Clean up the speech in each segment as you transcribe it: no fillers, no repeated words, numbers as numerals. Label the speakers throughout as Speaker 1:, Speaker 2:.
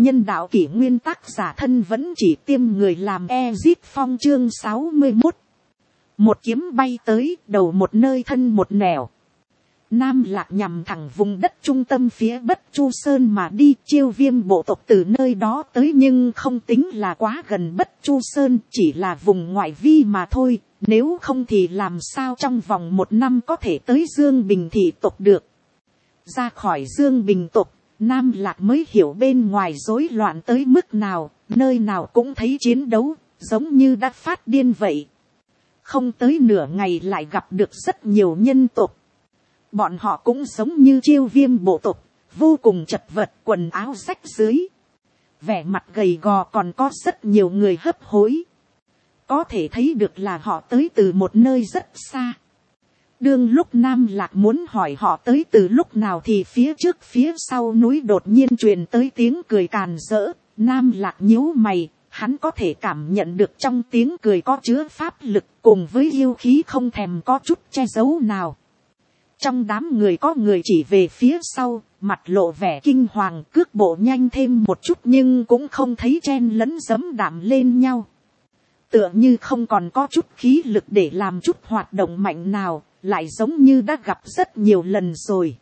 Speaker 1: Nhân đạo kỷ nguyên tác giả thân vẫn chỉ tiêm người làm Ezit Phong chương 61. Một kiếm bay tới, đầu một nơi thân một nẻo. Nam Lạc nhằm thẳng vùng đất trung tâm phía Bất Chu Sơn mà đi. Chiêu Viêm bộ tộc từ nơi đó tới nhưng không tính là quá gần Bất Chu Sơn, chỉ là vùng ngoại vi mà thôi. Nếu không thì làm sao trong vòng 1 năm có thể tới Dương Bình thị tộc được. Ra khỏi Dương Bình tộc, Nam Lạc mới hiểu bên ngoài rối loạn tới mức nào, nơi nào cũng thấy chiến đấu, giống như đã phát điên vậy. Không tới nửa ngày lại gặp được rất nhiều nhân tộc. Bọn họ cũng giống như Chiêu Viêm bộ tộc, vô cùng chật vật, quần áo rách rưới. Vẻ mặt gầy gò, còn có rất nhiều người hấp hối. Có thể thấy được là họ tới từ một nơi rất xa. Đương lúc Nam Lạc muốn hỏi họ tới từ lúc nào thì phía trước phía sau núi đột nhiên truyền tới tiếng cười càn rỡ. Nam Lạc nhíu mày, hắn có thể cảm nhận được trong tiếng cười có chứa pháp lực cùng với yêu khí không thèm có chút che giấu nào. Trong đám người có người chỉ về phía sau, mặt lộ vẻ kinh hoàng, cước bộ nhanh thêm một chút nhưng cũng không thấy chen lẫn giẫm đạp lên nhau. Tựa như không còn có chút khí lực để làm chút hoạt động mạnh nào, lại giống như đã gặp rất nhiều lần rồi.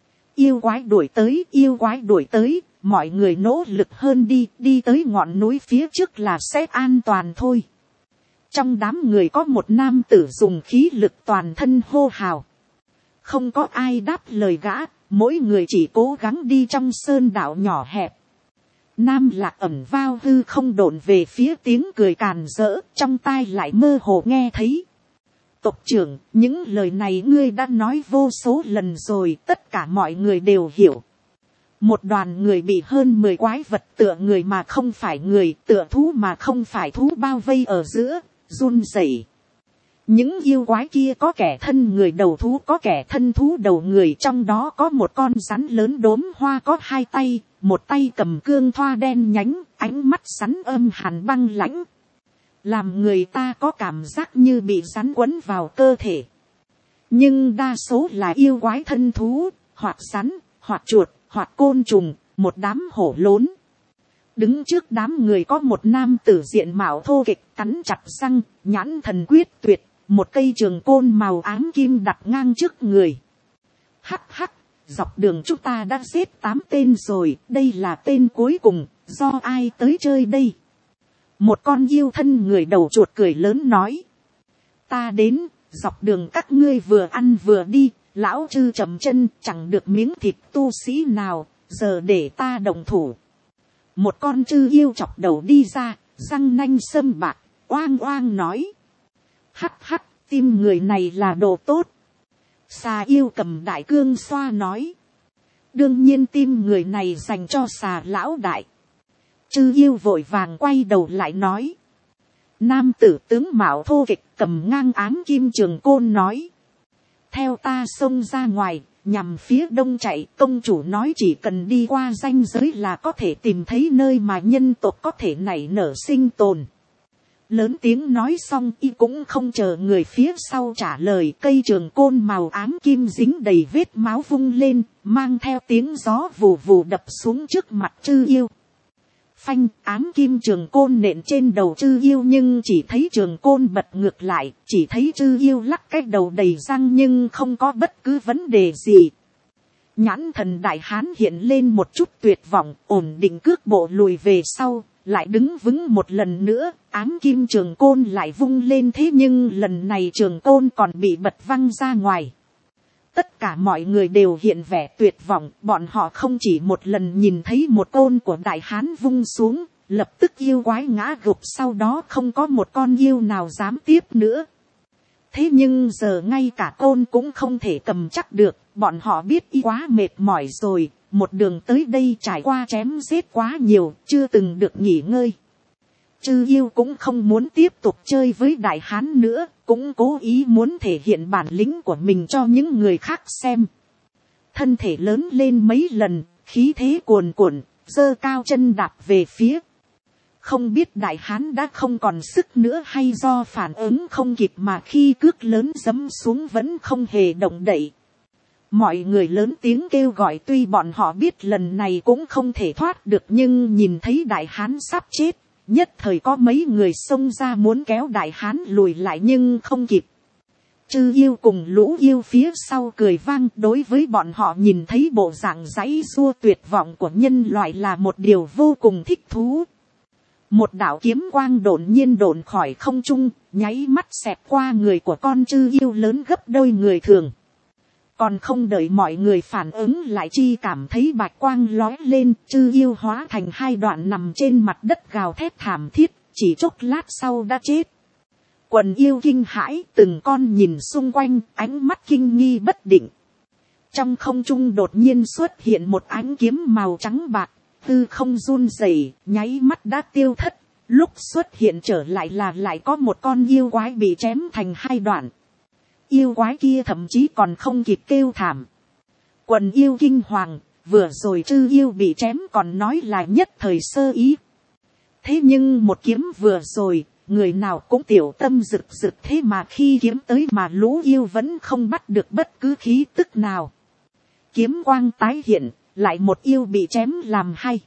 Speaker 1: Yêu quái đuổi tới, yêu quái đuổi tới, mọi người nỗ lực hơn đi tới ngọn núi phía trước là sẽ an toàn thôi. Trong đám người có một nam tử dùng khí lực toàn thân hô hào. Không có ai đáp lời gã, mỗi người chỉ cố gắng đi trong sơn đạo nhỏ hẹp. Nam Lạc ẩn vào hư không độn về phía tiếng cười càn rỡ, trong tai lại mơ hồ nghe thấy. Tộc trưởng, những lời này ngươi đã nói vô số lần rồi, tất cả mọi người đều hiểu. Một đoàn người bị hơn 10 quái vật tựa người mà không phải người, tựa thú mà không phải thú bao vây ở giữa, run rẩy. Những yêu quái kia có kẻ thân người đầu thú, có kẻ thân thú đầu người, trong đó có một con rắn lớn đốm hoa có 2 tay, một tay cầm cương thoa đen nhánh, ánh mắt rắn âm hàn băng lãnh. Làm người ta có cảm giác như bị rắn quấn vào cơ thể. Nhưng đa số là yêu quái thân thú, hoặc rắn, hoặc chuột, hoặc côn trùng, một đám hổ lốn. Đứng trước đám người có một nam tử diện mạo thô kệch, cắn chặt răng, nhãn thần quyết tuyệt, một cây trường côn màu ám kim đặt ngang trước người. Hắc hắc, dọc đường chúng ta đã giết 8 tên rồi, đây là tên cuối cùng, do ai tới chơi đây? Một con yêu thân người đầu chuột cười lớn nói. Ta đến, dọc đường các ngươi vừa ăn vừa đi, lão chư chậm chân, chẳng được miếng thịt tu sĩ nào, giờ để ta động thủ. Một con chư yêu chọc đầu đi ra, răng nanh sâm bạc, oang oang nói. Hắc hắc, tim người này là đồ tốt. Xà yêu cầm đại cương xoa nói. Đương nhiên tim người này dành cho xà lão đại. Chư yêu vội vàng quay đầu lại nói. Nam tử tướng mạo thô kịch cầm ngang ám kim trường côn nói. Theo ta xông ra ngoài, nhằm phía đông chạy, công chủ nói chỉ cần đi qua ranh giới là có thể tìm thấy nơi mà nhân tộc có thể nảy nở sinh tồn. Lớn tiếng nói xong y cũng không chờ người phía sau trả lời, cây trường côn màu ám kim dính đầy vết máu vung lên, mang theo tiếng gió vù vù đập xuống trước mặt chư yêu. Phanh, ám kim trường côn nện trên đầu chư yêu nhưng chỉ thấy trường côn bật ngược lại, chỉ thấy chư yêu lắc cái đầu đầy răng nhưng không có bất cứ vấn đề gì. Nhãn thần đại hán hiện lên một chút tuyệt vọng, ổn định cước bộ lùi về sau, lại đứng vững một lần nữa, ám kim trường côn lại vung lên thế nhưng lần này trường côn còn bị bật văng ra ngoài. Tất cả mọi người đều hiện vẻ tuyệt vọng, bọn họ không chỉ một lần nhìn thấy một côn của đại hán vung xuống, lập tức yêu quái ngã gục, sau đó không có một con yêu nào dám tiếp nữa. Thế nhưng giờ ngay cả côn cũng không thể cầm chắc được, bọn họ biết y quá mệt mỏi rồi, một đường tới đây trải qua chém giết quá nhiều, chưa từng được nghỉ ngơi. Chư yêu cũng không muốn tiếp tục chơi với đại hán nữa, cũng cố ý muốn thể hiện bản lĩnh của mình cho những người khác xem. Thân thể lớn lên mấy lần, khí thế cuồn cuộn, giơ cao chân đạp về phía. Không biết đại hán đã không còn sức nữa hay do phản ứng không kịp mà khi cước lớn giẫm xuống vẫn không hề động đậy. Mọi người lớn tiếng kêu gọi, tuy bọn họ biết lần này cũng không thể thoát được, nhưng nhìn thấy đại hán sắp chết, nhất thời có mấy người xông ra muốn kéo đại hán lùi lại nhưng không kịp. Chư yêu cùng lũ yêu phía sau cười vang, đối với bọn họ nhìn thấy bộ dạng giãy giụa tuyệt vọng của nhân loại là một điều vô cùng thích thú. Một đạo kiếm quang đột nhiên độn khỏi không trung, nháy mắt xẹt qua người của con chư yêu lớn gấp đôi người thường. Còn không đợi mọi người phản ứng lại, chi cảm thấy bạch quang lóe lên, chư yêu hóa thành hai đoạn nằm trên mặt đất gào thét thảm thiết, chỉ chốc lát sau đã chết. Quần yêu kinh hãi, từng con nhìn xung quanh, ánh mắt kinh nghi bất định. Trong không trung đột nhiên xuất hiện một ánh kiếm màu trắng bạc, tư không run rẩy, nháy mắt đã tiêu thất. Lúc xuất hiện trở lại là lại có một con yêu quái bị chém thành hai đoạn. Yêu quái kia thậm chí còn không kịp kêu thảm. Quần yêu kinh hoàng, vừa rồi chư yêu bị chém còn nói là nhất thời sơ ý. Thế nhưng một kiếm vừa rồi, người nào cũng tiểu tâm rực rực, thế mà khi kiếm tới mà lũ yêu vẫn không bắt được bất cứ khí tức nào. Kiếm quang tái hiện, lại một yêu bị chém làm hai.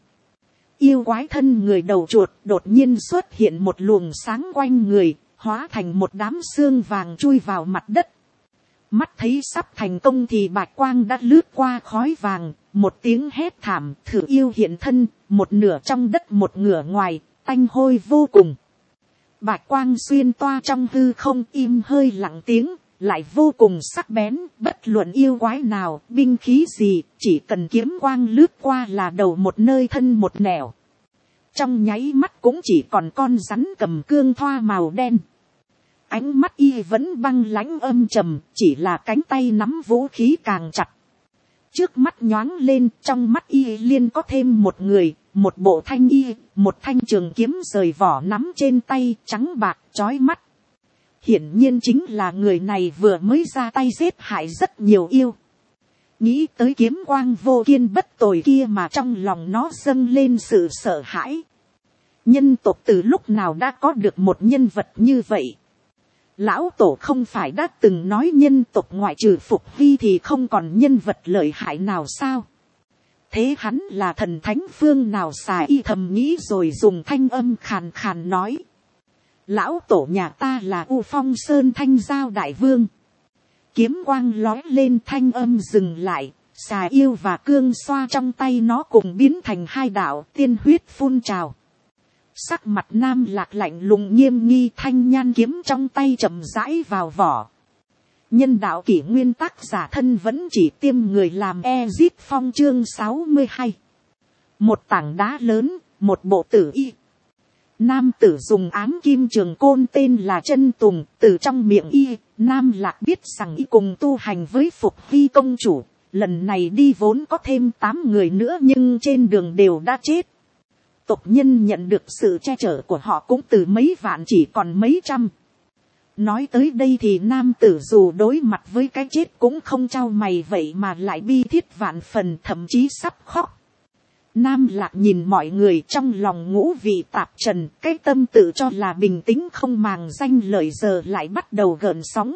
Speaker 1: Yêu quái thân người đầu chuột đột nhiên xuất hiện một luồng sáng quanh người, hóa thành một đám xương vàng chui vào mặt đất. Mắt thấy sắp thành công thì bạch quang đã lướt qua khói vàng, một tiếng hét thảm, thử yêu hiện thân, một nửa trong đất một nửa ngoài, tanh hôi vô cùng. Bạch quang xuyên toa trong hư không, im hơi lặng tiếng, lại vô cùng sắc bén, bất luận yêu quái nào, binh khí gì, chỉ cần kiếm quang lướt qua là đầu một nơi thân một nẻo. Trong nháy mắt cũng chỉ còn con rắn cầm cương thoa màu đen. Ánh mắt y vẫn băng lãnh âm trầm, chỉ là cánh tay nắm vũ khí càng chặt. Trước mắt nhoáng lên, trong mắt y liên có thêm một người, một bộ thanh y, một thanh trường kiếm rời vỏ nắm trên tay, trắng bạc, chói mắt. Hiển nhiên chính là người này vừa mới ra tay giết hại rất nhiều yêu. Nghĩ tới kiếm quang vô kiên bất tồi kia mà trong lòng nó dâng lên sự sợ hãi. Nhân tộc từ lúc nào đã có được một nhân vật như vậy? Lão tổ không phải đã từng nói nhân tộc ngoại trừ Phục Hy thì không còn nhân vật lợi hại nào sao? Thế hắn là thần thánh phương nào? Xà y thầm nghĩ rồi dùng thanh âm khàn khàn nói. Lão tổ nhà ta là U Phong Sơn Thanh Giao Đại Vương. Kiếm quang lói lên, thanh âm dừng lại. Xà yêu và cương xoa trong tay nó cùng biến thành hai đạo, tiên huyết phun trào. Sắc mặt Nam Lạc lạnh lùng nghiêm nghi, thanh nhan kiếm trong tay chậm rãi vào vỏ. Nhân đạo kỷ nguyên, tác giả thân vẫn chỉ tiêm người làm. Exit Phong chương 62. Một tảng đá lớn, một bộ tử y. Nam tử dùng ám kim trường côn tên là Chân Tùng, từ trong miệng y, Nam Lạc biết rằng y cùng tu hành với Phục Hy công chủ. Lần này đi vốn có thêm 8 người nữa nhưng trên đường đều đã chết. Tộc nhân nhận được sự che chở của họ cũng từ mấy vạn chỉ còn mấy trăm. Nói tới đây thì nam tử dù đối mặt với cái chết cũng không trao mày vậy mà lại bi thiết vạn phần, thậm chí sắp khóc. Nam Lạc nhìn mọi người trong lòng ngũ vị tạp trần, cái tâm tự cho là bình tĩnh không màng danh lợi giờ lại bắt đầu gợn sóng.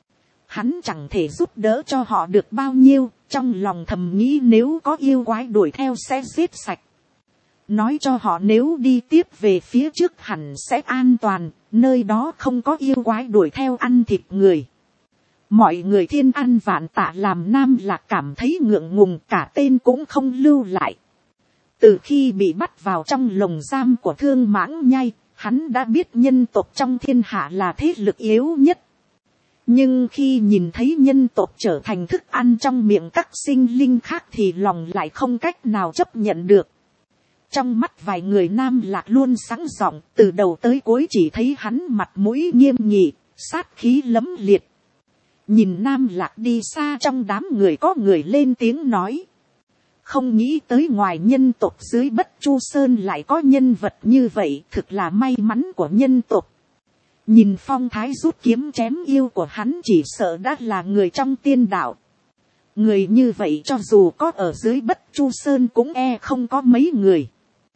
Speaker 1: Hắn chẳng thể giúp đỡ cho họ được bao nhiêu, trong lòng thầm nghĩ nếu có yêu quái đuổi theo sẽ giết sạch. Nói cho họ nếu đi tiếp về phía trước hẳn sẽ an toàn, nơi đó không có yêu quái đuổi theo ăn thịt người. Mọi người thiên ăn vạn tạ làm Nam Lạc cảm thấy ngượng ngùng, cả tên cũng không lưu lại. Từ khi bị bắt vào trong lồng giam của Thương Mãng Nhai, hắn đã biết nhân tộc trong thiên hạ là thế lực yếu nhất. Nhưng khi nhìn thấy nhân tộc trở thành thức ăn trong miệng các sinh linh khác thì lòng lại không cách nào chấp nhận được. Trong mắt vài người Nam Lạc luôn sáng giọng, từ đầu tới cuối chỉ thấy hắn mặt mũi nghiêm nghị, sát khí lẫm liệt. Nhìn Nam Lạc đi xa, trong đám người có người lên tiếng nói. Không nghĩ tới ngoài nhân tộc dưới Bất Chu Sơn lại có nhân vật như vậy, thực là may mắn của nhân tộc. Nhìn phong thái rút kiếm chém yêu của hắn chỉ sợ đã là người trong tiên đạo. Người như vậy cho dù có ở dưới Bất Chu Sơn cũng không có mấy người.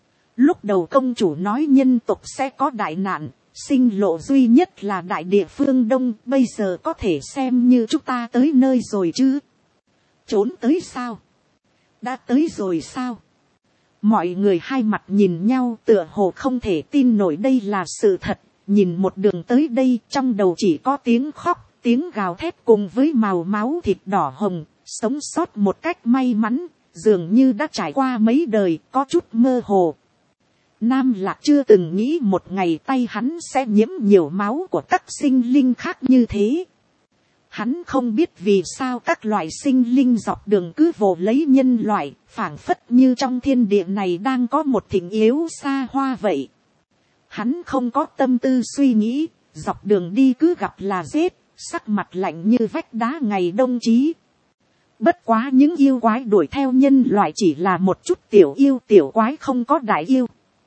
Speaker 1: Lúc đầu công chủ nói nhân tộc sẽ có đại nạn, sinh lộ duy nhất là đại địa phương Đông, bây giờ có thể xem như chúng ta tới nơi rồi chứ. Trốn tới sao? Đã tới rồi sao? Mọi người hai mặt nhìn nhau tựa hồ không thể tin nổi đây là sự thật. Nhìn một đường tới đây trong đầu chỉ có tiếng khóc, tiếng gào thét cùng với màu máu thịt đỏ hồng. Sống sót một cách may mắn, dường như đã trải qua mấy đời, có chút mơ hồ. Nam Lạc chưa từng nghĩ một ngày tay hắn sẽ nhiễm nhiều máu của các sinh linh khác như thế. Hắn không biết vì sao các loại sinh linh dọc đường cứ vồ lấy nhân loại, phảng phất như trong thiên địa này đang có một thịnh yếu xa hoa vậy. Hắn không có tâm tư suy nghĩ, dọc đường đi cứ gặp là giết, sắc mặt lạnh như vách đá ngày đông chí. Bất quá những yêu quái đuổi theo nhân loại chỉ là một chút tiểu yêu tiểu quái không có đại yêu.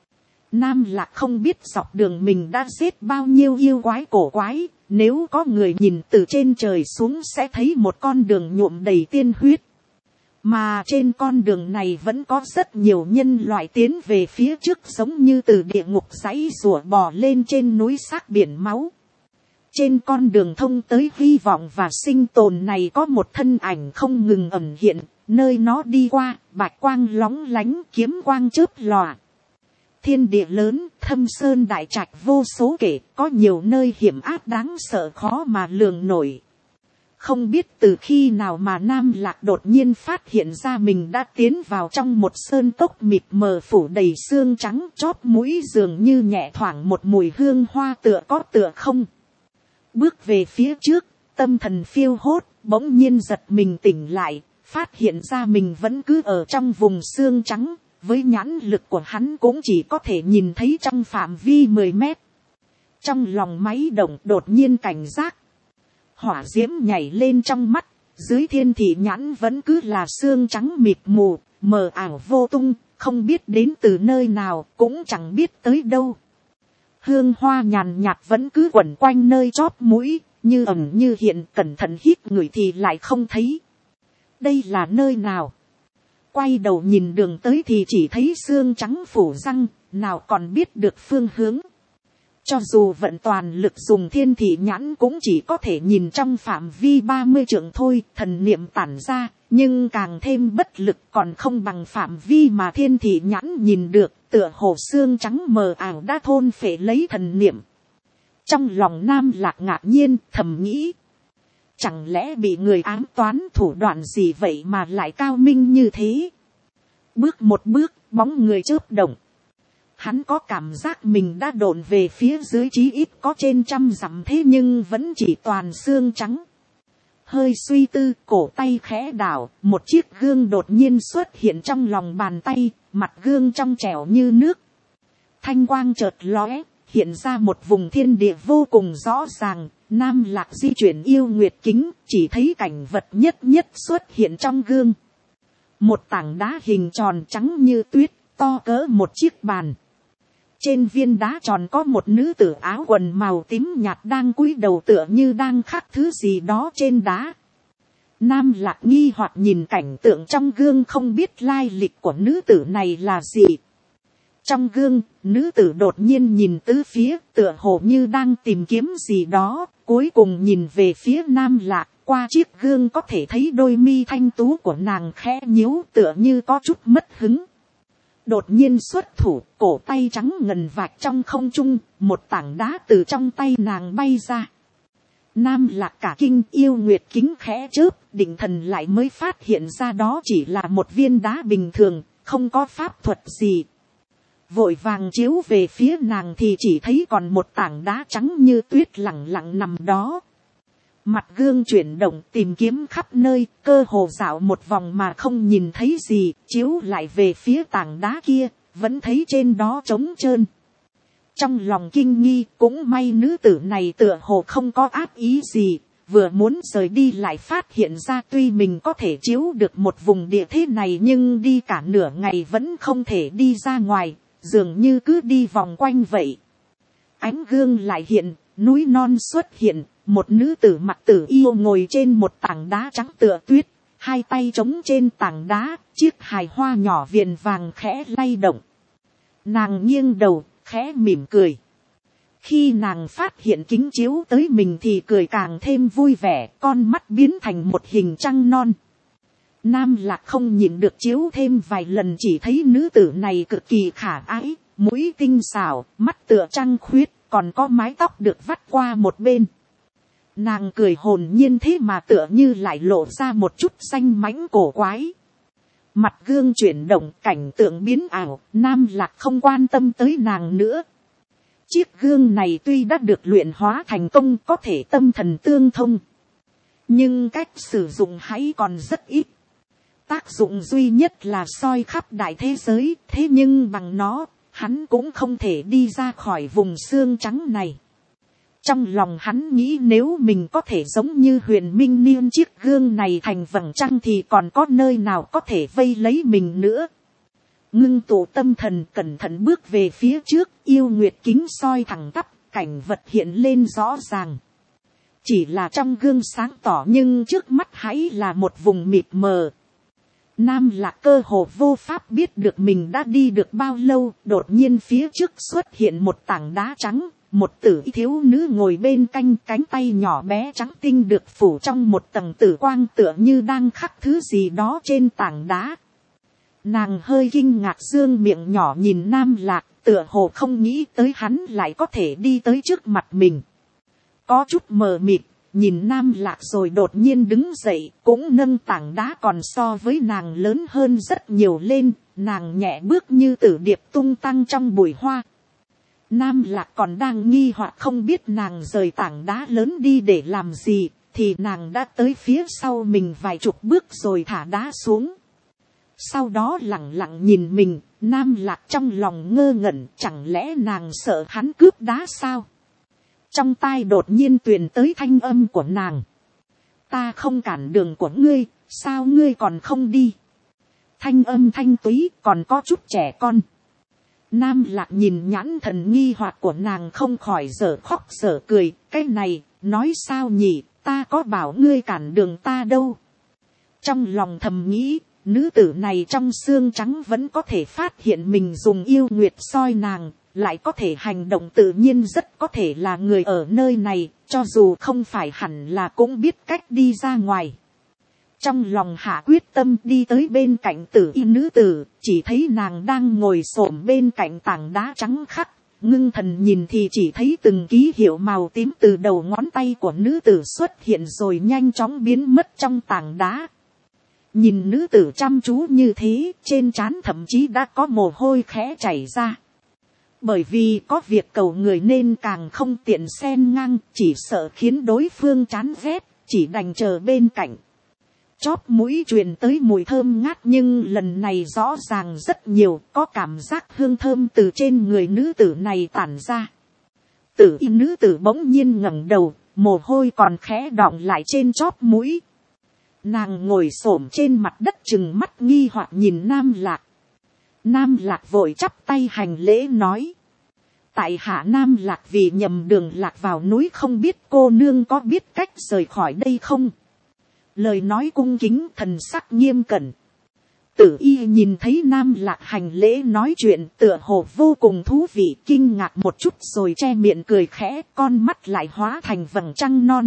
Speaker 1: Nam Lạc không biết dọc đường mình đã giết bao nhiêu yêu quái cổ quái, nếu có người nhìn từ trên trời xuống sẽ thấy một con đường nhuộm đầy tiên huyết. Mà trên con đường này vẫn có rất nhiều nhân loại tiến về phía trước giống như từ địa ngục giãy giụa bò lên trên núi xác biển máu. Trên con đường thông tới hy vọng và sinh tồn này có một thân ảnh không ngừng ẩn hiện, nơi nó đi qua, bạch quang lóng lánh kiếm quang chớp lòa. Thiên địa lớn, thâm sơn đại trạch vô số kể, có nhiều nơi hiểm ác đáng sợ khó mà lường nổi. Không biết từ khi nào mà Nam Lạc đột nhiên phát hiện ra mình đã tiến vào trong một sơn cốc mịt mờ phủ đầy xương trắng, chóp mũi dường như nhẹ thoảng một mùi hương hoa tựa có tựa không. Bước về phía trước, tâm thần phiêu hốt, bỗng nhiên giật mình tỉnh lại, phát hiện ra mình vẫn cứ ở trong vùng xương trắng. Với nhãn lực của hắn cũng chỉ có thể nhìn thấy trong phạm vi 10 mét. Trong lòng máy động đột nhiên cảnh giác. Hỏa diễm nhảy lên trong mắt. Dưới thiên thị nhãn vẫn cứ là xương trắng mịt mù, mờ ảo vô tung. Không biết đến từ nơi nào, cũng chẳng biết tới đâu. Hương hoa nhàn nhạt vẫn cứ quẩn quanh nơi chóp mũi. Như ẩn như hiện, cẩn thận hít ngửi thì lại không thấy. Đây là nơi nào? Quay đầu nhìn đường tới thì chỉ thấy xương trắng phủ răng, nào còn biết được phương hướng. Cho dù vận toàn lực dùng thiên thị nhãn cũng chỉ có thể nhìn trong phạm vi 30 trượng thôi, thần niệm tản ra, nhưng càng thêm bất lực còn không bằng phạm vi mà thiên thị nhãn nhìn được, tựa hồ xương trắng mờ ảo đã thôn phệ lấy thần niệm. Trong lòng Nam Lạc ngạc nhiên, thầm nghĩ. Chẳng lẽ bị người ám toán thủ đoạn gì vậy mà lại cao minh như thế? Bước một bước, bóng người chớp động. Hắn có cảm giác mình đã độn về phía dưới chí ít có trên 100 dặm thế nhưng vẫn chỉ toàn xương trắng. Hơi suy tư, cổ tay khẽ đảo, một chiếc gương đột nhiên xuất hiện trong lòng bàn tay, mặt gương trong trẻo như nước. Thanh quang chợt lóe, hiện ra một vùng thiên địa vô cùng rõ ràng. Nam Lạc di chuyển yêu nguyệt kính, chỉ thấy cảnh vật nhất nhất xuất hiện trong gương. Một tảng đá hình tròn trắng như tuyết, to cỡ một chiếc bàn. Trên viên đá tròn có một nữ tử áo quần màu tím nhạt đang cúi đầu tựa như đang khắc thứ gì đó trên đá. Nam Lạc nghi hoặc nhìn cảnh tượng trong gương không biết lai lịch của nữ tử này là gì. Trong gương, nữ tử đột nhiên nhìn tứ phía tựa hồ như đang tìm kiếm gì đó, cuối cùng nhìn về phía Nam Lạc, qua chiếc gương có thể thấy đôi mi thanh tú của nàng khẽ nhíu tựa như có chút mất hứng. Đột nhiên xuất thủ, cổ tay trắng ngần vạch trong không trung, một tảng đá từ trong tay nàng bay ra. Nam Lạc cả kinh, yêu nguyệt kính khẽ chớp, định thần lại mới phát hiện ra đó chỉ là một viên đá bình thường, không có pháp thuật gì. Vội vàng chiếu về phía nàng thì chỉ thấy còn một tảng đá trắng như tuyết lẳng lặng nằm đó. Mặt gương chuyển động tìm kiếm khắp nơi, cơ hồ dạo một vòng mà không nhìn thấy gì, chiếu lại về phía tảng đá kia, vẫn thấy trên đó trống trơn. Trong lòng kinh nghi, cũng may nữ tử này tựa hồ không có ác ý gì, vừa muốn rời đi lại phát hiện ra tuy mình có thể chiếu được một vùng địa thế này nhưng đi cả nửa ngày vẫn không thể đi ra ngoài, dường như cứ đi vòng quanh vậy. Ánh gương lại hiện, núi non xuất hiện, một nữ tử mặc tử yêu ngồi trên một tảng đá trắng tựa tuyết, hai tay chống trên tảng đá, chiếc hài hoa nhỏ viền vàng khẽ lay động. Nàng nghiêng đầu, khẽ mỉm cười. Khi nàng phát hiện kính chiếu tới mình thì cười càng thêm vui vẻ, con mắt biến thành một hình trăng non. Nam Lạc không nhìn được chiếu thêm vài lần, chỉ thấy nữ tử này cực kỳ khả ái, mũi tinh xảo, mắt tựa trăng khuyết, còn có mái tóc được vắt qua một bên. Nàng cười hồn nhiên thế mà tựa như lại lộ ra một chút xanh mãnh cổ quái. Mặt gương chuyển động, cảnh tượng biến ảo, Nam Lạc không quan tâm tới nàng nữa. Chiếc gương này tuy đã được luyện hóa thành công, có thể tâm thần tương thông, nhưng cách sử dụng hãy còn rất ít. Tác dụng duy nhất là soi khắp đại thế giới, thế nhưng bằng nó, hắn cũng không thể đi ra khỏi vùng xương trắng này. Trong lòng hắn nghĩ nếu mình có thể giống như Huyền Minh niêm chiếc gương này thành vầng trăng thì còn có nơi nào có thể vây lấy mình nữa. Ngưng tụ tâm thần cẩn thận bước về phía trước, yêu nguyệt kính soi thẳng tắp, cảnh vật hiện lên rõ ràng. Chỉ là trong gương sáng tỏ nhưng trước mắt hãy là một vùng mịt mờ. Nam Lạc cơ hồ vô pháp biết được mình đã đi được bao lâu, đột nhiên phía trước xuất hiện một tảng đá trắng, một tử thiếu nữ ngồi bên cạnh, cánh tay nhỏ bé trắng tinh được phủ trong một tầng tử quang tựa như đang khắc thứ gì đó trên tảng đá. Nàng hơi kinh ngạc dương miệng nhỏ nhìn Nam Lạc, tựa hồ không nghĩ tới hắn lại có thể đi tới trước mặt mình. Có chút mờ mịt, nhìn Nam Lạc rồi đột nhiên đứng dậy, cũng nâng tảng đá còn so với nàng lớn hơn rất nhiều lên, nàng nhẹ bước như tử điệp tung tăng trong bụi hoa. Nam Lạc còn đang nghi hoặc không biết nàng rời tảng đá lớn đi để làm gì, thì nàng đã tới phía sau mình vài chục bước rồi thả đá xuống. Sau đó lặng lặng nhìn mình, Nam Lạc trong lòng ngơ ngẩn, chẳng lẽ nàng sợ hắn cướp đá sao? Trong tai đột nhiên truyền tới thanh âm của nàng. Ta không cản đường của ngươi, sao ngươi còn không đi? Thanh âm thanh túy còn có chút trẻ con. Nam Lạc nhìn nhãn thần nghi hoặc của nàng không khỏi dở khóc dở cười. Cái này, nói sao nhỉ, ta có bảo ngươi cản đường ta đâu. Trong lòng thầm nghĩ, nữ tử này trong xương trắng vẫn có thể phát hiện mình dùng yêu nguyệt soi nàng, lại có thể hành động tự nhiên, rất có thể là người ở nơi này, cho dù không phải hẳn là cũng biết cách đi ra ngoài. Trong lòng hạ quyết tâm đi tới bên cạnh tử y nữ tử, chỉ thấy nàng đang ngồi xổm bên cạnh tảng đá trắng khắc, ngưng thần nhìn thì chỉ thấy từng ký hiệu màu tím từ đầu ngón tay của nữ tử xuất hiện rồi nhanh chóng biến mất trong tảng đá. Nhìn nữ tử chăm chú như thế, trên trán thậm chí đã có mồ hôi khẽ chảy ra. Bởi vì có việc cầu người nên càng không tiện xen ngang, chỉ sợ khiến đối phương chán ghét, chỉ đành chờ bên cạnh. Chóp mũi truyền tới mùi thơm ngát nhưng lần này rõ ràng rất nhiều, có cảm giác hương thơm từ trên người nữ tử này tản ra. Tử y nữ tử bỗng nhiên ngẩng đầu, mồ hôi còn khẽ đọng lại trên chóp mũi. Nàng ngồi xổm trên mặt đất trừng mắt nghi hoặc nhìn Nam Lạc. Nam Lạc vội chắp tay hành lễ nói. Tại hạ Nam Lạc vì nhầm đường lạc vào núi, không biết cô nương có biết cách rời khỏi đây không? Lời nói cung kính, thần sắc nghiêm cẩn. Tử y nhìn thấy Nam Lạc hành lễ nói chuyện tựa hồ vô cùng thú vị, kinh ngạc một chút rồi che miệng cười khẽ, con mắt lại hóa thành vầng trăng non.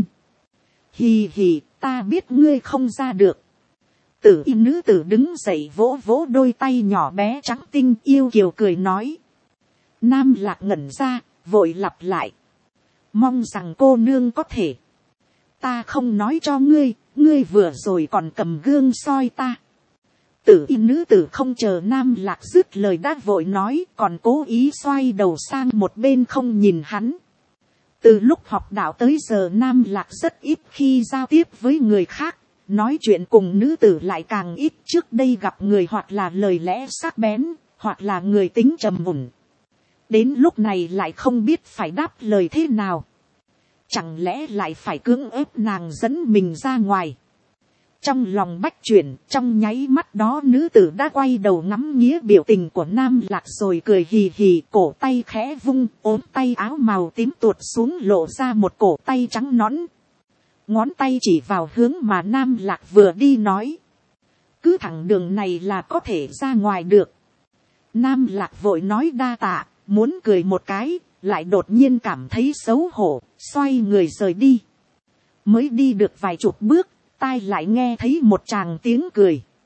Speaker 1: Hì hì, ta biết ngươi không ra được. Tử y nữ tử đứng dậy vỗ vỗ đôi tay nhỏ bé trắng tinh yêu kiều cười nói. Nam Lạc ngẩn ra, vội lặp lại. Mong rằng cô nương có thể. Ta không nói cho ngươi, ngươi vừa rồi còn cầm gương soi ta. Tử y nữ tử không chờ Nam Lạc dứt lời đã vội nói, còn cố ý xoay đầu sang một bên không nhìn hắn. Từ lúc học đạo tới giờ Nam Lạc rất ít khi giao tiếp với người khác, nói chuyện cùng nữ tử lại càng ít. Trước đây gặp người hoặc là lời lẽ sắc bén, hoặc là người tính trầm mùn. Đến lúc này lại không biết phải đáp lời thế nào. Chẳng lẽ lại phải cưỡng ép nàng dẫn mình ra ngoài. Trong lòng bách chuyển, trong nháy mắt đó nữ tử đã quay đầu ngắm nghía biểu tình của Nam Lạc rồi cười hì hì, cổ tay khẽ vung, ốm tay áo màu tím tuột xuống lộ ra một cổ tay trắng nõn. Ngón tay chỉ vào hướng mà Nam Lạc vừa đi nói. Cứ thẳng đường này là có thể ra ngoài được. Nam Lạc vội nói đa tạ, muốn cười một cái, lại đột nhiên cảm thấy xấu hổ, xoay người rời đi. Mới đi được vài chục bước, tai lại nghe thấy một tràng tiếng cười.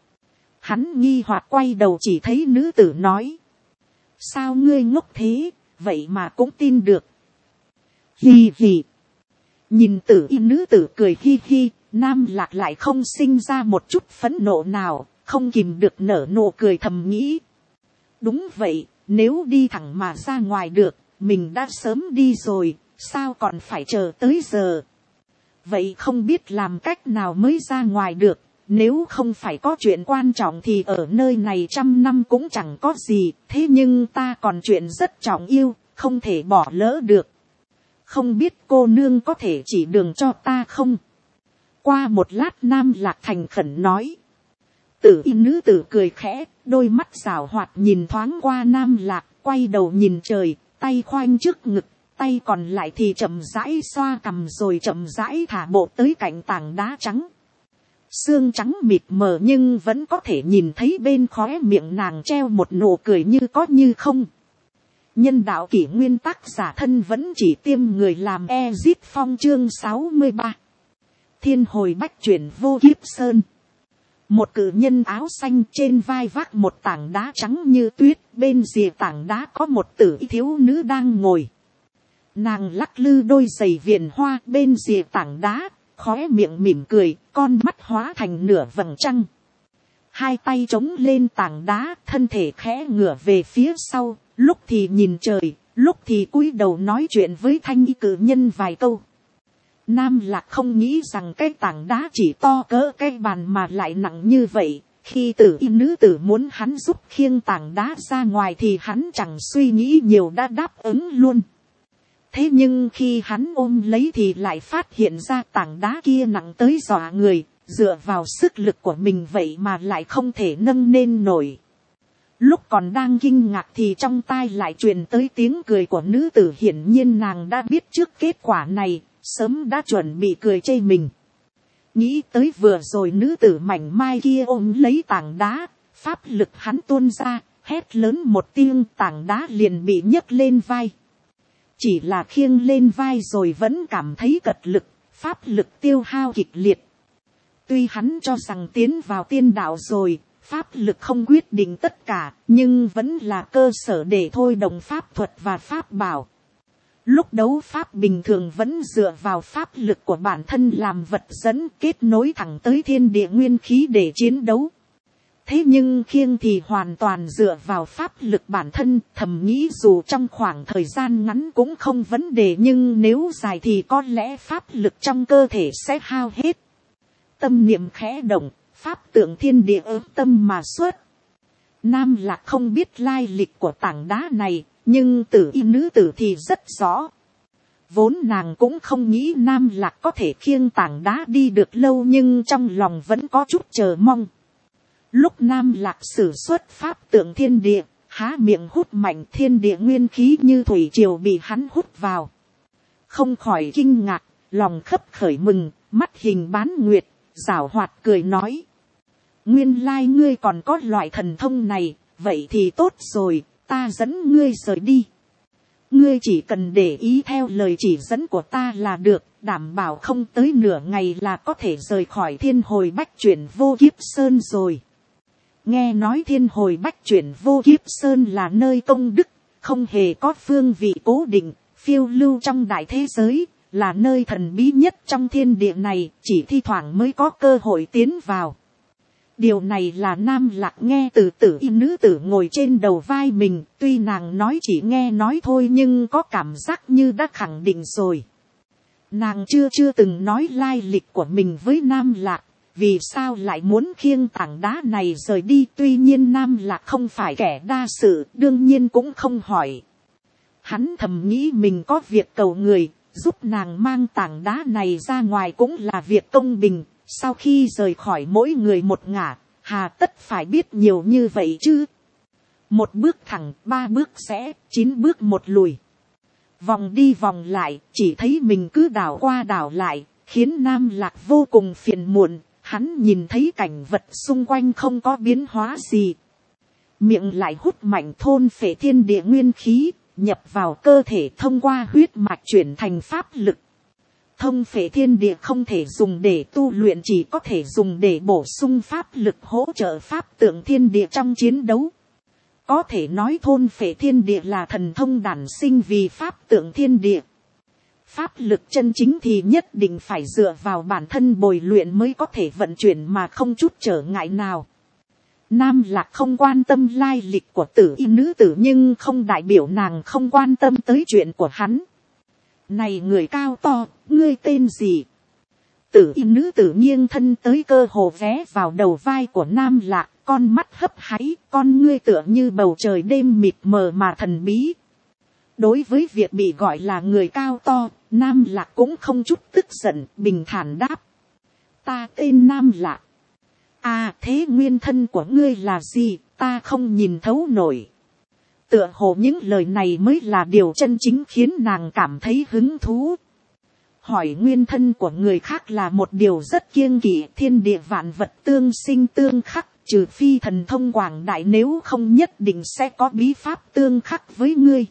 Speaker 1: Hắn nghi hoặc quay đầu chỉ thấy nữ tử nói. Sao ngươi ngốc thế, vậy mà cũng tin được. Hì hì. Nhìn tử y nữ tử cười hi hi, Nam Lạc lại không sinh ra một chút phẫn nộ nào, không kìm được nở nụ cười thầm nghĩ. Đúng vậy, nếu đi thẳng mà ra ngoài được, mình đã sớm đi rồi, sao còn phải chờ tới giờ. Vậy không biết làm cách nào mới ra ngoài được, nếu không phải có chuyện quan trọng thì ở nơi này 100 năm cũng chẳng có gì, thế nhưng ta còn chuyện rất trọng yêu, không thể bỏ lỡ được. Không biết cô nương có thể chỉ đường cho ta không? Qua một lát Nam Lạc thành khẩn nói. Tử y nữ tử cười khẽ, đôi mắt rảo hoạt nhìn thoáng qua Nam Lạc, quay đầu nhìn trời, tay khoanh trước ngực, tay còn lại thì chậm rãi xoa cằm rồi chậm rãi thả bộ tới cạnh tảng đá trắng. Xương trắng mịt mờ nhưng vẫn có thể nhìn thấy bên khóe miệng nàng treo một nụ cười như có như không. Nhân đạo kỷ nguyên tác giả thân vẫn chỉ tiêm người làm Ezit Phong chương 63. Thiên hồi bách chuyển vô kiếp sơn. Một cự nhân áo xanh trên vai vác một tảng đá trắng như tuyết, bên rìa tảng đá có một tử thiếu nữ đang ngồi. Nàng lắc lư đôi giày viền hoa bên rìa tảng đá, khóe miệng mỉm cười, con mắt hóa thành nửa vầng trăng. Hai tay chống lên tảng đá, thân thể khẽ ngửa về phía sau, lúc thì nhìn trời, lúc thì cúi đầu nói chuyện với thanh y cự nhân vài câu. Nam Lạc không nghĩ rằng cái tảng đá chỉ to cỡ cái bàn mà lại nặng như vậy. Khi tử y nữ tử muốn hắn giúp khiêng tảng đá ra ngoài thì hắn chẳng suy nghĩ nhiều đã đáp ứng luôn. Thế nhưng khi hắn ôm lấy thì lại phát hiện ra tảng đá kia nặng tới dọa người, dựa vào sức lực của mình vậy mà lại không thể nâng lên nổi. Lúc còn đang kinh ngạc thì trong tai lại truyền tới tiếng cười của nữ tử, hiển nhiên nàng đã biết trước kết quả này, sớm đã chuẩn bị cười chê mình. Nghĩ tới vừa rồi nữ tử mảnh mai kia ôm lấy tảng đá, pháp lực hắn tuôn ra, hét lớn một tiếng, tảng đá liền bị nhấc lên vai. Chỉ là khiêng lên vai rồi vẫn cảm thấy cật lực, pháp lực tiêu hao kịch liệt. Tuy hắn cho rằng tiến vào tiên đạo rồi, pháp lực không quyết định tất cả, nhưng vẫn là cơ sở để thôi động pháp thuật và pháp bảo. Lúc đấu pháp bình thường vẫn dựa vào pháp lực của bản thân làm vật dẫn, kết nối thẳng tới thiên địa nguyên khí để chiến đấu. Thế nhưng khiêng thì hoàn toàn dựa vào pháp lực bản thân, thầm nghĩ dù trong khoảng thời gian ngắn cũng không vấn đề, nhưng nếu dài thì có lẽ pháp lực trong cơ thể sẽ hao hết. Tâm niệm khẽ động, pháp tượng thiên địa ớm tâm mà xuất. Nam Lạc không biết lai lịch của tảng đá này, nhưng tử y nữ tử thì rất rõ. Vốn nàng cũng không nghĩ Nam Lạc có thể khiêng tảng đá đi được lâu, nhưng trong lòng vẫn có chút chờ mong. Lúc Nam Lạc sử xuất pháp tượng thiên địa, há miệng hút mạnh, thiên địa nguyên khí như thủy triều bị hắn hút vào. Không khỏi kinh ngạc, lòng khấp khởi mừng, mắt hình bán nguyệt, giảo hoạt cười nói. Nguyên lai ngươi còn có loại thần thông này, vậy thì tốt rồi, ta dẫn ngươi rời đi. Ngươi chỉ cần để ý theo lời chỉ dẫn của ta là được, đảm bảo không tới nửa ngày là có thể rời khỏi thiên hồi bách chuyển vô kiếp sơn rồi. Nghe nói thiên hồi bách chuyển vô kiếp sơn là nơi công đức, không hề có phương vị cố định, phiêu lưu trong đại thế giới, là nơi thần bí nhất trong thiên địa này, chỉ thi thoảng mới có cơ hội tiến vào. Điều này là Nam Lạc nghe từ tử y nữ tử ngồi trên đầu vai mình, tuy nàng nói chỉ nghe nói thôi nhưng có cảm giác như đã khẳng định rồi. Nàng chưa từng nói lai lịch của mình với Nam Lạc, vì sao lại muốn khiêng tảng đá này rời đi, tuy nhiên Nam Lạc không phải kẻ đa sự, đương nhiên cũng không hỏi. Hắn thầm nghĩ mình có việc cầu người, giúp nàng mang tảng đá này ra ngoài cũng là việc công bình. Sau khi rời khỏi mỗi người một ngả, hà tất phải biết nhiều như vậy chứ. Một bước thẳng, 3 bước rẽ, 9 bước một lùi. Vòng đi vòng lại, chỉ thấy mình cứ đảo qua đảo lại, khiến Nam Lạc vô cùng phiền muộn. Hắn nhìn thấy cảnh vật xung quanh không có biến hóa gì. Miệng lại hút mạnh thôn phệ thiên địa nguyên khí, nhập vào cơ thể thông qua huyết mạch chuyển thành pháp lực. Thông phệ thiên địa không thể dùng để tu luyện, chỉ có thể dùng để bổ sung pháp lực, hỗ trợ pháp tượng thiên địa trong chiến đấu. Có thể nói thôn phệ thiên địa là thần thông đản sinh vì pháp tượng thiên địa. Pháp lực chân chính thì nhất định phải dựa vào bản thân bồi luyện mới có thể vận chuyển mà không chút trở ngại nào. Nam Lạc không quan tâm lai lịch của Tử Y nữ tử, nhưng không đại biểu nàng không quan tâm tới chuyện của hắn. Này người cao to, ngươi tên gì? Tử Y nữ tử nghiêng thân tới, cơ hồ vé vào đầu vai của Nam Lạc, con mắt hấp háy, con ngươi tựa như bầu trời đêm mịt mờ mà thần bí. Đối với việc bị gọi là người cao to, Nam Lạc cũng không chút tức giận, bình thản đáp. Ta tên Nam Lạc. À, thế nguyên thân của ngươi là gì, ta không nhìn thấu nổi. Tựa hồ những lời này mới là điều chân chính khiến nàng cảm thấy hứng thú. Hỏi nguyên thân của người khác là một điều rất kiêng kỵ, thiên địa vạn vật tương sinh tương khắc, trừ phi thần thông quảng đại, nếu không nhất định sẽ có bí pháp tương khắc với ngươi.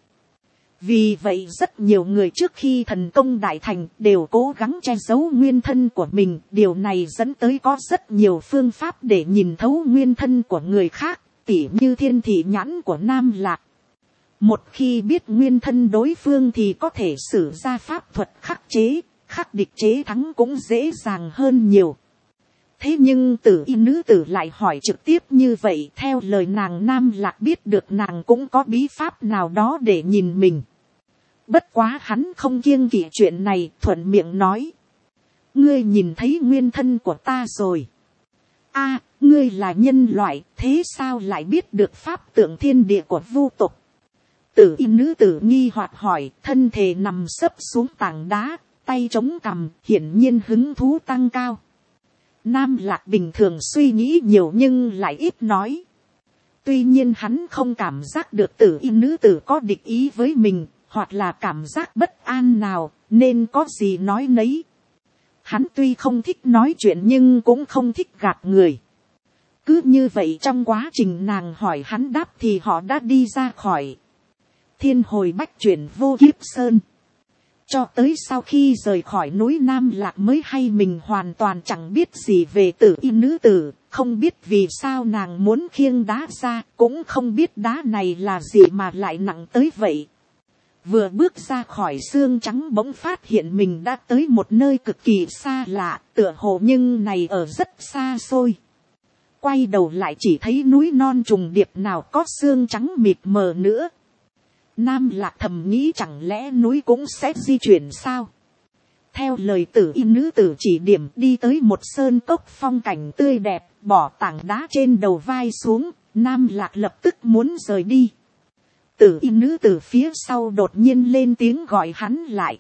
Speaker 1: Vì vậy rất nhiều người trước khi thần công đại thành đều cố gắng che giấu nguyên thân của mình. Điều này dẫn tới có rất nhiều phương pháp để nhìn thấu nguyên thân của người khác, tỉ như thiên thị nhãn của Nam Lạc. Một khi biết nguyên thân đối phương thì có thể sử ra pháp thuật khắc chế, khắc địch chế thắng cũng dễ dàng hơn nhiều. Thế nhưng Tử Y nữ tử lại hỏi trực tiếp như vậy, theo lời nàng, Nam Lạc biết được nàng cũng có bí pháp nào đó để nhìn mình. Bất quá hắn không kiêng kỵ chuyện này, thuận miệng nói. Ngươi nhìn thấy nguyên thân của ta rồi. A, ngươi là nhân loại, thế sao lại biết được pháp tượng thiên địa của vu tộc? Tử Y nữ tử nghi hoặc hỏi, thân thể nằm sấp xuống tảng đá, tay chống cằm, hiển nhiên hứng thú tăng cao. Nam Lạc bình thường suy nghĩ nhiều nhưng lại ít nói. Tuy nhiên hắn không cảm giác được Tử Y nữ tử có địch ý với mình, hoặc là cảm giác bất an nào, nên có gì nói nấy. Hắn tuy không thích nói chuyện nhưng cũng không thích gạt người. Cứ như vậy trong quá trình nàng hỏi hắn đáp thì họ đã đi ra khỏi Thiên Hồi Bách Chuyển Vô Kiếp Sơn. Cho tới sau khi rời khỏi núi Nam Lạc mới hay mình hoàn toàn chẳng biết gì về Tử Y nữ tử, không biết vì sao nàng muốn khiêng đá ra, cũng không biết đá này là gì mà lại nặng tới vậy. Vừa bước ra khỏi xương trắng bỗng phát hiện mình đã tới một nơi cực kỳ xa lạ, tựa hồ nhưng này ở rất xa xôi. Quay đầu lại chỉ thấy núi non trùng điệp, nào có xương trắng mịt mờ nữa. Nam Lạc thầm nghĩ chẳng lẽ núi cũng sẽ di chuyển sao? Theo lời Tử Y nữ tử chỉ điểm, đi tới một sơn cốc phong cảnh tươi đẹp, bỏ tảng đá trên đầu vai xuống, Nam Lạc lập tức muốn rời đi. Tử Y nữ tử phía sau đột nhiên lên tiếng gọi hắn lại.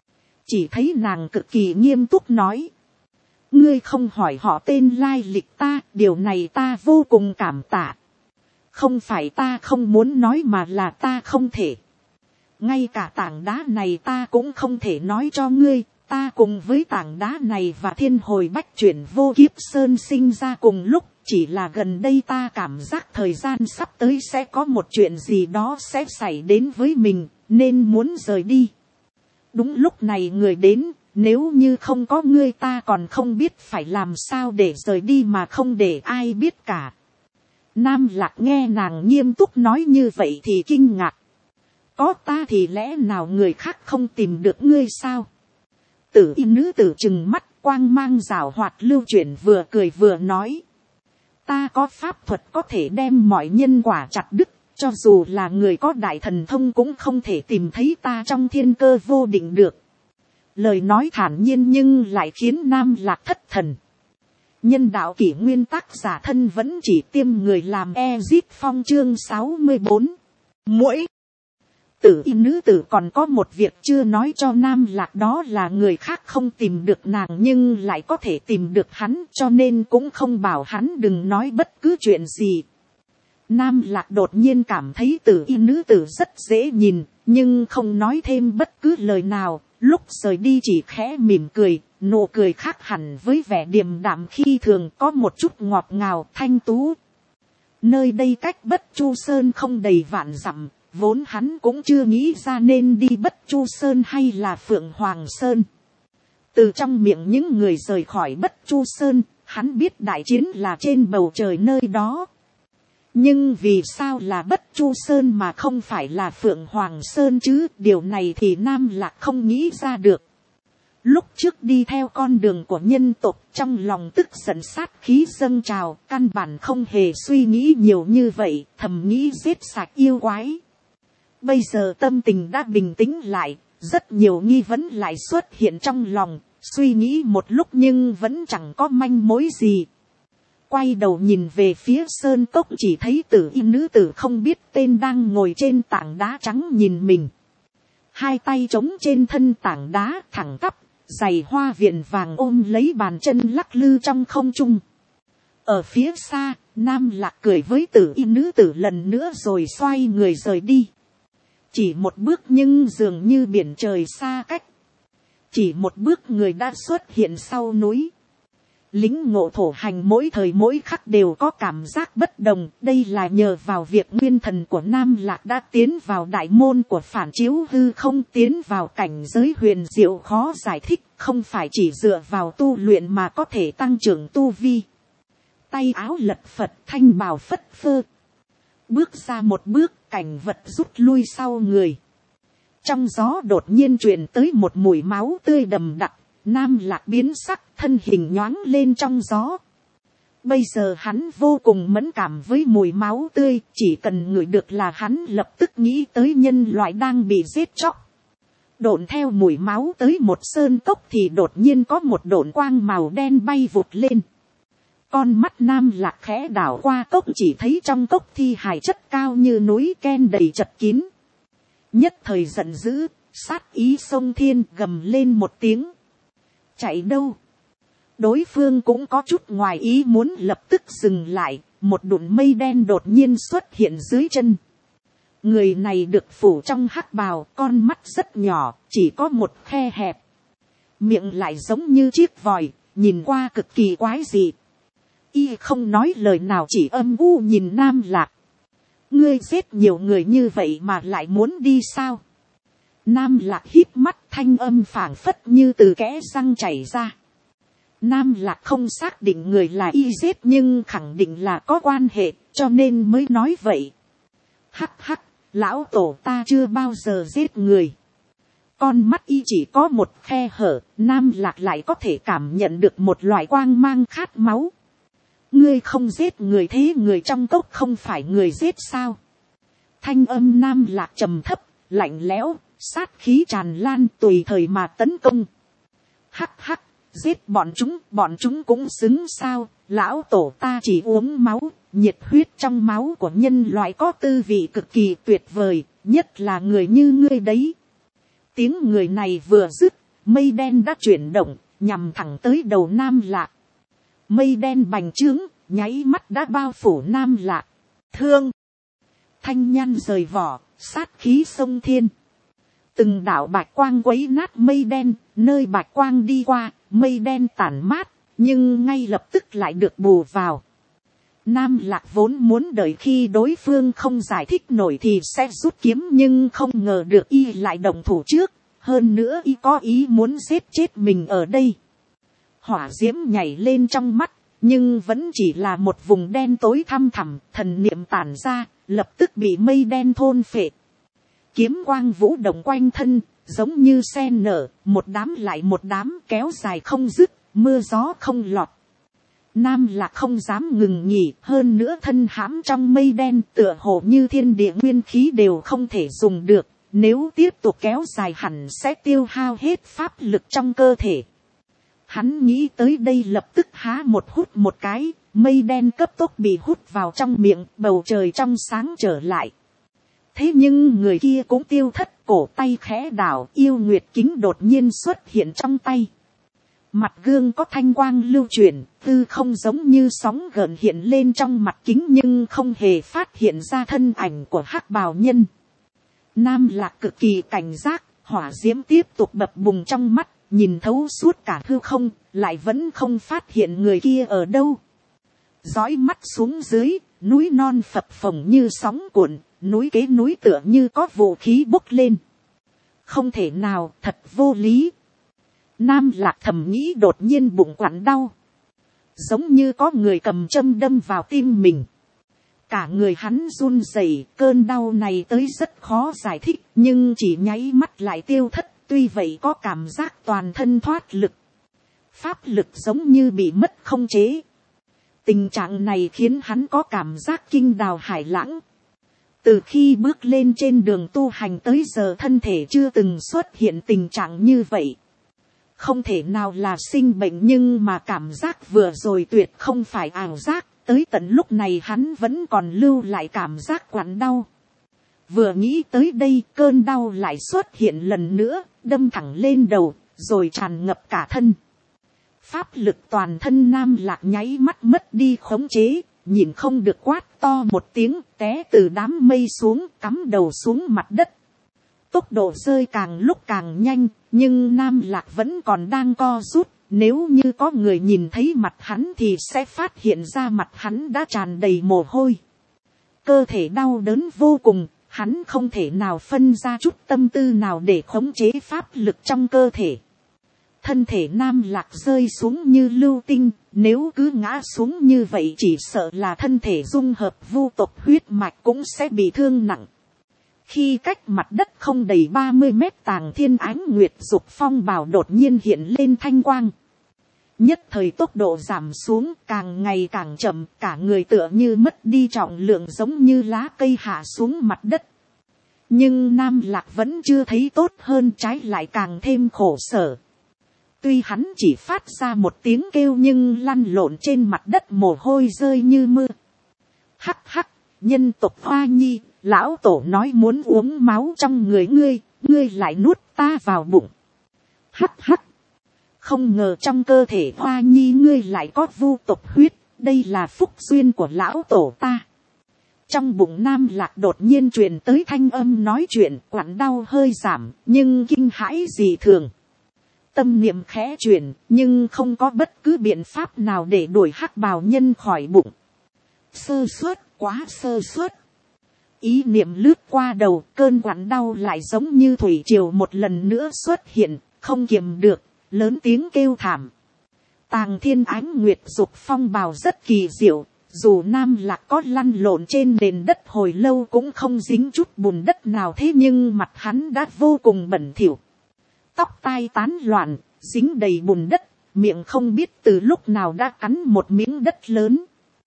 Speaker 1: Chỉ thấy nàng cực kỳ nghiêm túc nói. Ngươi không hỏi họ tên lai lịch ta, điều này ta vô cùng cảm tạ. Không phải ta không muốn nói mà là ta không thể. Ngay cả tảng đá này ta cũng không thể nói cho ngươi. Ta cùng với tảng đá này và Thiên Hồi Bách Chuyển Vô Kiếp Sơn sinh ra cùng lúc. Chỉ là gần đây ta cảm giác thời gian sắp tới sẽ có một chuyện gì đó sẽ xảy đến với mình, nên muốn rời đi. Đúng lúc này người đến, nếu như không có ngươi ta còn không biết phải làm sao để rời đi mà không để ai biết cả. Nam Lạc nghe nàng nghiêm túc nói như vậy thì kinh ngạc. Có ta thì lẽ nào người khác không tìm được ngươi sao? Tử Y nữ tử trừng mắt, quang mang rào hoạt lưu chuyển, vừa cười vừa nói. Ta có pháp thuật có thể đem mọi nhân quả chặt đứt, cho dù là người có đại thần thông cũng không thể tìm thấy ta trong thiên cơ vô định được. Lời nói thản nhiên nhưng lại khiến Nam Lạc thất thần. Nhân đạo kỷ nguyên tác giả thân vẫn chỉ tiêm người làm Ezit Phong chương 64. Mỗi Tử Y nữ tử còn có một việc chưa nói cho Nam Lạc, đó là người khác không tìm được nàng nhưng lại có thể tìm được hắn, cho nên cũng không bảo hắn đừng nói bất cứ chuyện gì. Nam Lạc đột nhiên cảm thấy Tử Y nữ tử rất dễ nhìn, nhưng không nói thêm bất cứ lời nào, lúc rời đi chỉ khẽ mỉm cười, nụ cười khác hẳn với vẻ điềm đạm khi thường, có một chút ngọt ngào thanh tú. Nơi đây cách Bất Chu Sơn không đầy vạn dặm. Vốn hắn cũng chưa nghĩ ra nên đi Bất Chu Sơn hay là Phượng Hoàng Sơn. Từ trong miệng những người rời khỏi Bất Chu Sơn, hắn biết đại chiến là trên bầu trời nơi đó. Nhưng vì sao là Bất Chu Sơn mà không phải là Phượng Hoàng Sơn chứ? Điều này thì Nam Lạc không nghĩ ra được. Lúc trước đi theo con đường của nhân tộc, trong lòng tức giận sát khí dâng trào, căn bản không hề suy nghĩ nhiều như vậy, thầm nghĩ giết sạch yêu quái. Bây giờ tâm tình đã bình tĩnh lại, rất nhiều nghi vấn lại xuất hiện trong lòng, suy nghĩ một lúc nhưng vẫn chẳng có manh mối gì. Quay đầu nhìn về phía sơn cốc, chỉ thấy tử y nữ tử không biết tên đang ngồi trên tảng đá trắng nhìn mình. Hai tay trống trên thân tảng đá thẳng tắp, giày hoa viền vàng ôm lấy bàn chân lắc lư trong không trung. Ở phía xa, Nam Lạc cười với tử y nữ tử lần nữa rồi xoay người rời đi. Chỉ một bước nhưng dường như biển trời xa cách. Chỉ một bước người đã xuất hiện sau núi. Lính ngộ thổ hành mỗi thời mỗi khắc đều có cảm giác bất đồng. Đây là nhờ vào việc nguyên thần của Nam Lạc đã tiến vào đại môn của phản chiếu hư không, tiến vào cảnh giới huyền diệu khó giải thích. Không phải chỉ dựa vào tu luyện mà có thể tăng trưởng tu vi. Tay áo lật phật, thanh bào phất phơ. Bước ra một bước, cảnh vật rút lui sau người. Trong gió đột nhiên truyền tới một mùi máu tươi đầm đặc. Nam Lạc biến sắc, thân hình nhoáng lên trong gió. Bây giờ hắn vô cùng mẫn cảm với mùi máu tươi, chỉ cần ngửi được là hắn lập tức nghĩ tới nhân loại đang bị giết chóc. Độn theo mùi máu tới một sơn cốc thì đột nhiên có một độn quang màu đen bay vụt lên. Con mắt Nam Lạc khẽ đảo qua cốc, chỉ thấy trong cốc thi hài chất cao như núi ken đầy chật kín. Nhất thời giận dữ, sát ý sông thiên, gầm lên một tiếng. Chạy đâu? Đối phương cũng có chút ngoài ý muốn, lập tức dừng lại, một đụn mây đen đột nhiên xuất hiện dưới chân. Người này được phủ trong hắc bào, con mắt rất nhỏ, chỉ có một khe hẹp. Miệng lại giống như chiếc vòi, nhìn qua cực kỳ quái dị. Y không nói lời nào, chỉ âm u nhìn Nam Lạc. Ngươi giết nhiều người như vậy mà lại muốn đi sao? Nam Lạc híp mắt, thanh âm phảng phất như từ kẽ răng chảy ra. Nam Lạc không xác định người là y giết nhưng khẳng định là có quan hệ, cho nên mới nói vậy. Hắc hắc, lão tổ ta chưa bao giờ giết người. Con mắt y chỉ có một khe hở, Nam Lạc lại có thể cảm nhận được một loại quang mang khát máu. Ngươi không giết người, thế người trong cốc không phải người giết sao? Thanh âm Nam Lạc trầm thấp, lạnh lẽo, sát khí tràn lan, tùy thời mà tấn công. Hắc hắc, giết bọn chúng cũng xứng sao? Lão tổ ta chỉ uống máu, nhiệt huyết trong máu của nhân loại có tư vị cực kỳ tuyệt vời, nhất là người như ngươi đấy. Tiếng người này vừa dứt, mây đen đã chuyển động, nhằm thẳng tới đầu Nam Lạc. Mây đen bành trướng, nháy mắt đã bao phủ Nam Lạc. Thương! Thanh nhan rời vỏ, sát khí sông thiên. Từng đạo bạch quang quấy nát mây đen, nơi bạch quang đi qua, mây đen tản mát, nhưng ngay lập tức lại được bù vào. Nam Lạc vốn muốn đợi khi đối phương không giải thích nổi thì sẽ rút kiếm, nhưng không ngờ được y lại động thủ trước, hơn nữa y có ý muốn giết chết mình ở đây. Hỏa diễm nhảy lên trong mắt, nhưng vẫn chỉ là một vùng đen tối thăm thẳm, thần niệm tản ra, lập tức bị mây đen thôn phệ. Kiếm quang vũ động quanh thân, giống như sen nở, một đám lại một đám kéo dài không dứt, mưa gió không lọt. Nam Lạc không dám ngừng nghỉ, hơn nữa thân hãm trong mây đen, tựa hồ như thiên địa nguyên khí đều không thể dùng được, nếu tiếp tục kéo dài hẳn sẽ tiêu hao hết pháp lực trong cơ thể. Hắn nghĩ tới đây lập tức há một hút một cái, mây đen cấp tốc bị hút vào trong miệng, bầu trời trong sáng trở lại. Thế nhưng người kia cũng tiêu thất, cổ tay khẽ đảo, yêu nguyệt kính đột nhiên xuất hiện trong tay. Mặt gương có thanh quang lưu chuyển, tư không giống như sóng gợn hiện lên trong mặt kính nhưng không hề phát hiện ra thân ảnh của hắc bào nhân. Nam Lạc cực kỳ cảnh giác, hỏa diễm tiếp tục bập bùng trong mắt, nhìn thấu suốt cả hư không, lại vẫn không phát hiện người kia ở đâu. Dõi mắt xuống dưới, núi non phập phồng như sóng cuộn, núi kế núi tựa như có vũ khí bốc lên. Không thể nào, thật vô lý. Nam Lạc thầm nghĩ đột nhiên bụng quặn đau. Giống như có người cầm châm đâm vào tim mình. Cả người hắn run rẩy, cơn đau này tới rất khó giải thích, nhưng chỉ nháy mắt lại tiêu thất, tuy vậy có cảm giác toàn thân thoát lực. Pháp lực giống như bị mất không chế. Tình trạng này khiến hắn có cảm giác kinh đào hải lãng. Từ khi bước lên trên đường tu hành tới giờ thân thể chưa từng xuất hiện tình trạng như vậy. Không thể nào là sinh bệnh, nhưng mà cảm giác vừa rồi tuyệt không phải ảo giác. Tới tận lúc này hắn vẫn còn lưu lại cảm giác quặn đau. Vừa nghĩ tới đây, cơn đau lại xuất hiện lần nữa, đâm thẳng lên đầu, rồi tràn ngập cả thân. Pháp lực toàn thân Nam Lạc nháy mắt mất đi khống chế, nhìn không được quát to một tiếng, té từ đám mây xuống, cắm đầu xuống mặt đất. Tốc độ rơi càng lúc càng nhanh, nhưng Nam Lạc vẫn còn đang co rút. Nếu như có người nhìn thấy mặt hắn thì sẽ phát hiện ra mặt hắn đã tràn đầy mồ hôi. Cơ thể đau đớn vô cùng, hắn không thể nào phân ra chút tâm tư nào để khống chế pháp lực trong cơ thể. Thân thể Nam Lạc rơi xuống như lưu tinh, nếu cứ ngã xuống như vậy chỉ sợ là thân thể dung hợp vu tộc huyết mạch cũng sẽ bị thương nặng. Khi cách mặt đất không đầy 30 mét, Tàng Thiên Ánh Nguyệt Dục Phong bào đột nhiên hiện lên thanh quang. Nhất thời tốc độ giảm xuống, càng ngày càng chậm, cả người tựa như mất đi trọng lượng, giống như lá cây hạ xuống mặt đất. Nhưng Nam Lạc vẫn chưa thấy tốt hơn, trái lại càng thêm khổ sở. Tuy hắn chỉ phát ra một tiếng kêu nhưng lăn lộn trên mặt đất mồ hôi rơi như mưa. Hắc hắc, nhân tộc Hoa Nhi, lão tổ nói muốn uống máu trong người ngươi, ngươi lại nuốt ta vào bụng. Hắc hắc, không ngờ trong cơ thể Hoa Nhi ngươi lại có vu tộc huyết, đây là phúc duyên của lão tổ ta. Trong bụng Nam Lạc đột nhiên truyền tới thanh âm nói chuyện, quặn đau hơi giảm, nhưng kinh hãi dị thường. Tâm niệm khẽ chuyển, nhưng không có bất cứ biện pháp nào để đuổi hắc bào nhân khỏi bụng. Sơ suất, quá sơ suất. Ý niệm lướt qua đầu, cơn quặn đau lại giống như thủy triều một lần nữa xuất hiện, không kiềm được, lớn tiếng kêu thảm. Tàng Thiên Ánh Nguyệt Dục Phong bào rất kỳ diệu, dù Nam Lạc có lăn lộn trên nền đất hồi lâu cũng không dính chút bùn đất nào, thế nhưng mặt hắn đã vô cùng bẩn thỉu. Tóc tai tán loạn, dính đầy bùn đất, miệng không biết từ lúc nào đã cắn một miếng đất lớn.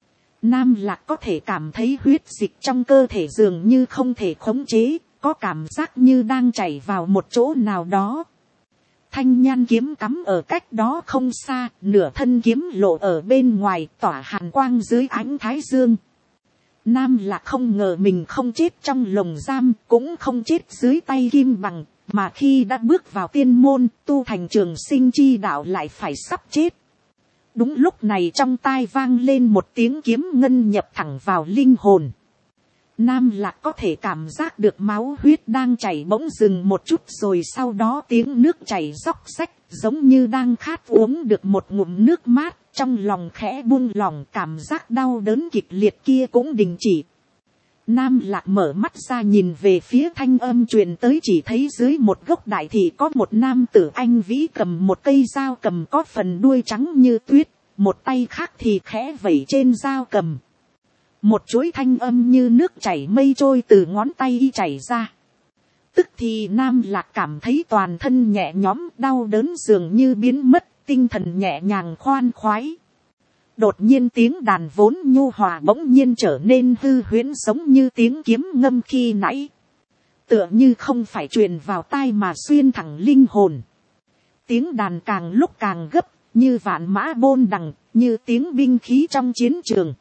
Speaker 1: Nam Lạc có thể cảm thấy huyết dịch trong cơ thể dường như không thể khống chế, có cảm giác như đang chảy vào một chỗ nào đó. Thanh nhan kiếm cắm ở cách đó không xa, nửa thân kiếm lộ ở bên ngoài, tỏa hàn quang dưới ánh thái dương. Nam Lạc không ngờ mình không chết trong lồng giam, cũng không chết dưới tay Kim Bằng, mà khi đã bước vào tiên môn, tu thành trường sinh chi đạo lại phải sắp chết. Đúng lúc này trong tai vang lên một tiếng kiếm ngân nhập thẳng vào linh hồn. Nam Lạc có thể cảm giác được máu huyết đang chảy bỗng dừng một chút, rồi sau đó tiếng nước chảy róc rách, giống như đang khát uống được một ngụm nước mát. Trong lòng khẽ buông lỏng, cảm giác đau đớn kịch liệt kia cũng đình chỉ. Nam Lạc mở mắt ra nhìn về phía thanh âm truyền tới, chỉ thấy dưới một gốc đại thị có một nam tử anh vĩ cầm một cây dao cầm có phần đuôi trắng như tuyết, một tay khác thì khẽ vẩy trên dao cầm. Một chuỗi thanh âm như nước chảy mây trôi từ ngón tay y chảy ra. Tức thì Nam Lạc cảm thấy toàn thân nhẹ nhõm, đau đớn dường như biến mất, tinh thần nhẹ nhàng khoan khoái. Đột nhiên tiếng đàn vốn nhu hòa bỗng nhiên trở nên hư huyễn, giống như tiếng kiếm ngâm khi nãy. Tựa như không phải truyền vào tai mà xuyên thẳng linh hồn. Tiếng đàn càng lúc càng gấp, như vạn mã bôn đằng, như tiếng binh khí trong chiến trường.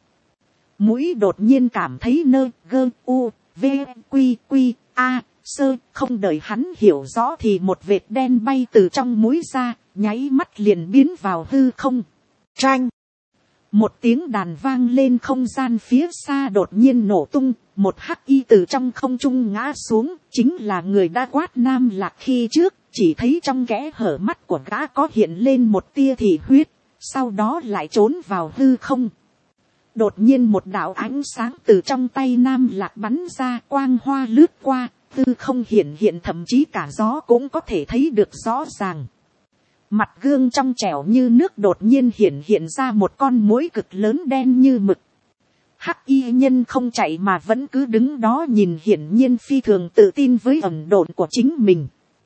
Speaker 1: Mũi đột nhiên cảm thấy nơ gơ u v q q a sơ, không đợi hắn hiểu rõ thì một vệt đen bay từ trong mũi ra, nháy mắt liền biến vào hư không. Tranh. Một tiếng đàn vang lên, không gian phía xa đột nhiên nổ tung, một hắc y từ trong không trung ngã xuống, chính là người đã quát Nam Lạc khi trước, chỉ thấy trong kẽ hở mắt của gã có hiện lên một tia thị huyết, sau đó lại trốn vào hư không. Đột nhiên một đạo ánh sáng từ trong tay Nam Lạc bắn ra, quang hoa lướt qua, hư không hiện, thậm chí cả gió cũng có thể thấy được rõ ràng. Mặt gương trong trẻo như nước đột nhiên hiện ra một con muỗi cực lớn đen như mực. Hắc y nhân không chạy mà vẫn cứ đứng đó nhìn, hiển nhiên phi thường tự tin với ẩn độn của chính mình.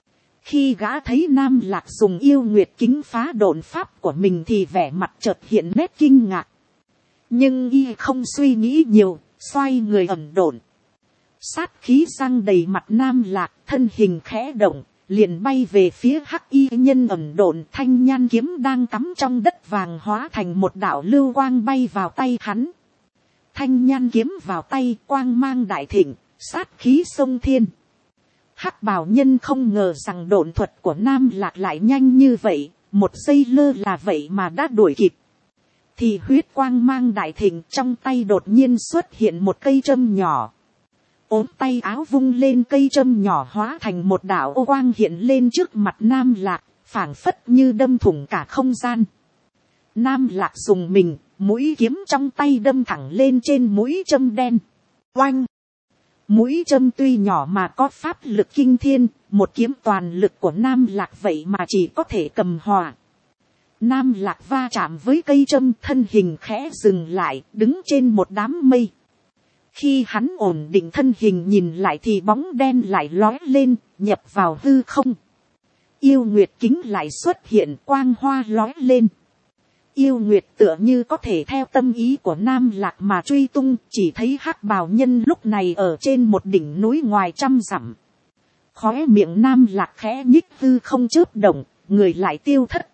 Speaker 1: Khi gã thấy Nam Lạc dùng yêu nguyệt kính phá độn pháp của mình thì vẻ mặt chợt hiện nét kinh ngạc. Nhưng y không suy nghĩ nhiều, xoay người ẩn độn. Sát khí răng đầy mặt Nam Lạc, thân hình khẽ động, liền bay về phía hắc y nhân ẩn độn. Thanh nhan kiếm đang cắm trong đất vàng hóa thành một đạo lưu quang bay vào tay hắn. Thanh nhan kiếm vào tay, quang mang đại thịnh, sát khí sông thiên. Hắc bào nhân không ngờ rằng độn thuật của Nam Lạc lại nhanh như vậy, một giây lơ là vậy mà đã đuổi kịp. Thì huyết quang mang đại thịnh, trong tay đột nhiên xuất hiện một cây châm nhỏ. Ốm tay áo vung lên, cây châm nhỏ hóa thành một đạo ô quang hiện lên trước mặt Nam Lạc, phảng phất như đâm thủng cả không gian. Nam Lạc dùng mình, mũi kiếm trong tay đâm thẳng lên trên mũi châm đen. Oanh! Mũi châm tuy nhỏ mà có pháp lực kinh thiên, một kiếm toàn lực của Nam Lạc vậy mà chỉ có thể cầm hòa. Nam Lạc va chạm với cây châm, thân hình khẽ dừng lại, đứng trên một đám mây. Khi hắn ổn định thân hình nhìn lại thì bóng đen lại lói lên, nhập vào hư không. Yêu nguyệt kính lại xuất hiện, quang hoa lói lên. Yêu nguyệt tựa như có thể theo tâm ý của Nam Lạc mà truy tung, chỉ thấy hắc bào nhân lúc này ở trên một đỉnh núi ngoài 100 dặm. Khóe miệng Nam Lạc khẽ nhích, hư không chớp động, người lại tiêu thất.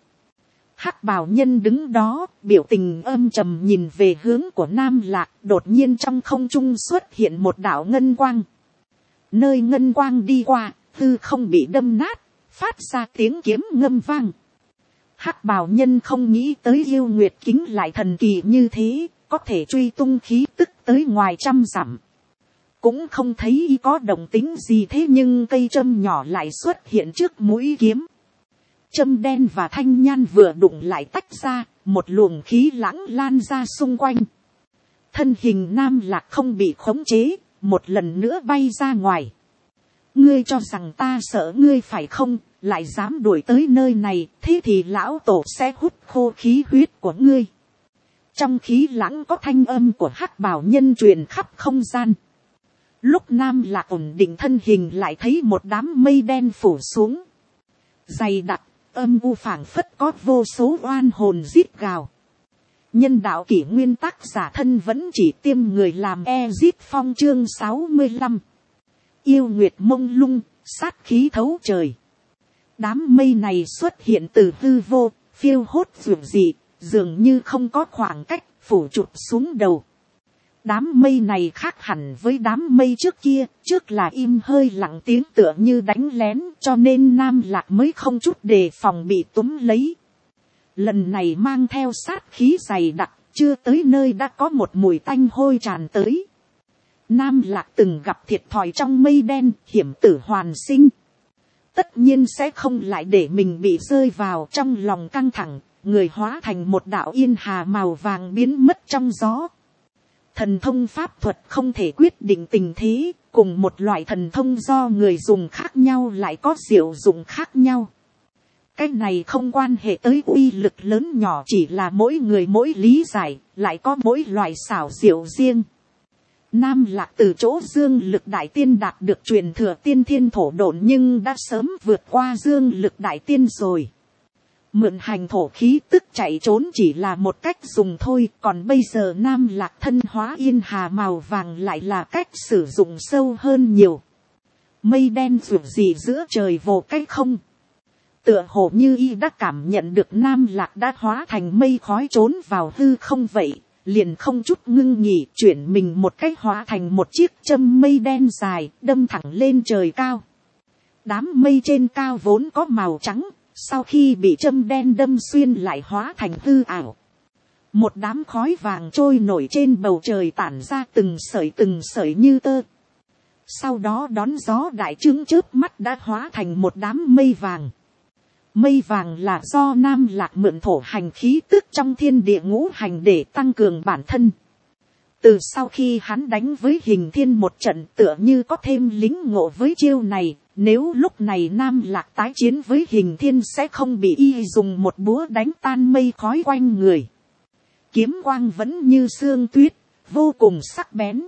Speaker 1: Hắc bào nhân đứng đó, biểu tình âm trầm nhìn về hướng của Nam Lạc, đột nhiên trong không trung xuất hiện một đạo ngân quang. Nơi ngân quang đi qua, hư không bị đâm nát, phát ra tiếng kiếm ngâm vang. Hắc bào nhân không nghĩ tới yêu nguyệt kính lại thần kỳ như thế, có thể truy tung khí tức tới ngoài 100 dặm. Cũng không thấy y có động tính gì, thế nhưng cây châm nhỏ lại xuất hiện trước mũi kiếm. Châm đen và thanh nhan vừa đụng lại tách ra, một luồng khí lãng lan ra xung quanh. Thân hình Nam Lạc không bị khống chế, một lần nữa bay ra ngoài. Ngươi cho rằng ta sợ ngươi phải không, lại dám đuổi tới nơi này, thế thì lão tổ sẽ hút khô khí huyết của ngươi. Trong khí lãng có thanh âm của hắc bào nhân truyền khắp không gian. Lúc Nam Lạc ổn định thân hình lại thấy một đám mây đen phủ xuống. Dày đặc, âm u phảng phất có vô số oan hồn rít gào. Nhân đạo kỷ nguyên tác giả thân vẫn chỉ tiêm người làm Ezip Phong chương 65. Yêu nguyệt mông lung, sát khí thấu trời. Đám mây này xuất hiện từ hư vô, phiêu hốt dường dị, dường như không có khoảng cách, phủ chụp xuống đầu. Đám mây này khác hẳn với đám mây trước kia, trước là im hơi lặng tiếng tựa như đánh lén, cho nên Nam Lạc mới không chút đề phòng bị túm lấy. Lần này mang theo sát khí dày đặc, chưa tới nơi đã có một mùi tanh hôi tràn tới. Nam Lạc từng gặp thiệt thòi trong mây đen, hiểm tử hoàn sinh. Tất nhiên sẽ không lại để mình bị rơi vào, trong lòng căng thẳng, người hóa thành một đạo yên hà màu vàng biến mất trong gió. Thần thông pháp thuật không thể quyết định tình thế, cùng một loại thần thông do người dùng khác nhau lại có diệu dụng khác nhau. Cái này không quan hệ tới uy lực lớn nhỏ, chỉ là mỗi người mỗi lý giải, lại có mỗi loại xảo diệu riêng. Nam Lạc từ chỗ dương lực đại tiên đạt được truyền thừa tiên thiên thổ độn, nhưng đã sớm vượt qua dương lực đại tiên rồi. Mượn hành thổ khí tức chạy trốn chỉ là một cách dùng thôi, còn bây giờ Nam Lạc thân hóa yên hà màu vàng lại là cách sử dụng sâu hơn nhiều. Mây đen rủ rì giữa trời vô cách không. Tựa hồ như y đã cảm nhận được Nam Lạc đã hóa thành mây khói trốn vào hư không vậy, liền không chút ngưng nghỉ chuyển mình một cách hóa thành một chiếc châm mây đen dài, đâm thẳng lên trời cao. Đám mây trên cao vốn có màu trắng, sau khi bị châm đen đâm xuyên lại hóa thành hư ảo. Một đám khói vàng trôi nổi trên bầu trời tản ra từng sợi như tơ. Sau đó đón gió đại trướng chớp mắt đã hóa thành một đám mây vàng. Mây vàng là do Nam Lạc mượn thổ hành khí tức trong thiên địa ngũ hành để tăng cường bản thân. Từ sau khi hắn đánh với Hình Thiên một trận, tựa như có thêm lính ngộ với chiêu này, Nếu lúc này Nam Lạc tái chiến với Hình Thiên sẽ không bị y dùng một búa đánh tan mây khói quanh người. Kiếm quang vẫn như sương tuyết, vô cùng sắc bén.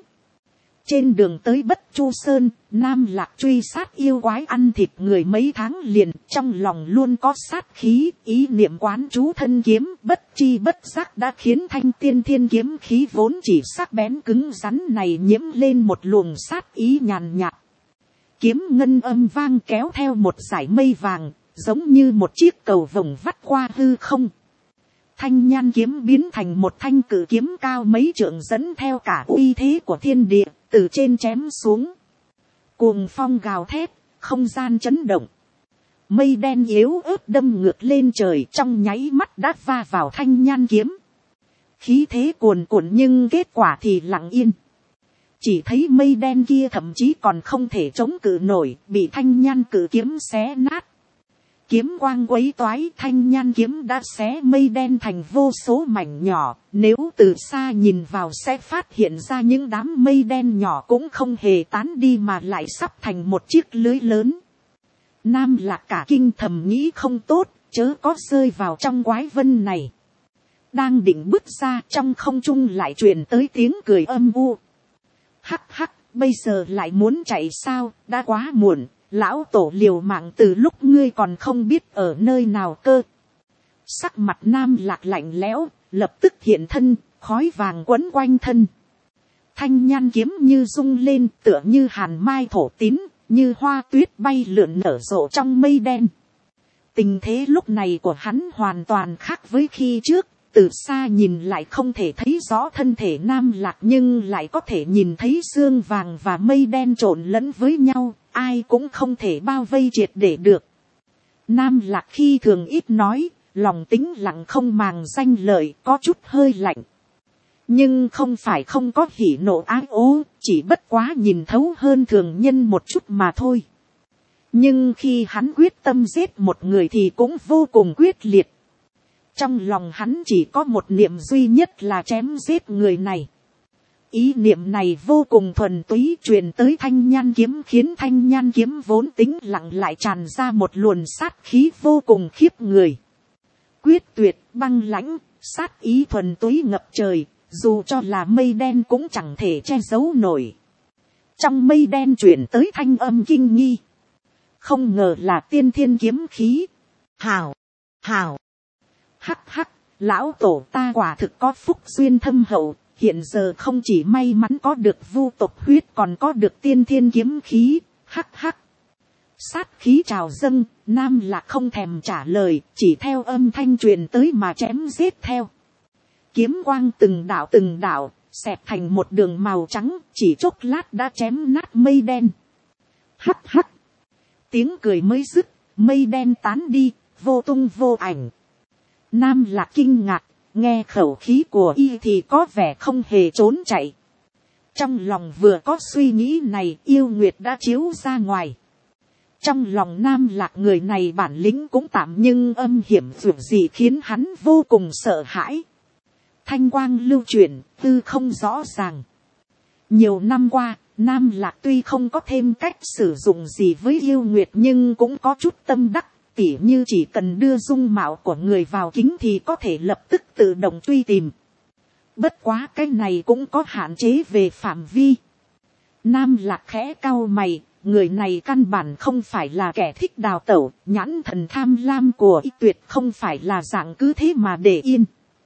Speaker 1: Trên đường tới Bất Chu Sơn, Nam Lạc truy sát yêu quái ăn thịt người mấy tháng liền, trong lòng luôn có sát khí, ý niệm quán chú thân kiếm, bất chi bất giác đã khiến thanh tiên thiên kiếm khí vốn chỉ sắc bén cứng rắn này nhiễm lên một luồng sát ý nhàn nhạt. Kiếm ngân âm vang kéo theo một dải mây vàng, giống như một chiếc cầu vồng vắt qua hư không. Thanh nhan kiếm biến thành một thanh cự kiếm cao mấy trượng dẫn theo cả uy thế của thiên địa, từ trên chém xuống. Cuồng phong gào thét, không gian chấn động. Mây đen yếu ớt đâm ngược lên trời, trong nháy mắt đã va vào thanh nhan kiếm. Khí thế cuồn cuộn nhưng kết quả thì lặng yên. Chỉ thấy mây đen kia thậm chí còn không thể chống cự nổi, bị thanh nhan cự kiếm xé nát. Kiếm quang quấy toái, thanh nhan kiếm đã xé mây đen thành vô số mảnh nhỏ, nếu từ xa nhìn vào sẽ phát hiện ra những đám mây đen nhỏ cũng không hề tán đi mà lại sắp thành một chiếc lưới lớn. Nam Lạc cả kinh thầm nghĩ không tốt, chớ có rơi vào trong quái vân này. Đang định bước ra, trong không trung lại truyền tới tiếng cười âm u. Hắc hắc, bây giờ lại muốn chạy sao, đã quá muộn. Lão tổ liều mạng từ lúc ngươi còn không biết ở nơi nào cơ. Sắc mặt Nam Lạc lạnh lẽo, lập tức hiện thân, khói vàng quấn quanh thân. Thanh nhan kiếm như rung lên, tựa như hàn mai thổ tín, như hoa tuyết bay lượn nở rộ trong mây đen. Tình thế lúc này của hắn hoàn toàn khác với khi trước. Từ xa nhìn lại không thể thấy rõ thân thể Nam Lạc nhưng lại có thể nhìn thấy sương vàng và mây đen trộn lẫn với nhau, ai cũng không thể bao vây triệt để được. Nam Lạc khi thường ít nói, lòng tĩnh lặng không màng danh lợi, có chút hơi lạnh. Nhưng không phải không có hỉ nộ ái ố, chỉ bất quá nhìn thấu hơn thường nhân một chút mà thôi. Nhưng khi hắn quyết tâm giết một người thì cũng vô cùng quyết liệt. Trong lòng hắn chỉ có một niệm duy nhất là chém giết người này. Ý niệm này vô cùng thuần túy truyền tới thanh nhan kiếm, khiến thanh nhan kiếm vốn tĩnh lặng lại tràn ra một luồng sát khí vô cùng khiếp người. Quyết tuyệt, băng lãnh, sát ý thuần túy ngập trời, dù cho là mây đen cũng chẳng thể che giấu nổi. Trong mây đen truyền tới thanh âm kinh nghi. Không ngờ là tiên thiên kiếm khí. Hảo, hảo. Hắc hắc, lão tổ ta quả thực có phúc duyên thâm hậu, hiện giờ không chỉ may mắn có được vu tộc huyết còn có được tiên thiên kiếm khí. Hắc hắc. Sát khí trào dâng, Nam Lạc không thèm trả lời, chỉ theo âm thanh truyền tới mà chém giết theo. Kiếm quang từng đạo, xẹp thành một đường màu trắng, chỉ chốc lát đã chém nát mây đen. Hắc hắc. Tiếng cười mới dứt, mây đen tán đi, vô tung vô ảnh. Nam Lạc kinh ngạc, nghe khẩu khí của y thì có vẻ không hề trốn chạy. Trong lòng vừa có suy nghĩ này, yêu nguyệt đã chiếu ra ngoài. Trong lòng Nam Lạc người này bản lĩnh cũng tạm nhưng âm hiểm vượt gì khiến hắn vô cùng sợ hãi. Thanh quang lưu chuyển, tư không rõ ràng. Nhiều năm qua, Nam Lạc tuy không có thêm cách sử dụng gì với yêu nguyệt nhưng cũng có chút tâm đắc. Tỉ như chỉ cần đưa dung mạo của người vào kính thì có thể lập tức tự động truy tìm. Bất quá cái này cũng có hạn chế về phạm vi. Nam Lạc khẽ cau mày, người này căn bản không phải là kẻ thích đào tẩu, nhãn thần tham lam của y tuyệt không phải là dạng cứ thế mà để yên.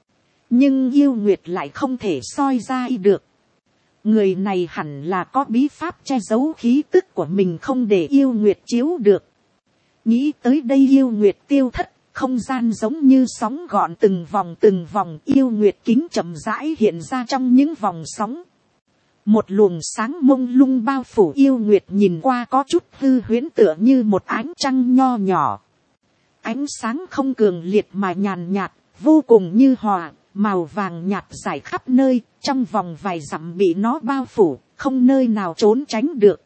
Speaker 1: Nhưng yêu nguyệt lại không thể soi ra y được. Người này hẳn là có bí pháp che giấu khí tức của mình không để yêu nguyệt chiếu được. Nghĩ tới đây yêu nguyệt tiêu thất, không gian giống như sóng gọn từng vòng yêu nguyệt kính chậm rãi hiện ra trong những vòng sóng. Một luồng sáng mông lung bao phủ yêu nguyệt nhìn qua có chút hư huyễn tựa như một ánh trăng nho nhỏ. Ánh sáng không cường liệt mà nhàn nhạt, vô cùng như hòa, màu vàng nhạt rải khắp nơi, trong vòng vài dặm bị nó bao phủ, không nơi nào trốn tránh được.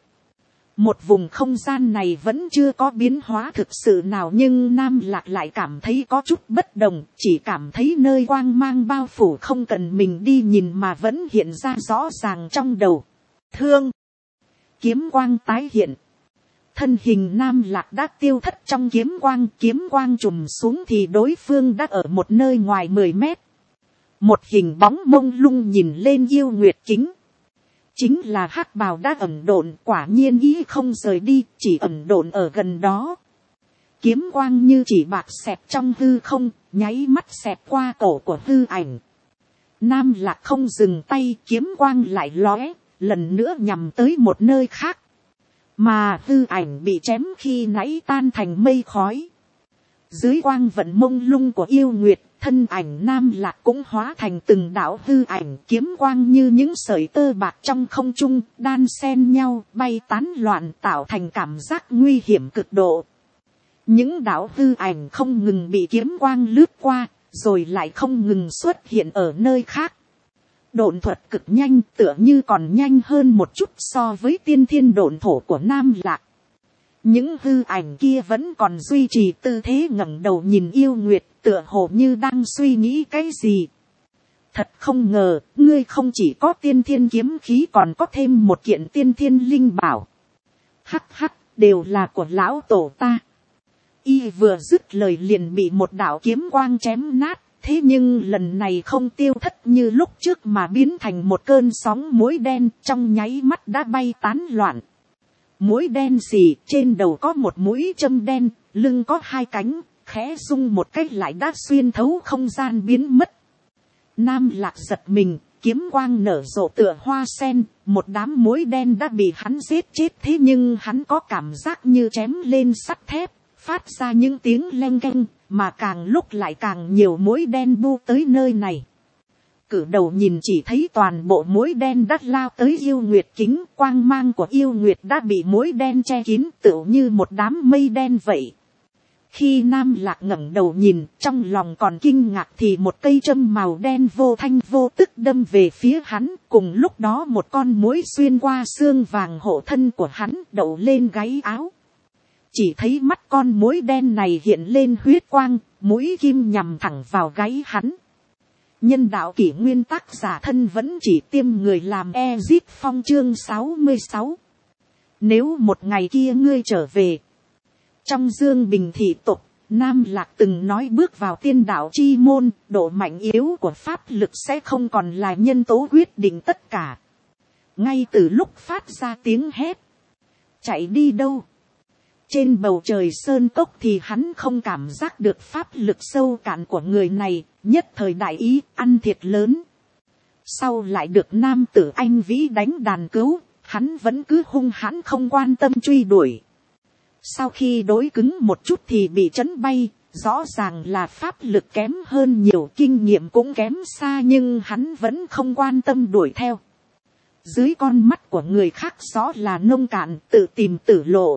Speaker 1: Một vùng không gian này vẫn chưa có biến hóa thực sự nào nhưng Nam Lạc lại cảm thấy có chút bất đồng, chỉ cảm thấy nơi quang mang bao phủ không cần mình đi nhìn mà vẫn hiện ra rõ ràng trong đầu. Thương. Kiếm quang tái hiện. thân hình Nam Lạc đã tiêu thất trong kiếm quang trùm xuống thì đối phương đã ở một nơi ngoài 10 mét. Một hình bóng mông lung nhìn lên Yêu Nguyệt Kính. Chính là hắc bào đã ẩn độn, quả nhiên ý không rời đi, chỉ ẩn độn ở gần đó. Kiếm quang như chỉ bạc xẹt trong hư không, nháy mắt xẹt qua cổ của hư ảnh. Nam Lạc không dừng tay, kiếm quang lại lóe, lần nữa nhằm tới một nơi khác. Mà hư ảnh bị chém khi nãy tan thành mây khói. Dưới quang vận mông lung của Yêu Nguyệt, thân ảnh Nam Lạc cũng hóa thành từng đạo hư ảnh, kiếm quang như những sợi tơ bạc trong không trung, đan xen nhau, bay tán loạn, tạo thành cảm giác nguy hiểm cực độ. Những đạo hư ảnh không ngừng bị kiếm quang lướt qua, rồi lại không ngừng xuất hiện ở nơi khác. Độn thuật cực nhanh, tựa như còn nhanh hơn một chút so với tiên thiên độn thổ của Nam Lạc. Những hư ảnh kia vẫn còn duy trì tư thế ngẩng đầu nhìn Yêu Nguyệt, tựa hồ như đang suy nghĩ cái gì. Thật không ngờ, ngươi không chỉ có tiên thiên kiếm khí còn có thêm một kiện tiên thiên linh bảo. Hắc hắc, đều là của lão tổ ta. Y vừa dứt lời liền bị một đạo kiếm quang chém nát, thế nhưng lần này không tiêu thất như lúc trước mà biến thành một cơn sóng muối đen, trong nháy mắt đã bay tán loạn. Muối đen xì, trên đầu có một mũi châm đen, lưng có 2 cánh, khẽ rung một cách lại đã xuyên thấu không gian biến mất. Nam Lạc giật mình, kiếm quang nở rộ tựa hoa sen, một đám muối đen đã bị hắn giết chết, thế nhưng hắn có cảm giác như chém lên sắt thép, phát ra những tiếng leng keng, mà càng lúc lại càng nhiều muối đen bu tới nơi này. Cử đầu nhìn chỉ thấy toàn bộ muối đen đã lao tới Yêu Nguyệt Kính, quang mang của Yêu Nguyệt đã bị muối đen che kín, tựu như một đám mây đen vậy. Khi Nam Lạc ngẩng đầu nhìn, trong lòng còn kinh ngạc thì một cây châm màu đen vô thanh vô tức đâm về phía hắn, cùng lúc đó một con muối xuyên qua xương vàng hộ thân của hắn, đậu lên gáy áo. Chỉ thấy mắt con muối đen này hiện lên huyết quang, mũi kim nhằm thẳng vào gáy hắn. Nhân đạo kỷ nguyên, tác giả thân vẫn chỉ tiêm người làm Ezit Phong chương 66. Nếu một ngày kia ngươi trở về. Trong Dương Bình thị tộc, Nam Lạc từng nói bước vào tiên đạo chi môn, độ mạnh yếu của pháp lực sẽ không còn là nhân tố quyết định tất cả. Ngay từ lúc phát ra tiếng hét. Chạy đi đâu? Trên bầu trời sơn cốc thì hắn không cảm giác được pháp lực sâu cạn của người này, nhất thời đại ý, ăn thiệt lớn. Sau lại được nam tử anh vĩ đánh đàn cứu, hắn vẫn cứ hung hãn không quan tâm truy đuổi. Sau khi đối cứng một chút thì bị chấn bay, rõ ràng là pháp lực kém hơn nhiều, kinh nghiệm cũng kém xa, nhưng hắn vẫn không quan tâm đuổi theo. Dưới con mắt của người khác rõ là nông cạn, tự tìm tử lộ.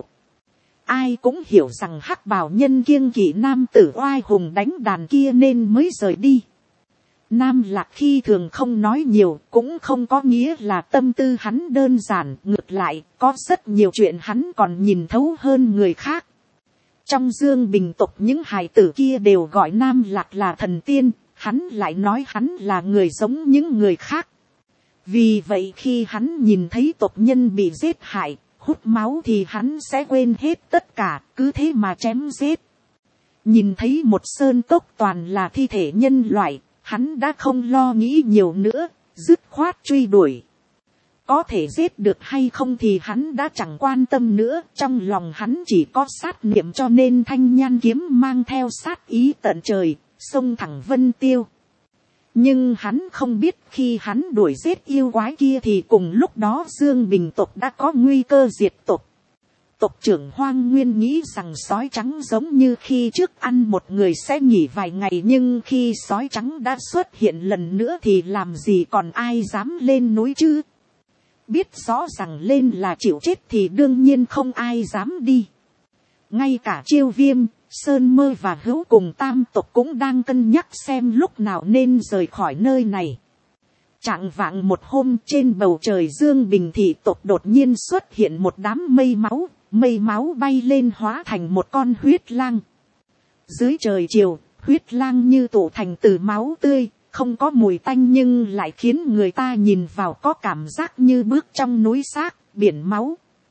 Speaker 1: Ai cũng hiểu rằng hắc bào nhân kiêng kỵ nam tử oai hùng đánh đàn kia nên mới rời đi. Nam Lạc khi thường không nói nhiều cũng không có nghĩa là tâm tư hắn đơn giản, ngược lại có rất nhiều chuyện hắn còn nhìn thấu hơn người khác. Trong Dương Bình tộc những hài tử kia đều gọi Nam Lạc là thần tiên, hắn lại nói hắn là người giống những người khác. Vì vậy khi hắn nhìn thấy tộc nhân bị giết hại, hút máu thì hắn sẽ quên hết tất cả, cứ thế mà chém giết. Nhìn thấy một sơn cốc toàn là thi thể nhân loại, hắn đã không lo nghĩ nhiều nữa, dứt khoát truy đuổi. Có thể giết được hay không thì hắn đã chẳng quan tâm nữa, trong lòng hắn chỉ có sát niệm, cho nên thanh nhan kiếm mang theo sát ý tận trời, xông thẳng Vân Tiêu. Nhưng hắn không biết khi hắn đuổi giết yêu quái kia thì cùng lúc đó Dương Bình tộc đã có nguy cơ diệt tộc. Tộc trưởng Hoang Nguyên nghĩ rằng sói trắng giống như khi trước ăn một người sẽ nghỉ vài ngày, nhưng khi sói trắng đã xuất hiện lần nữa thì làm gì còn ai dám lên núi chứ. Biết rõ rằng lên là chịu chết thì đương nhiên không ai dám đi. Ngay cả Chiêu Viêm, Sơn Mơ và Hữu cùng tam tộc cũng đang cân nhắc xem lúc nào nên rời khỏi nơi này. Trạng vạng một hôm, trên bầu trời Dương Bình thị tộc đột nhiên xuất hiện một đám mây máu bay lên hóa thành một con huyết lang. Dưới trời chiều, huyết lang như tụ thành từ máu tươi, không có mùi tanh nhưng lại khiến người ta nhìn vào có cảm giác như bước trong núi xác, biển máu.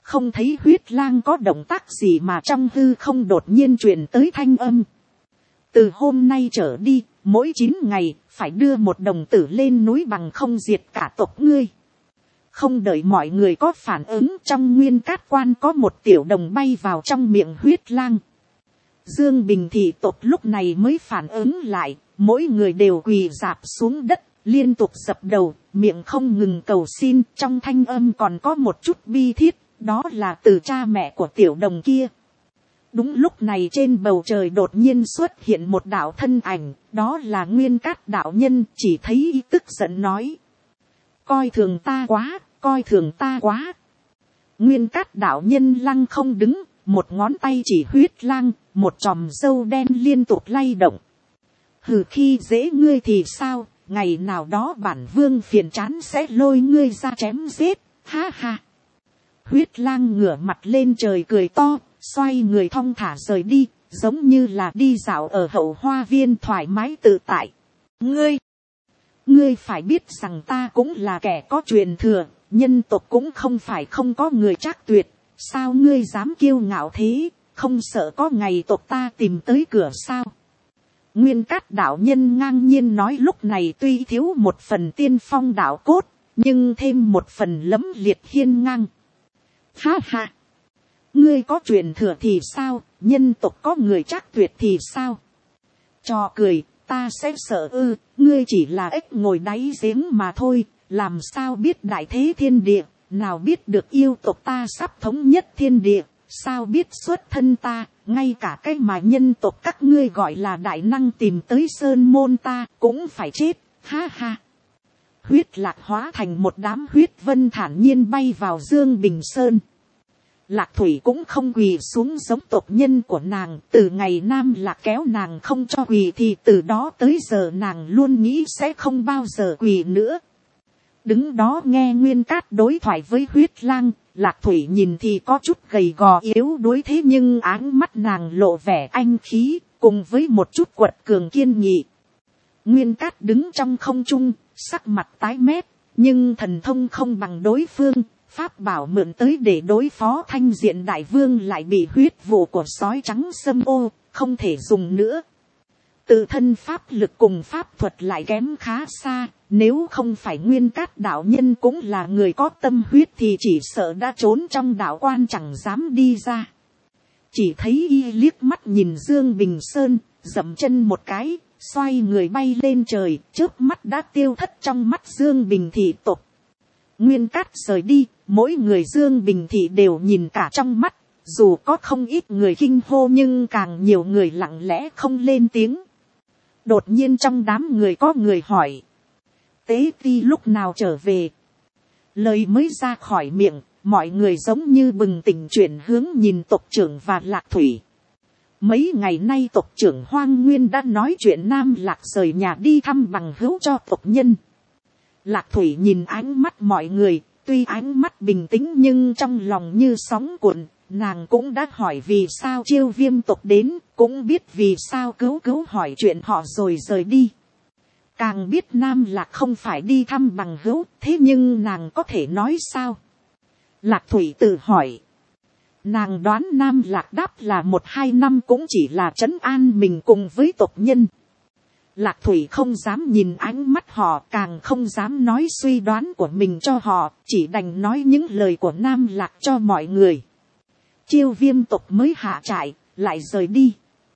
Speaker 1: Không thấy huyết lang có động tác gì mà trong hư không đột nhiên truyền tới thanh âm. Từ hôm nay trở đi, mỗi 9 ngày, phải đưa một đồng tử lên núi bằng không diệt cả tộc ngươi. Không đợi mọi người có phản ứng, trong nguyên cát quan có một tiểu đồng bay vào trong miệng huyết lang. Dương Bình thị tộc lúc này mới phản ứng lại, mỗi người đều quỳ rạp xuống đất, liên tục dập đầu, miệng không ngừng cầu xin, trong thanh âm còn có một chút bi thiết, đó là từ cha mẹ của tiểu đồng kia. Đúng lúc này trên bầu trời đột nhiên xuất hiện một đạo thân ảnh, đó là Nguyên Cát đạo nhân, chỉ thấy y tức giận nói. Coi thường ta quá, coi thường ta quá. Nguyên Cát đạo nhân lăng không đứng, một ngón tay chỉ huyết lang, một chòm râu đen liên tục lay động. Hừ, khi dễ ngươi thì sao, ngày nào đó bản vương phiền chán sẽ lôi ngươi ra chém giết, ha ha. Huyết lang ngửa mặt lên trời cười to, xoay người thong thả rời đi, giống như là đi dạo ở hậu hoa viên thoải mái tự tại. Ngươi phải biết rằng ta cũng là kẻ có truyền thừa, nhân tộc cũng không phải không có người trác tuyệt, sao ngươi dám kiêu ngạo thế, không sợ có ngày tộc ta tìm tới cửa sao. Nguyên Cát đạo nhân ngang nhiên nói, lúc này tuy thiếu một phần tiên phong đạo cốt, nhưng thêm một phần lẫm liệt hiên ngang. Ha ha! Ngươi có truyền thừa thì sao, nhân tộc có người trác tuyệt thì sao? Trò cười, ta sẽ sợ ư, ngươi chỉ là ếch ngồi đáy giếng mà thôi, làm sao biết đại thế thiên địa, nào biết được yêu tộc ta sắp thống nhất thiên địa, sao biết xuất thân ta, ngay cả cái mà nhân tộc các ngươi gọi là đại năng tìm tới sơn môn ta cũng phải chết, ha ha. Huyết Lạc hóa thành một đám huyết vân thản nhiên bay vào Dương Bình Sơn. Lạc Thủy cũng không quỳ xuống giống tộc nhân của nàng, từ ngày Nam Lạc kéo nàng không cho quỳ thì từ đó tới giờ nàng luôn nghĩ sẽ không bao giờ quỳ nữa. Đứng đó nghe Nguyên Cát đối thoại với huyết lang, Lạc Thủy nhìn thì có chút gầy gò yếu đuối, thế nhưng áng mắt nàng lộ vẻ anh khí, cùng với một chút quật cường kiên nghị. Nguyên Cát đứng trong không trung, sắc mặt tái mét, nhưng thần thông không bằng đối phương, pháp bảo mượn tới để đối phó Thanh Diện Đại Vương lại bị huyết vụ của sói trắng xâm ô, không thể dùng nữa. Tự thân pháp lực cùng pháp thuật lại kém khá xa, nếu không phải Nguyên Cát đạo nhân cũng là người có tâm huyết thì chỉ sợ đã trốn trong đạo quan chẳng dám đi ra. Chỉ thấy y liếc mắt nhìn Dương Bình Sơn, dậm chân một cái, xoay người bay lên trời, chớp mắt đã tiêu thất trong mắt Dương Bình thị tộc. Nguyên Cát rời đi, mỗi người Dương Bình thị đều nhìn cả trong mắt, dù có không ít người kinh hô nhưng càng nhiều người lặng lẽ không lên tiếng. Đột nhiên trong đám người có người hỏi. Tế ti lúc nào trở về? Lời mới ra khỏi miệng, mọi người giống như bừng tỉnh chuyển hướng nhìn tộc trưởng và Lạc Thủy. Mấy ngày nay tộc trưởng Hoang Nguyên đã nói chuyện Nam Lạc rời nhà đi thăm bằng hữu cho tộc nhân. Lạc Thủy nhìn ánh mắt mọi người, tuy ánh mắt bình tĩnh nhưng trong lòng như sóng cuộn. Nàng cũng đã hỏi vì sao Chiêu Viêm tộc đến, cũng biết vì sao cứu hỏi chuyện họ rồi rời đi. Càng biết Nam Lạc không phải đi thăm bằng hữu, thế nhưng nàng có thể nói sao? Lạc Thủy tự hỏi. Nàng đoán Nam Lạc đáp là 1-2 năm cũng chỉ là trấn an mình cùng với tộc nhân. Lạc Thủy không dám nhìn ánh mắt họ, càng không dám nói suy đoán của mình cho họ, chỉ đành nói những lời của Nam Lạc cho mọi người. Chiêu Viêm tộc mới hạ trại, lại rời đi.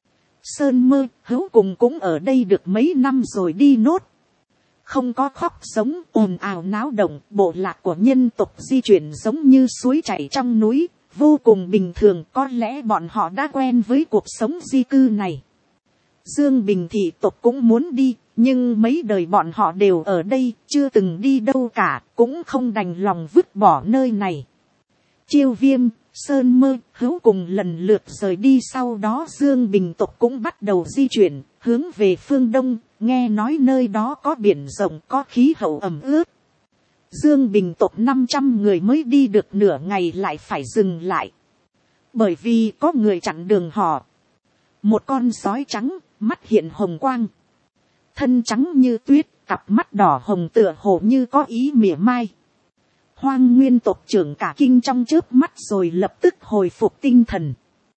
Speaker 1: Sơn Mơ, Hữu cùng cũng ở đây được mấy năm rồi đi nốt. Không có khóc sống, ồn ào náo động, bộ lạc của nhân tộc di chuyển giống như suối chảy trong núi, vô cùng bình thường, có lẽ bọn họ đã quen với cuộc sống di cư này. Dương Bình thị tộc cũng muốn đi, nhưng mấy đời bọn họ đều ở đây, chưa từng đi đâu cả, cũng không đành lòng vứt bỏ nơi này. Chiêu Viêm, Sơn Mơ, Hữu cùng lần lượt rời đi, sau đó Dương Bình tộc cũng bắt đầu di chuyển, hướng về phương đông, nghe nói nơi đó có biển rộng, có khí hậu ẩm ướt. Dương Bình tộc 500 người mới đi được nửa ngày lại phải dừng lại. Bởi vì có người chặn đường họ. Một con sói trắng, mắt hiện hồng quang. Thân trắng như tuyết, cặp mắt đỏ hồng tựa hồ như có ý mỉa mai. Hoang Nguyên tộc trưởng cả kinh trong chớp mắt rồi lập tức hồi phục tinh thần.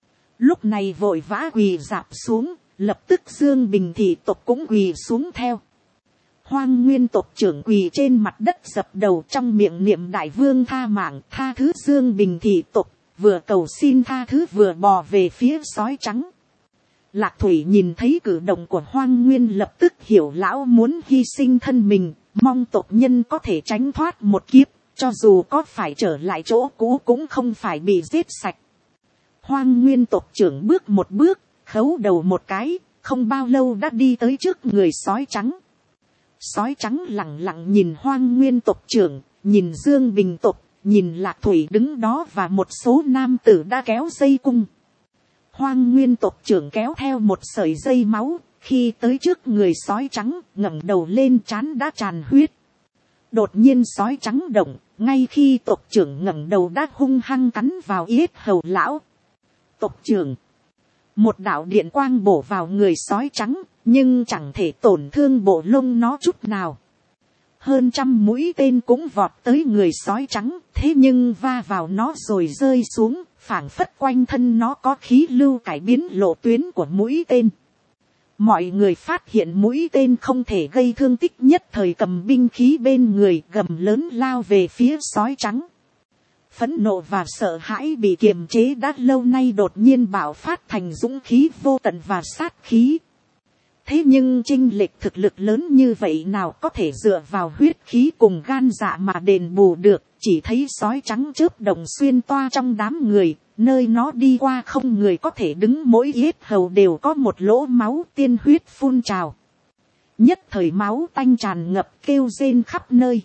Speaker 1: Lúc này vội vã quỳ rạp xuống, lập tức Dương Bình thị tộc cũng quỳ xuống theo. Hoang Nguyên tộc trưởng quỳ trên mặt đất dập đầu, trong miệng niệm đại vương tha mạng tha thứ Dương Bình thị tộc, vừa cầu xin tha thứ vừa bò về phía sói trắng. Lạc Thủy nhìn thấy cử động của Hoang Nguyên lập tức hiểu lão muốn hy sinh thân mình, mong tộc nhân có thể tránh thoát một kiếp, cho dù có phải trở lại chỗ cũ cũng không phải bị giết sạch. Hoang Nguyên tộc trưởng bước một bước, khấu đầu một cái, không bao lâu đã đi tới trước người sói trắng. Sói trắng lặng lặng nhìn Hoang Nguyên tộc trưởng, nhìn Dương Bình tộc, nhìn Lạc Thủy đứng đó và một số nam tử đã kéo dây cung. Hoang Nguyên tộc trưởng kéo theo một sợi dây máu, khi tới trước người sói trắng, ngẩng đầu lên trán đã tràn huyết. Đột nhiên sói trắng động, ngay khi tộc trưởng ngẩng đầu đã hung hăng cắn vào yết hầu lão. Tộc trưởng, một đạo điện quang bổ vào người sói trắng, nhưng chẳng thể tổn thương bộ lông nó chút nào. Hơn 100 mũi tên cũng vọt tới người sói trắng, thế nhưng va vào nó rồi rơi xuống, phảng phất quanh thân nó có khí lưu cải biến lộ tuyến của mũi tên. Mọi người phát hiện mũi tên không thể gây thương tích, nhất thời cầm binh khí bên người, gầm lớn lao về phía sói trắng. Phẫn nộ và sợ hãi bị kiềm chế đã lâu nay đột nhiên bạo phát thành dũng khí vô tận và sát khí. Thế nhưng chênh lệch thực lực lớn như vậy nào có thể dựa vào huyết khí cùng gan dạ mà đền bù được, chỉ thấy sói trắng chớp đồng xuyên toa trong đám người, nơi nó đi qua không người có thể đứng, mỗi yết hầu đều có một lỗ máu, tiên huyết phun trào. Nhất thời máu tanh tràn ngập, kêu rên khắp nơi.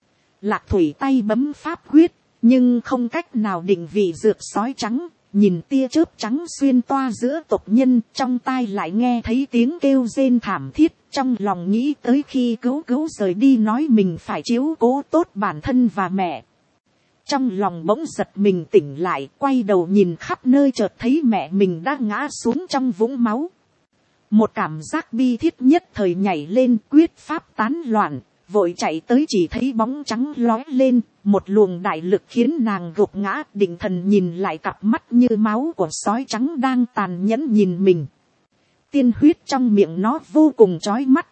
Speaker 1: Lạc Thủy tay bấm pháp quyết, nhưng không cách nào định vị dược sói trắng. Nhìn tia chớp trắng xuyên toa giữa tộc nhân, trong tai lại nghe thấy tiếng kêu rên thảm thiết, trong lòng nghĩ tới khi cứu rời đi nói mình phải chiếu cố tốt bản thân và mẹ. Trong lòng bỗng giật mình tỉnh lại, quay đầu nhìn khắp nơi chợt thấy mẹ mình đã ngã xuống trong vũng máu. Một cảm giác bi thiết nhất thời nhảy lên, quyết pháp tán loạn, vội chạy tới chỉ thấy bóng trắng lói lên, một luồng đại lực khiến nàng gục ngã, định thần nhìn lại cặp mắt như máu của sói trắng đang tàn nhẫn nhìn mình. Tiên huyết trong miệng nó vô cùng chói mắt.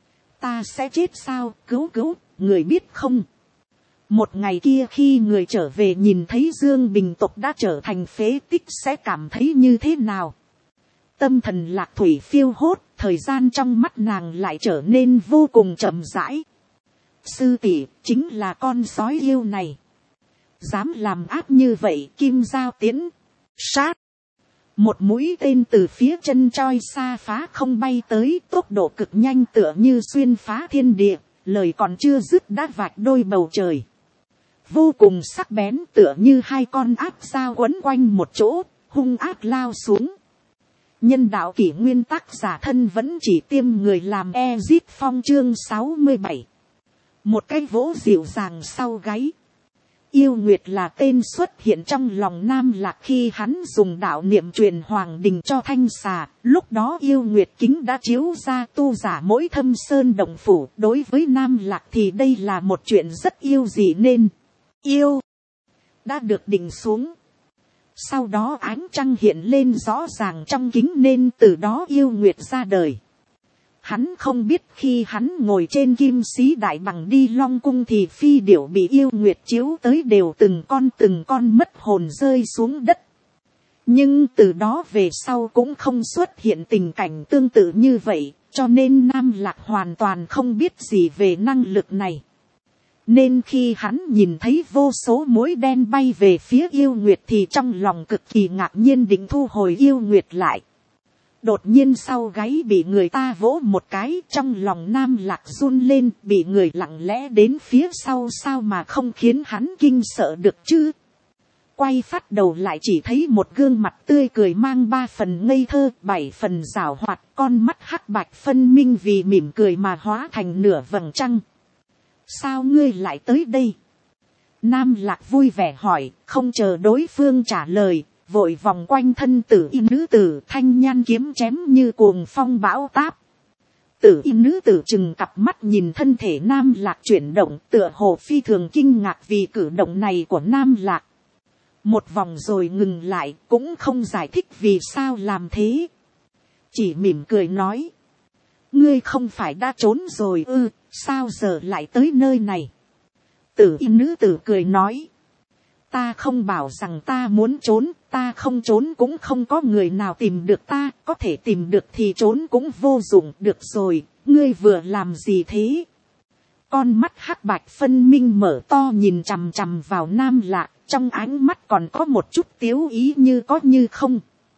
Speaker 1: Ta sẽ chết sao, cứu, người biết không? Một ngày kia khi người trở về nhìn thấy Dương Bình tộc đã trở thành phế tích sẽ cảm thấy như thế nào? Tâm thần Lạc Thủy phiêu hốt, thời gian trong mắt nàng lại trở nên vô cùng chậm rãi. Sư tỷ chính là con sói yêu này. Dám làm ác như vậy, kim giao tiến. Sát. Một mũi tên từ phía chân choi xa phá không bay tới, tốc độ cực nhanh tựa như xuyên phá thiên địa, lời còn chưa dứt đã vạch đôi bầu trời. Vô cùng sắc bén tựa như hai con áp dao quấn quanh một chỗ, hung ác lao xuống. Nhân đạo kỷ nguyên tác giả thân vẫn chỉ tiêm người làm Ezit Phong chương 67. Một cái vỗ dịu dàng sau gáy. Yêu Nguyệt là tên xuất hiện trong lòng Nam Lạc khi hắn dùng đạo niệm truyền hoàng đình cho Thanh Xà. Lúc đó Yêu Nguyệt kính đã chiếu ra tu giả mỗi thâm sơn động phủ. Đối với Nam Lạc thì đây là một chuyện rất yêu dị nên yêu đã được định xuống. Sau đó ánh trăng hiện lên rõ ràng trong kính nên từ đó Yêu Nguyệt ra đời. Hắn không biết khi hắn ngồi trên kim sĩ đại bằng đi Long cung thì phi điểu bị Yêu Nguyệt chiếu tới đều từng con mất hồn rơi xuống đất. Nhưng từ đó về sau cũng không xuất hiện tình cảnh tương tự như vậy, cho nên Nam Lạc hoàn toàn không biết gì về năng lực này. Nên khi hắn nhìn thấy vô số mũi đen bay về phía Yêu Nguyệt thì trong lòng cực kỳ ngạc nhiên, định thu hồi Yêu Nguyệt lại. Đột nhiên sau gáy bị người ta vỗ một cái, trong lòng Nam Lạc run lên, bị người lặng lẽ đến phía sau sao mà không khiến hắn kinh sợ được chứ. Quay phát đầu lại chỉ thấy một gương mặt tươi cười mang 3 phần ngây thơ, 7 phần giảo hoạt, con mắt hắc bạch phân minh vì mỉm cười mà hóa thành nửa vầng trăng. Sao ngươi lại tới đây? Nam Lạc vui vẻ hỏi, không chờ đối phương trả lời, vội vòng quanh thân tử y nữ tử, thanh nhan kiếm chém như cuồng phong bão táp. Tử y nữ tử chừng cặp mắt nhìn thân thể Nam Lạc chuyển động, tựa hồ phi thường kinh ngạc vì cử động này của Nam Lạc. Một vòng rồi ngừng lại, cũng không giải thích vì sao làm thế. Chỉ mỉm cười nói. Ngươi không phải đã trốn rồi ư, sao giờ lại tới nơi này? Tử y nữ tử cười nói. Ta không bảo rằng ta muốn trốn, ta không trốn cũng không có người nào tìm được ta, có thể tìm được thì trốn cũng vô dụng. Được rồi, ngươi vừa làm gì thế? Con mắt hắc bạch phân minh mở to nhìn chằm chằm vào Nam Lạc, trong ánh mắt còn có một chút tiếu ý như có như không.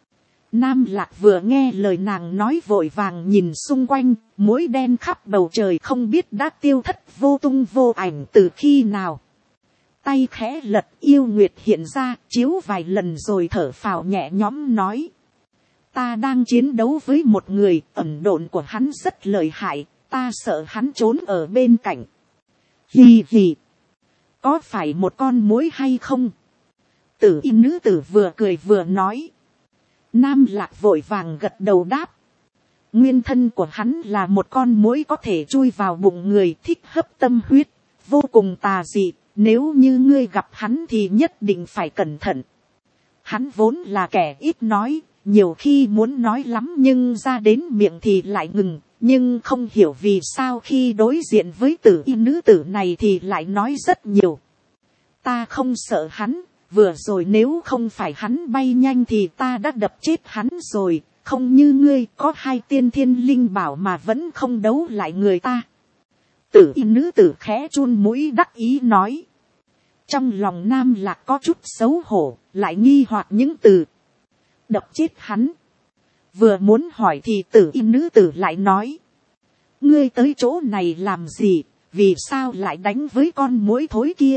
Speaker 1: Nam Lạc vừa nghe lời nàng nói vội vàng nhìn xung quanh, mũi đen khắp bầu trời không biết đã tiêu thất vô tung vô ảnh từ khi nào. Tay khẽ lật yêu nguyệt hiện ra, chiếu vài lần rồi thở phào nhẹ nhõm nói. Ta đang chiến đấu với một người, ẩn độn của hắn rất lợi hại, ta sợ hắn trốn ở bên cạnh. Hì hì. Có phải một con muỗi hay không? Tử y nữ tử vừa cười vừa nói. Nam Lạc vội vàng gật đầu đáp. Nguyên thân của hắn là một con muỗi có thể chui vào bụng người, thích hấp tâm huyết, vô cùng tà dị. Nếu như ngươi gặp hắn thì nhất định phải cẩn thận. Hắn vốn là kẻ ít nói, nhiều khi muốn nói lắm nhưng ra đến miệng thì lại ngừng. Nhưng không hiểu vì sao khi đối diện với tử y nữ tử này thì lại nói rất nhiều. Ta không sợ hắn, vừa rồi nếu không phải hắn bay nhanh thì ta đã đập chết hắn rồi. Không như ngươi có 2 tiên thiên linh bảo mà vẫn không đấu lại người ta. Tử y nữ tử khẽ chun mũi đắc ý nói. Trong lòng Nam Lạc có chút xấu hổ, lại nghi hoặc những từ. Đập chết hắn. Vừa muốn hỏi thì tử y nữ tử lại nói. Ngươi tới chỗ này làm gì, vì sao lại đánh với con muỗi thối kia?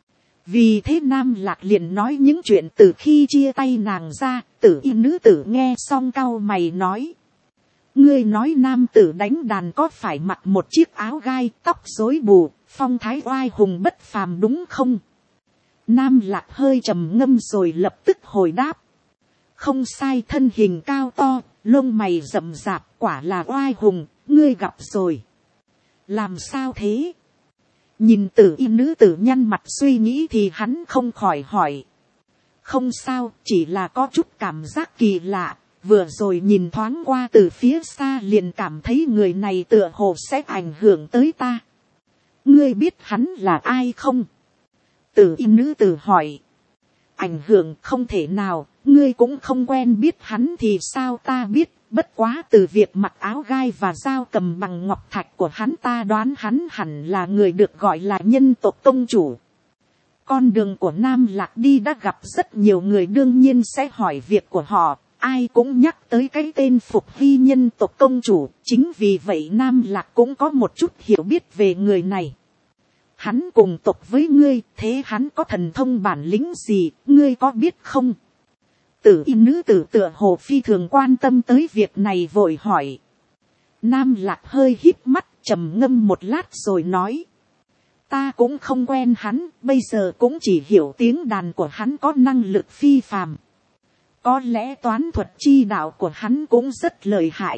Speaker 1: Vì thế Nam Lạc liền nói những chuyện từ khi chia tay nàng ra. Tử y nữ tử nghe xong cau mày nói. Ngươi nói nam tử đánh đàn có phải mặc một chiếc áo gai, tóc rối bù, phong thái oai hùng bất phàm đúng không? Nam Lạc hơi trầm ngâm rồi lập tức hồi đáp. Không sai, thân hình cao to, lông mày rậm rạp, quả là oai hùng, ngươi gặp rồi. Làm sao thế? Nhìn tử y nữ tử nhăn mặt suy nghĩ thì hắn không khỏi hỏi. Không sao, chỉ là có chút cảm giác kỳ lạ. Vừa rồi nhìn thoáng qua từ phía xa liền cảm thấy người này tựa hồ sẽ ảnh hưởng tới ta. Ngươi biết hắn là ai không? Tử y nữ tử hỏi. Ảnh hưởng không thể nào, ngươi cũng không quen biết hắn thì sao ta biết. Bất quá từ việc mặc áo gai và dao cầm bằng ngọc thạch của hắn ta đoán hắn hẳn là người được gọi là nhân tộc tông chủ. Con đường của Nam Lạc đi đã gặp rất nhiều người, đương nhiên sẽ hỏi việc của họ. Ai cũng nhắc tới cái tên Phục Hy nhân tộc công chủ. Chính vì vậy Nam Lạc cũng có một chút hiểu biết về người này. Hắn cùng tộc với ngươi, thế hắn có thần thông bản lĩnh gì, ngươi có biết không? Tử y nữ tử tựa hồ phi thường quan tâm tới việc này vội hỏi. Nam Lạc hơi híp mắt trầm ngâm một lát rồi nói. Ta cũng không quen hắn, bây giờ cũng chỉ hiểu tiếng đàn của hắn có năng lực phi phàm. Có lẽ toán thuật chi đạo của hắn cũng rất lợi hại.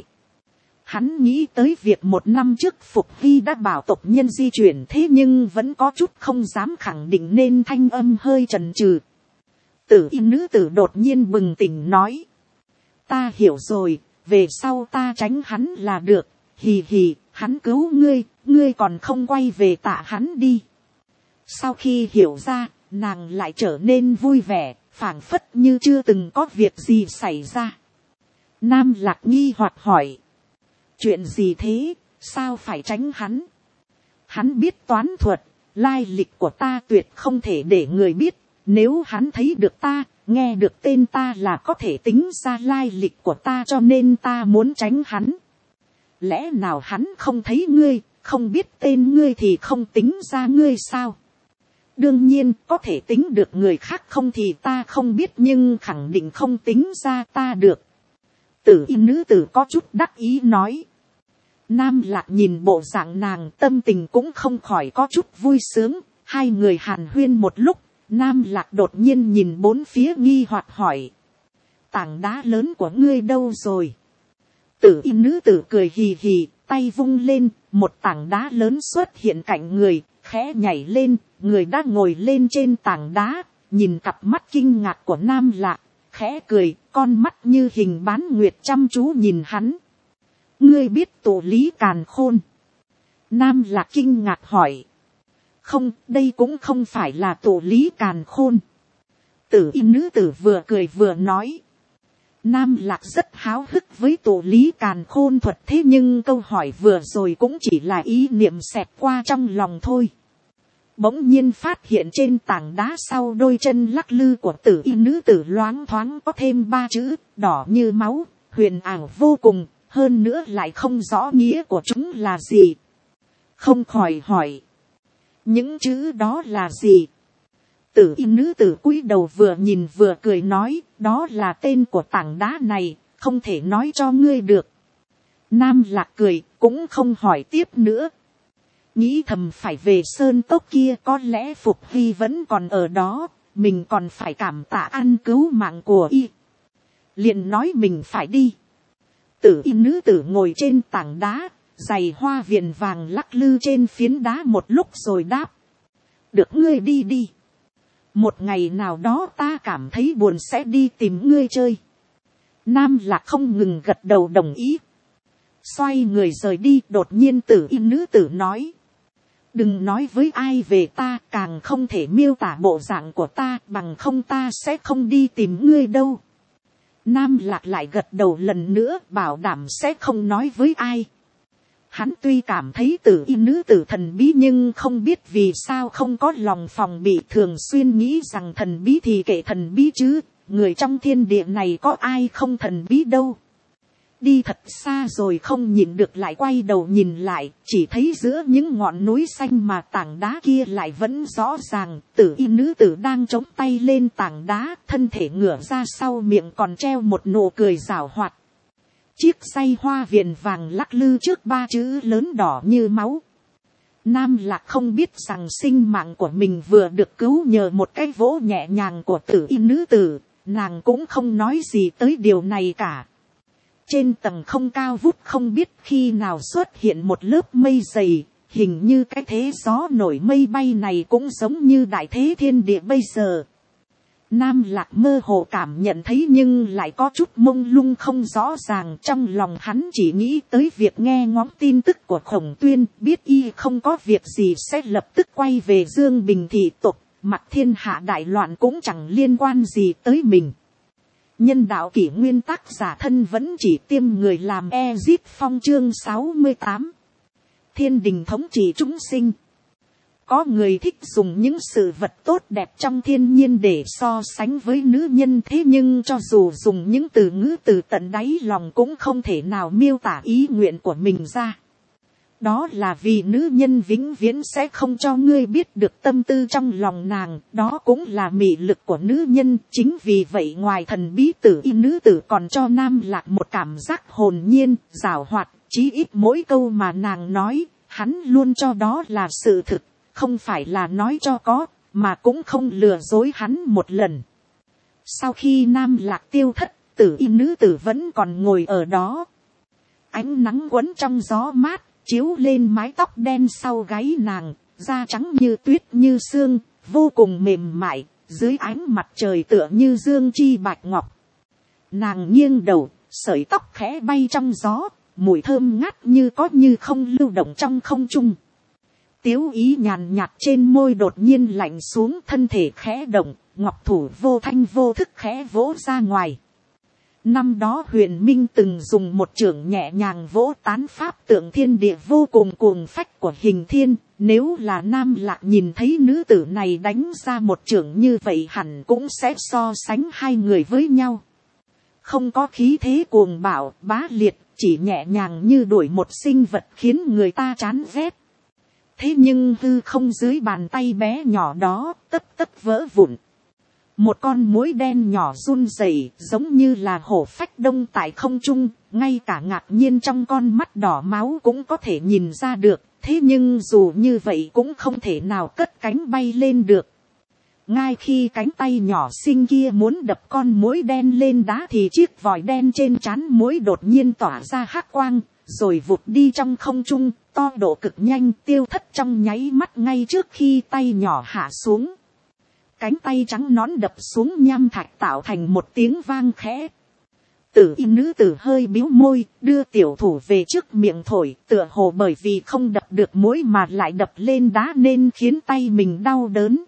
Speaker 1: Hắn nghĩ tới việc 1 năm trước Phục Hy đã bảo tộc nhân di chuyển, thế nhưng vẫn có chút không dám khẳng định nên thanh âm hơi chần chừ. Tử y nữ tử đột nhiên bừng tỉnh nói. Ta hiểu rồi, về sau ta tránh hắn là được. Hì hì, hắn cứu ngươi, ngươi còn không quay về tạ hắn đi. Sau khi hiểu ra, nàng lại trở nên vui vẻ, phảng phất như chưa từng có việc gì xảy ra. Nam Lạc nghi hoặc hỏi. Chuyện gì thế, sao phải tránh hắn? Hắn biết toán thuật, lai lịch của ta tuyệt không thể để người biết. Nếu hắn thấy được ta, nghe được tên ta là có thể tính ra lai lịch của ta, cho nên ta muốn tránh hắn. Lẽ nào hắn không thấy ngươi, không biết tên ngươi thì không tính ra ngươi sao? Đương nhiên có thể tính được người khác không thì ta không biết, nhưng khẳng định không tính ra ta được. Tử y nữ tử có chút đắc ý nói. Nam Lạc nhìn bộ dạng nàng, tâm tình cũng không khỏi có chút vui sướng. Hai người hàn huyên một lúc, Nam Lạc đột nhiên nhìn bốn phía nghi hoặc hỏi. Tảng đá lớn của ngươi đâu rồi? Tử y nữ tử cười hì hì, tay vung lên, một tảng đá lớn xuất hiện cạnh người, khẽ nhảy lên, người đã ngồi lên trên tảng đá, nhìn cặp mắt kinh ngạc của Nam Lạc, khẽ cười, con mắt như hình bán nguyệt chăm chú nhìn hắn. Ngươi biết tụ lý càn khôn? Nam Lạc kinh ngạc hỏi. Không, đây cũng không phải là tụ lý càn khôn. Tử y nữ tử vừa cười vừa nói. Nam Lạc rất háo hức với tụ lý càn khôn thuật, thế nhưng câu hỏi vừa rồi cũng chỉ là ý niệm xẹt qua trong lòng thôi. Bỗng nhiên phát hiện trên tảng đá sau đôi chân lắc lư của tử y nữ tử loáng thoáng có thêm 3 chữ, đỏ như máu, huyền ảo vô cùng, hơn nữa lại không rõ nghĩa của chúng là gì. Không khỏi hỏi. Những chữ đó là gì? Tử y nữ tử cúi đầu vừa nhìn vừa cười nói, đó là tên của tảng đá này, không thể nói cho ngươi được. Nam Lạc cười, cũng không hỏi tiếp nữa. Nghĩ thầm phải về sơn cốc kia, có lẽ Phục Hy vẫn còn ở đó, mình còn phải cảm tạ ân cứu mạng của y. Liền nói mình phải đi. Tử y nữ tử ngồi trên tảng đá, giày hoa viền vàng lắc lư trên phiến đá một lúc rồi đáp. Được, ngươi đi đi. Một ngày nào đó ta cảm thấy buồn sẽ đi tìm ngươi chơi. Nam Lạc không ngừng gật đầu đồng ý. Xoay người rời đi, đột nhiên tử y nữ tử nói. Đừng nói với ai về ta, càng không thể miêu tả bộ dạng của ta, bằng không ta sẽ không đi tìm ngươi đâu. Nam Lạc lại gật đầu lần nữa, bảo đảm sẽ không nói với ai. Hắn tuy cảm thấy tử y nữ tử thần bí, nhưng không biết vì sao không có lòng phòng bị, thường xuyên nghĩ rằng thần bí thì kệ thần bí chứ, người trong thiên địa này có ai không thần bí đâu. Đi thật xa rồi không nhìn được lại quay đầu nhìn lại, chỉ thấy giữa những ngọn núi xanh mà tảng đá kia lại vẫn rõ ràng, tử y nữ tử đang chống tay lên tảng đá, thân thể ngửa ra sau, miệng còn treo một nụ cười giảo hoạt. Chiếc xay hoa viền vàng lắc lư trước 3 chữ lớn đỏ như máu. Nam Lạc không biết rằng sinh mạng của mình vừa được cứu nhờ một cái vỗ nhẹ nhàng của tử y nữ tử, nàng cũng không nói gì tới điều này cả. Trên tầng không cao vút không biết khi nào xuất hiện một lớp mây dày, hình như cái thế gió nổi mây bay này cũng giống như đại thế thiên địa bây giờ. Nam Lạc mơ hồ cảm nhận thấy nhưng lại có chút mông lung không rõ ràng, trong lòng hắn chỉ nghĩ tới việc nghe ngóng tin tức của Khổng Tuyên, biết y không có việc gì sẽ lập tức quay về Dương Bình thị tộc, mặc thiên hạ đại loạn cũng chẳng liên quan gì tới mình. Nhân đạo kỷ nguyên, tác giả thân vẫn chỉ tiêm người làm Ezip Phong chương 68. Thiên đình thống trị chúng sinh. Có người thích dùng những sự vật tốt đẹp trong thiên nhiên để so sánh với nữ nhân, thế nhưng cho dù dùng những từ ngữ từ tận đáy lòng cũng không thể nào miêu tả ý nguyện của mình ra. Đó là vì nữ nhân vĩnh viễn sẽ không cho ngươi biết được tâm tư trong lòng nàng, đó cũng là mị lực của nữ nhân. Chính vì vậy ngoài thần bí tử y nữ tử còn cho Nam Lạc một cảm giác hồn nhiên, giảo hoạt, chí ít mỗi câu mà nàng nói, hắn luôn cho đó là sự thực, không phải là nói cho có, mà cũng không lừa dối hắn một lần. Sau khi Nam Lạc tiêu thất, tử y nữ tử vẫn còn ngồi ở đó. Ánh nắng quấn trong gió mát, chiếu lên mái tóc đen sau gáy nàng, da trắng như tuyết như sương, vô cùng mềm mại, dưới ánh mặt trời tựa như dương chi bạch ngọc. Nàng nghiêng đầu, sợi tóc khẽ bay trong gió, mùi thơm ngát như có như không lưu động trong không trung. Tiếu ý nhàn nhạt trên môi đột nhiên lạnh xuống, thân thể khẽ động, ngọc thủ vô thanh vô thức khẽ vỗ ra ngoài. Năm đó Huyền Minh từng dùng một chưởng nhẹ nhàng vỗ tán pháp tượng thiên địa vô cùng cuồng phách của Hình Thiên. Nếu là Nam Lạc nhìn thấy nữ tử này đánh ra một chưởng như vậy hẳn cũng sẽ so sánh hai người với nhau. Không có khí thế cuồng bạo, bá liệt, chỉ nhẹ nhàng như đuổi một sinh vật khiến người ta chán ghét. Thế nhưng hư không dưới bàn tay bé nhỏ đó tất tất vỡ vụn. Một con muỗi đen nhỏ run rẩy giống như là hổ phách đông tại không trung, ngay cả ngạc nhiên trong con mắt đỏ máu cũng có thể nhìn ra được, thế nhưng dù như vậy cũng không thể nào cất cánh bay lên được. Ngay khi cánh tay nhỏ xinh kia muốn đập con muỗi đen lên đá thì chiếc vòi đen trên trán muỗi đột nhiên tỏa ra hắc quang, rồi vụt đi trong không trung, to độ cực nhanh tiêu thất trong nháy mắt ngay trước khi tay nhỏ hạ xuống. Cánh tay trắng nõn đập xuống nham thạch tạo thành một tiếng vang khẽ. Tử y nữ tử hơi bĩu môi, đưa tiểu thủ về trước miệng thổi, tựa hồ bởi vì không đập được mũi mà lại đập lên đá nên khiến tay mình đau đớn.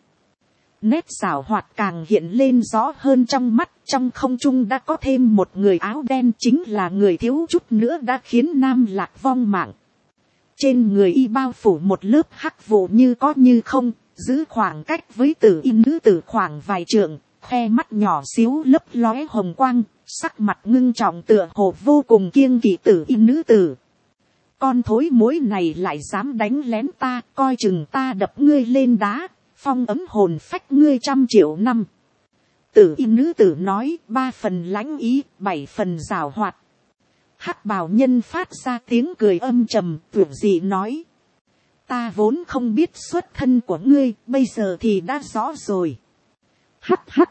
Speaker 1: Nét xảo hoạt càng hiện lên rõ hơn trong mắt, trong không trung đã có thêm một người áo đen, chính là người thiếu chút nữa đã khiến Nam Lạc vong mạng. Trên người y bao phủ một lớp hắc vụ như có như không, giữ khoảng cách với tử y nữ tử khoảng vài trượng, khoe mắt nhỏ xíu lấp lóe hồng quang, sắc mặt ngưng trọng tựa hồ vô cùng kiêng kỵ tử y nữ tử. Con thối mối này lại dám đánh lén ta, coi chừng ta đập ngươi lên đá, phong ấm hồn phách ngươi 100 triệu năm. Tử y nữ tử nói, 3 phần lãnh ý, 7 phần giảo hoạt. Hắc bào nhân phát ra tiếng cười âm trầm, tưởng dị nói. Ta vốn không biết xuất thân của ngươi, bây giờ thì đã rõ rồi. Hắc hắc.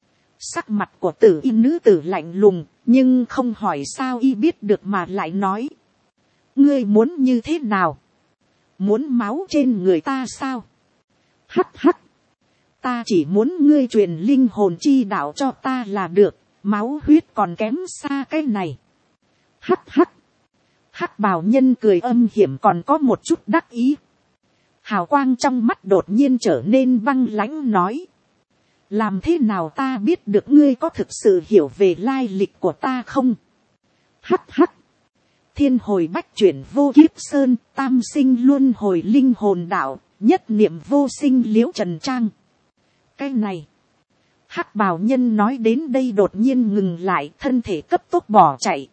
Speaker 1: Sắc mặt của tử y nữ tử lạnh lùng, nhưng không hỏi sao y biết được mà lại nói. Ngươi muốn như thế nào? Muốn máu trên người ta sao? Hắc hắc. Ta chỉ muốn ngươi truyền linh hồn chi đạo cho ta là được, máu huyết còn kém xa cái này. Hắc hắc. Hắc bào nhân cười âm hiểm còn có một chút đắc ý. Hào quang trong mắt đột nhiên trở nên băng lãnh nói. Làm thế nào ta biết được ngươi có thực sự hiểu về lai lịch của ta không? Hắc hắc. Thiên hồi bách chuyển vô kiếp sơn, tam sinh luân hồi linh hồn đạo, nhất niệm vô sinh liễu trần trang. Cái này. Hắc bào nhân nói đến đây đột nhiên ngừng lại, thân thể cấp tốc bỏ chạy.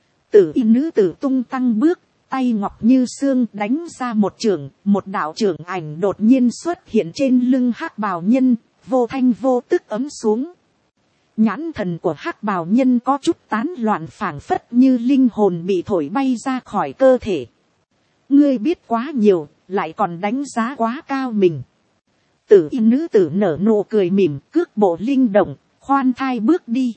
Speaker 1: Tử y nữ tử tung tăng bước, tay ngọc như xương đánh ra một chưởng, một đạo chưởng ảnh đột nhiên xuất hiện trên lưng hắc bào nhân, vô thanh vô tức ấm xuống. Nhãn thần của hắc bào nhân có chút tán loạn, phảng phất như linh hồn bị thổi bay ra khỏi cơ thể. Ngươi biết quá nhiều, lại còn đánh giá quá cao mình. Tử y nữ tử nở nụ cười mỉm, cước bộ linh động, khoan thai bước đi.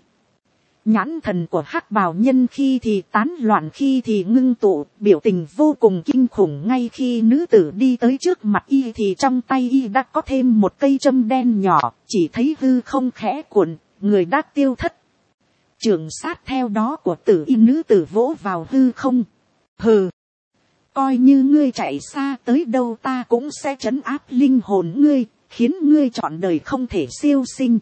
Speaker 1: Nhãn thần của hắc bào nhân khi thì tán loạn khi thì ngưng tụ, biểu tình vô cùng kinh khủng. Ngay khi nữ tử đi tới trước mặt y thì trong tay y đã có thêm một cây châm đen nhỏ, chỉ thấy hư không khẽ cuộn, người đã tiêu thất. Trường sát theo đó của tử y nữ tử vỗ vào hư không. Hừ, coi như ngươi chạy xa tới đâu ta cũng sẽ trấn áp linh hồn ngươi, khiến ngươi trọn đời không thể siêu sinh.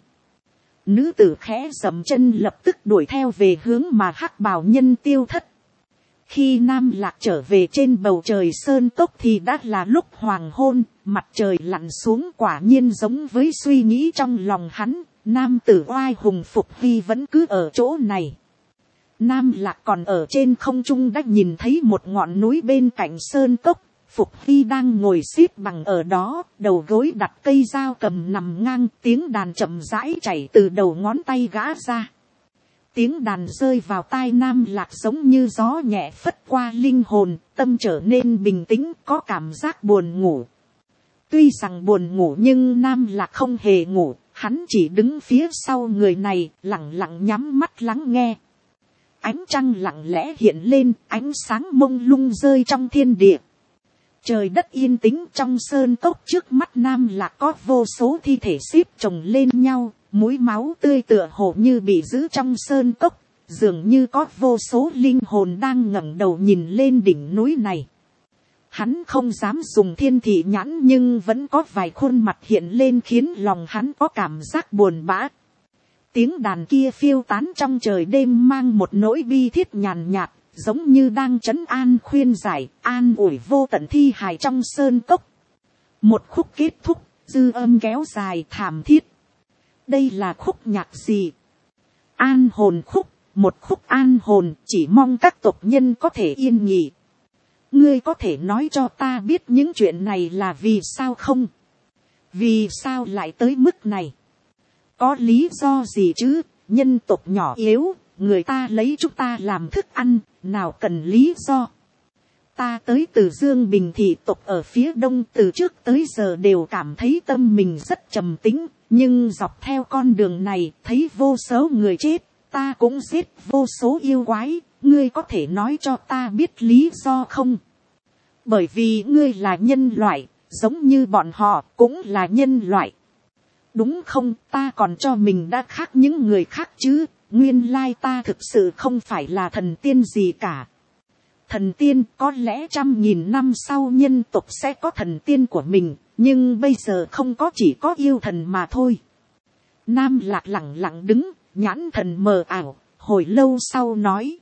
Speaker 1: Nữ tử khẽ dậm chân lập tức đuổi theo về hướng mà hắc bào nhân tiêu thất. Khi Nam Lạc trở về trên bầu trời sơn cốc thì đã là lúc hoàng hôn, mặt trời lặn xuống, quả nhiên giống với suy nghĩ trong lòng hắn, nam tử oai hùng Phục Hy vẫn cứ ở chỗ này. Nam Lạc còn ở trên không trung đã nhìn thấy một ngọn núi bên cạnh sơn cốc. Phục Hy đang ngồi xếp bằng ở đó, đầu gối đặt cây dao cầm nằm ngang, tiếng đàn chậm rãi chảy từ đầu ngón tay gã ra. Tiếng đàn rơi vào tai Nam Lạc giống như gió nhẹ phất qua linh hồn, tâm trở nên bình tĩnh, có cảm giác buồn ngủ. Tuy rằng buồn ngủ nhưng Nam Lạc không hề ngủ, hắn chỉ đứng phía sau người này, lặng lặng nhắm mắt lắng nghe. Ánh trăng lặng lẽ hiện lên, ánh sáng mông lung rơi trong thiên địa. Trời đất yên tĩnh, trong sơn cốc trước mắt Nam Lạc có vô số thi thể xếp chồng lên nhau, mũi máu tươi tựa hồ như bị giữ trong sơn cốc, dường như có vô số linh hồn đang ngẩng đầu nhìn lên đỉnh núi này. Hắn không dám dùng thiên thị nhãn nhưng vẫn có vài khuôn mặt hiện lên khiến lòng hắn có cảm giác buồn bã. Tiếng đàn kia phiêu tán trong trời đêm mang một nỗi bi thiết nhàn nhạt, giống như đang trấn an khuyên giải, an ủi vô tận thi hài trong sơn cốc. Một khúc kết thúc, dư âm kéo dài thảm thiết. Đây là khúc nhạc gì? An hồn khúc, một khúc an hồn, chỉ mong các tộc nhân có thể yên nghỉ. Ngươi có thể nói cho ta biết những chuyện này là vì sao không? Vì sao lại tới mức này? Có lý do gì chứ? Nhân tộc nhỏ yếu, người ta lấy chúng ta làm thức ăn, nào cần lý do. Ta tới từ Dương Bình thị tộc ở phía đông, từ trước tới giờ đều cảm thấy tâm mình rất trầm tĩnh, nhưng dọc theo con đường này thấy vô số người chết, ta cũng giết vô số yêu quái, ngươi có thể nói cho ta biết lý do không? Bởi vì ngươi là nhân loại, giống như bọn họ cũng là nhân loại. Đúng không, ta còn cho mình đã khác những người khác chứ, nguyên lai ta thực sự không phải là thần tiên gì cả. Thần tiên có lẽ 100.000 năm sau nhân tộc sẽ có thần tiên của mình, nhưng bây giờ không có, chỉ có yêu thần mà thôi. Nam Lạc lẳng lặng đứng, nhãn thần mờ ảo, hồi lâu sau nói.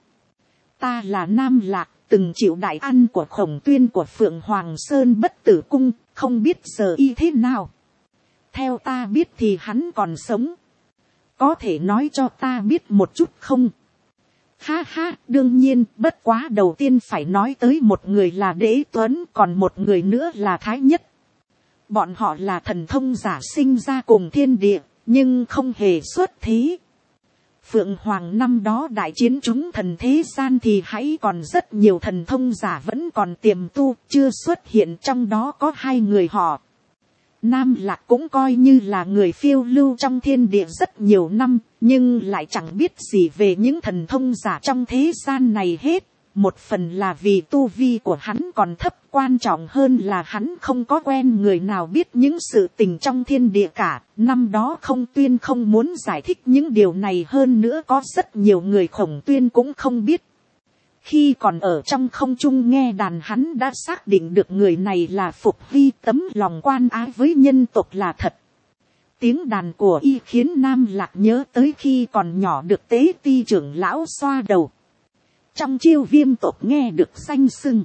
Speaker 1: Ta là Nam Lạc, từng chịu đại ăn của Khổng Tuyên của Phượng Hoàng Sơn Bất Tử Cung, không biết giờ y thế nào. Theo ta biết thì hắn còn sống. Có thể nói cho ta biết một chút không? Ha ha, đương nhiên, bất quá đầu tiên phải nói tới một người là Đế Tuấn, còn một người nữa là Thái Nhất. Bọn họ là thần thông giả sinh ra cùng thiên địa, nhưng không hề xuất thế. Phượng Hoàng năm đó đại chiến chúng thần thế gian thì hãy còn rất nhiều thần thông giả vẫn còn tiềm tu, chưa xuất hiện, trong đó có 2 người họ. Nam Lạc cũng coi như là người phiêu lưu trong thiên địa rất nhiều năm, nhưng lại chẳng biết gì về những thần thông giả trong thế gian này hết. Một phần là vì tu vi của hắn còn thấp, quan trọng hơn là hắn không có quen người nào biết những sự tình trong thiên địa cả. Năm đó Khổng Tuyên không muốn giải thích những điều này, hơn nữa có rất nhiều người Khổng Tuyên cũng không biết. Khi còn ở trong không trung nghe đàn, hắn đã xác định được người này là Phục Hy, tấm lòng quan ái với nhân tộc là thật. Tiếng đàn của y khiến Nam Lạc nhớ tới khi còn nhỏ được Tế Ti trưởng lão xoa đầu. Trong Chiêu Viêm tộc nghe được danh xưng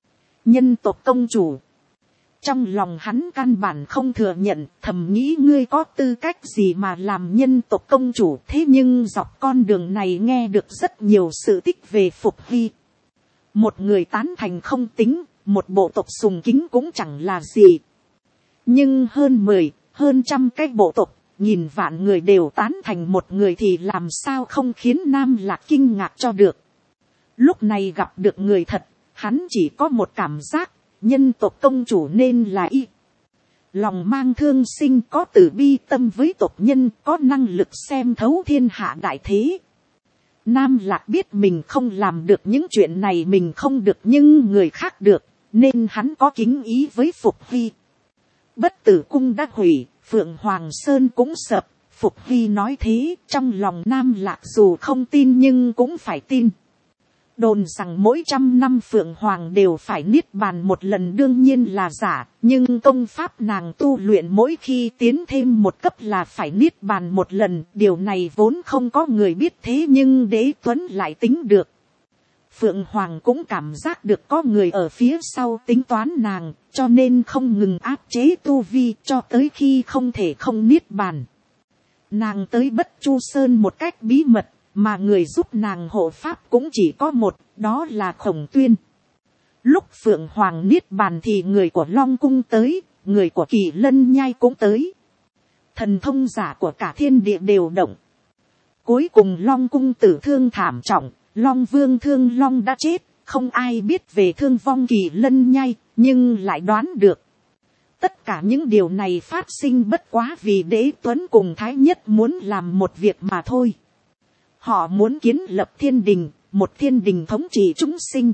Speaker 1: nhân tộc công chủ. Trong lòng hắn căn bản không thừa nhận, thầm nghĩ ngươi có tư cách gì mà làm nhân tộc công chủ. Thế nhưng dọc con đường này nghe được rất nhiều sự tích về Phục Hy. Một người tán thành không tính, một bộ tộc sùng kính cũng chẳng là gì. Nhưng hơn 10, hơn 100 cái bộ tộc, nghìn vạn người đều tán thành một người thì làm sao không khiến Nam Lạc kinh ngạc cho được. Lúc này gặp được người thật, hắn chỉ có một cảm giác, nhân tộc công chủ nên là y. Lòng mang thương sinh, có từ bi tâm với tộc nhân, có năng lực xem thấu thiên hạ đại thế. Nam Lạc biết mình không làm được những chuyện này, mình không được nhưng người khác được, nên hắn có kính ý với Phục Hy. Bất Tử Cung đã hủy, Phượng Hoàng Sơn cũng sập, Phục Hy nói thế, trong lòng Nam Lạc dù không tin nhưng cũng phải tin. Đồn rằng mỗi 100 năm Phượng Hoàng đều phải niết bàn một lần đương nhiên là giả, nhưng công pháp nàng tu luyện mỗi khi tiến thêm một cấp là phải niết bàn một lần, điều này vốn không có người biết, thế nhưng Đế Tuấn lại tính được. Phượng Hoàng cũng cảm giác được có người ở phía sau tính toán nàng, cho nên không ngừng áp chế tu vi cho tới khi không thể không niết bàn. Nàng tới Bất Chu Sơn một cách bí mật, mà người giúp nàng hộ pháp cũng chỉ có một, đó là Khổng Tuyên. Lúc Phượng Hoàng niết bàn thì người của Long Cung tới, người của Kỳ Lân Nhai cũng tới. Thần thông giả của cả thiên địa đều động. Cuối cùng Long Cung tử thương thảm trọng, Long Vương Thương Long đã chết, không ai biết về thương vong Kỳ Lân Nhai, nhưng lại đoán được. Tất cả những điều này phát sinh bất quá vì Đế Tuấn cùng Thái Nhất muốn làm một việc mà thôi. Họ muốn kiến lập thiên đình, một thiên đình thống trị chúng sinh.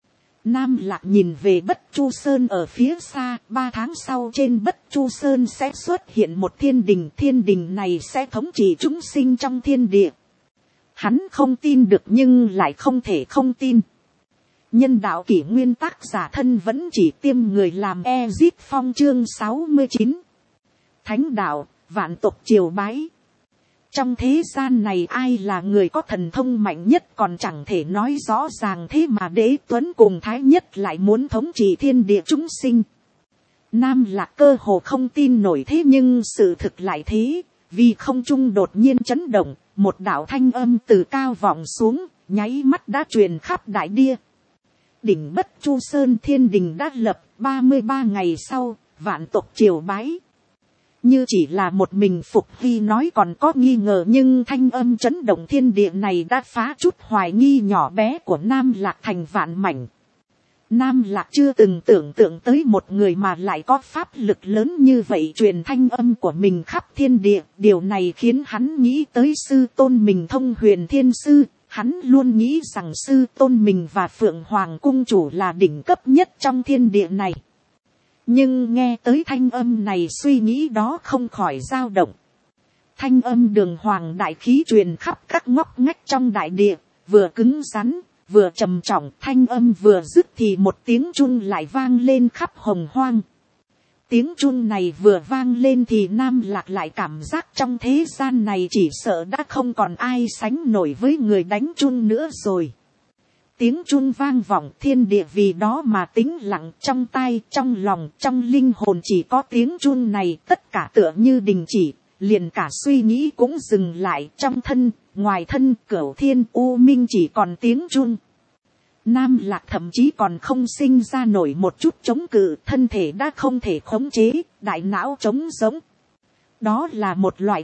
Speaker 1: Nam Lạc nhìn về Bất Chu Sơn ở phía xa, 3 tháng sau trên Bất Chu Sơn sẽ xuất hiện một thiên đình này sẽ thống trị chúng sinh trong thiên địa. Hắn không tin được nhưng lại không thể không tin. Nhân đạo kỷ nguyên tác giả thân vẫn chỉ tiêm người làm Ezit Phong chương 69. Thánh đạo, vạn tộc triều bái. Trong thế gian này ai là người có thần thông mạnh nhất còn chẳng thể nói rõ ràng, thế mà Đế Tuấn cùng Thái Nhất lại muốn thống trị thiên địa chúng sinh. Nam Lạc cơ hồ không tin nổi, thế nhưng sự thực lại thế, vì không trung đột nhiên chấn động, một đạo thanh âm từ cao vọng xuống, nháy mắt đã truyền khắp đại địa. Đỉnh Bất Chu Sơn thiên đình đã lập, 33 ngày sau, vạn tộc triều bái. Như chỉ là một mình Phục Hy nói còn có nghi ngờ, nhưng thanh âm chấn động thiên địa này đã phá chút hoài nghi nhỏ bé của Nam Lạc thành vạn mảnh. Nam Lạc chưa từng tưởng tượng tới một người mà lại có pháp lực lớn như vậy truyền thanh âm của mình khắp thiên địa. Điều này khiến hắn nghĩ tới sư tôn mình Thông Huyền Thiên Sư, Hắn luôn nghĩ rằng sư tôn mình và Phượng Hoàng cung chủ là đỉnh cấp nhất trong thiên địa này. Nhưng nghe tới thanh âm này suy nghĩ đó không khỏi dao động. Thanh âm đường hoàng đại khí truyền khắp các ngóc ngách trong đại địa, vừa cứng rắn, vừa trầm trọng. Thanh âm vừa dứt thì một tiếng chun lại vang lên khắp hồng hoang. Tiếng chun này vừa vang lên thì Nam Lạc lại cảm giác trong thế gian này chỉ sợ đã không còn ai sánh nổi với người đánh chun nữa rồi. Tiếng chun vang vọng thiên địa vì đó mà tĩnh lặng, trong tai, trong lòng, trong linh hồn chỉ có tiếng chun này, tất cả tựa như đình chỉ, liền cả suy nghĩ cũng dừng lại. Trong thân, ngoài thân, cửu thiên u minh chỉ còn tiếng chun. Nam Lạc thậm chí còn không sinh ra nổi một chút chống cự, thân thể đã không thể khống chế, đại não trống rỗng. Đó là một loại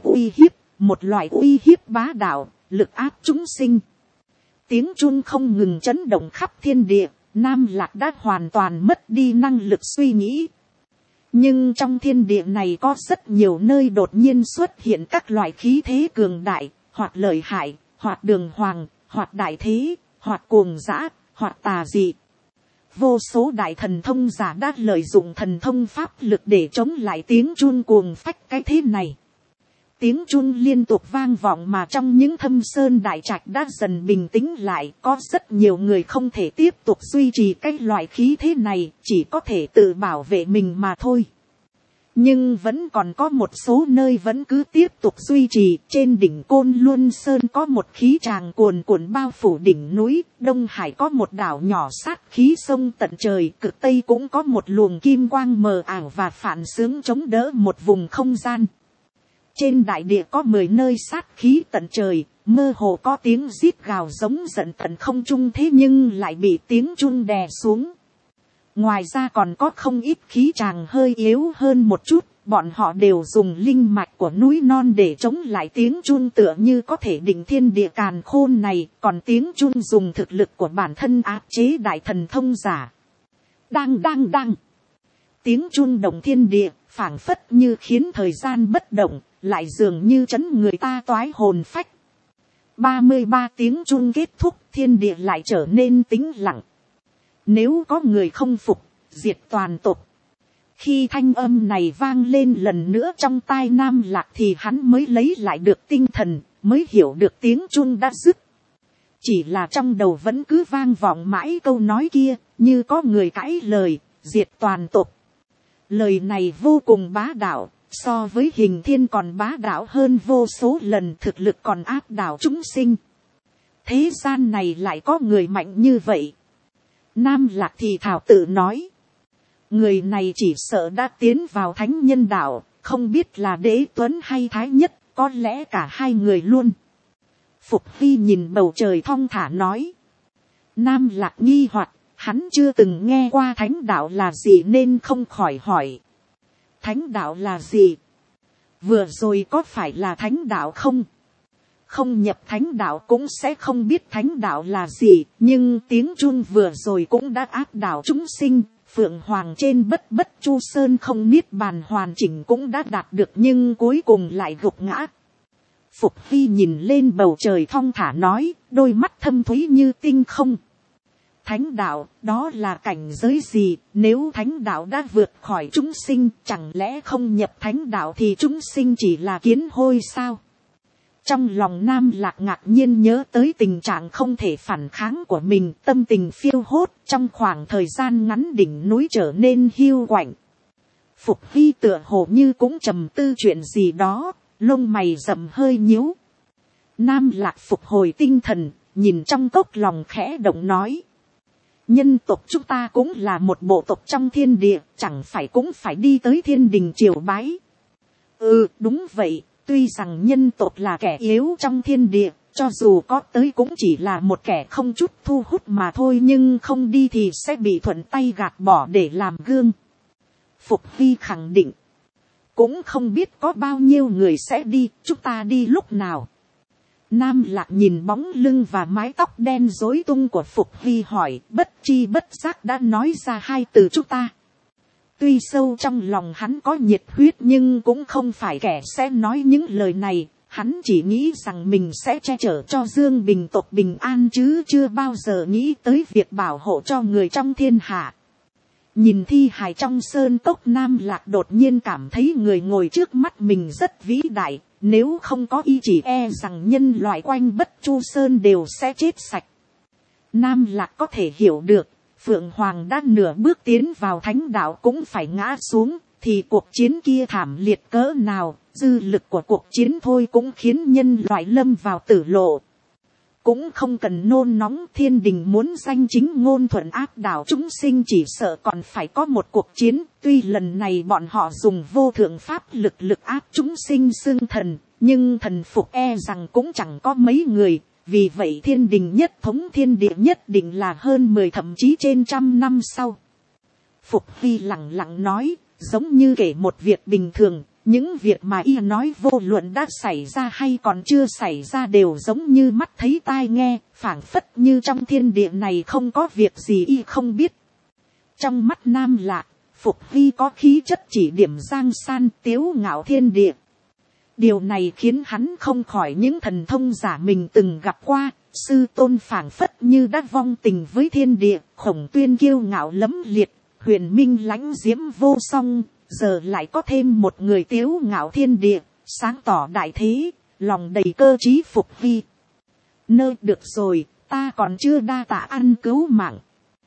Speaker 1: uy hiếp bá đạo, lực áp chúng sinh. Tiếng chun không ngừng chấn động khắp thiên địa, Nam Lạc đã hoàn toàn mất đi năng lực suy nghĩ. Nhưng trong thiên địa này có rất nhiều nơi đột nhiên xuất hiện các loại khí thế cường đại, hoặc lợi hại, hoặc đường hoàng, hoặc đại thế, hoặc cuồng dã, hoặc tà dị. Vô số đại thần thông giả đã lợi dụng thần thông pháp lực để chống lại tiếng chun cuồng phách cái thế này. Tiếng chun liên tục vang vọng mà trong những thâm sơn đại trạch đã dần bình tĩnh lại. Có rất nhiều người không thể tiếp tục duy trì cái loại khí thế này, chỉ có thể tự bảo vệ mình mà thôi. Nhưng vẫn còn có một số nơi vẫn cứ tiếp tục duy trì. Trên đỉnh Côn Luân Sơn có một khí tràng cuồn cuộn bao phủ đỉnh núi. Đông Hải có một đảo nhỏ sát khí sông tận trời. Cực Tây cũng có một luồng kim quang mờ ảo và phản xướng chống đỡ một vùng không gian. Trên đại địa có 10 nơi sát khí tận trời, mơ hồ có tiếng rít gào giống giận tận không trung, thế nhưng lại bị tiếng chun đè xuống. Ngoài ra còn có không ít khí tràng hơi yếu hơn một chút, bọn họ đều dùng linh mạch của núi non để chống lại tiếng chun, tựa như có thể định thiên địa càn khôn này. Còn tiếng chun dùng thực lực của bản thân áp chế đại thần thông giả. Đang. Tiếng chun động thiên địa, phảng phất như khiến thời gian bất động, lại dường như chấn người ta toái hồn phách. 33 tiếng chun kết thúc, thiên địa lại trở nên tĩnh lặng. Nếu có người không phục, diệt toàn tộc. Khi thanh âm này vang lên lần nữa trong tai Nam Lạc thì hắn mới lấy lại được tinh thần, mới hiểu được tiếng chun đã dứt. Chỉ là trong đầu vẫn cứ vang vọng mãi câu nói kia, như có người cãi lời, diệt toàn tộc. Lời này vô cùng bá đạo, so với Hình Thiên còn bá đạo hơn vô số lần, thực lực còn áp đảo chúng sinh. Thế gian này lại có người mạnh như vậy. Nam Lạc thì thảo tự nói. Người này chỉ sợ đã tiến vào thánh nhân đạo, không biết là Đế Tuấn hay Thái Nhất, có lẽ cả hai người luôn. Phục Hy nhìn bầu trời thong thả nói. Nam Lạc nghi hoặc, hắn chưa từng nghe qua thánh đạo là gì nên không khỏi hỏi. Thánh đạo là gì? Vừa rồi có phải là thánh đạo không? Không nhập thánh đạo cũng sẽ không biết thánh đạo là gì, nhưng tiếng chun vừa rồi cũng đã áp đảo chúng sinh. Phượng Hoàng trên bất bất chu sơn không niết bàn hoàn chỉnh cũng đã đạt được, nhưng cuối cùng lại gục ngã. Phục Hy nhìn lên bầu trời thong thả nói, đôi mắt thâm thúy như tinh không. Thánh đạo, đó là cảnh giới gì? Nếu thánh đạo đã vượt khỏi chúng sinh, chẳng lẽ không nhập thánh đạo thì chúng sinh chỉ là kiến hôi sao? Trong lòng Nam Lạc ngạc nhiên nhớ tới tình trạng không thể phản kháng của mình, tâm tình phiêu hốt, trong khoảng thời gian ngắn đỉnh núi trở nên hiu quạnh. Phục Hy tựa hồ như cũng trầm tư chuyện gì đó, lông mày rậm hơi nhíu. Nam Lạc phục hồi tinh thần, nhìn trong cốc lòng khẽ động nói. Nhân tộc chúng ta cũng là một bộ tộc trong thiên địa, chẳng phải cũng phải đi tới thiên đình triều bái. Ừ, đúng vậy, tuy rằng nhân tộc là kẻ yếu trong thiên địa, cho dù có tới cũng chỉ là một kẻ không chút thu hút mà thôi, nhưng không đi thì sẽ bị thuận tay gạt bỏ để làm gương. Phục Hy khẳng định. Cũng không biết có bao nhiêu người sẽ đi, chúng ta đi lúc nào. Nam Lạc nhìn bóng lưng và mái tóc đen rối tung của Phục Hy hỏi, bất chi bất giác đã nói ra hai từ chúng ta. Tuy sâu trong lòng hắn có nhiệt huyết nhưng cũng không phải kẻ sẽ nói những lời này, Hắn chỉ nghĩ rằng mình sẽ che chở cho Dương Bình tộc bình an chứ chưa bao giờ nghĩ tới việc bảo hộ cho người trong thiên hạ. Nhìn thi hài trong sơn cốc, Nam Lạc đột nhiên cảm thấy người ngồi trước mắt mình rất vĩ đại. Nếu không có y chỉ e rằng nhân loại quanh Bất Chu Sơn đều sẽ chết sạch. Nam Lạc có thể hiểu được, Phượng Hoàng đã nửa bước tiến vào thánh đạo cũng phải ngã xuống, thì cuộc chiến kia thảm liệt cỡ nào, dư lực của cuộc chiến thôi cũng khiến nhân loại lâm vào tử lộ. Cũng không cần nôn nóng, thiên đình muốn danh chính ngôn thuận áp đảo chúng sinh chỉ sợ còn phải có một cuộc chiến. Tuy lần này bọn họ dùng vô thượng pháp lực áp chúng sinh xưng thần, nhưng thần phục e rằng cũng chẳng có mấy người. Vì vậy thiên đình nhất thống thiên địa nhất định là hơn 10 thậm chí trên 100 năm sau. Phục Hy lặng lặng nói, giống như kể một việc bình thường. Những việc mà y nói vô luận đã xảy ra hay còn chưa xảy ra đều giống như mắt thấy tai nghe, phảng phất như trong thiên địa này không có việc gì y không biết. Trong mắt Nam Lạc, Phục Hy có khí chất chỉ điểm giang san tiếu ngạo thiên địa. Điều này khiến hắn không khỏi những thần thông giả mình từng gặp qua, sư tôn phảng phất như đã vong tình với thiên địa, Khổng Tuyên kiêu ngạo lẫm liệt, Huyền Minh lãnh diễm vô song. Giờ lại có thêm một người tiếu ngạo thiên địa, sáng tỏ đại thế, lòng đầy cơ trí Phục Hy. Được rồi, ta còn chưa đa tạ ăn cứu mạng.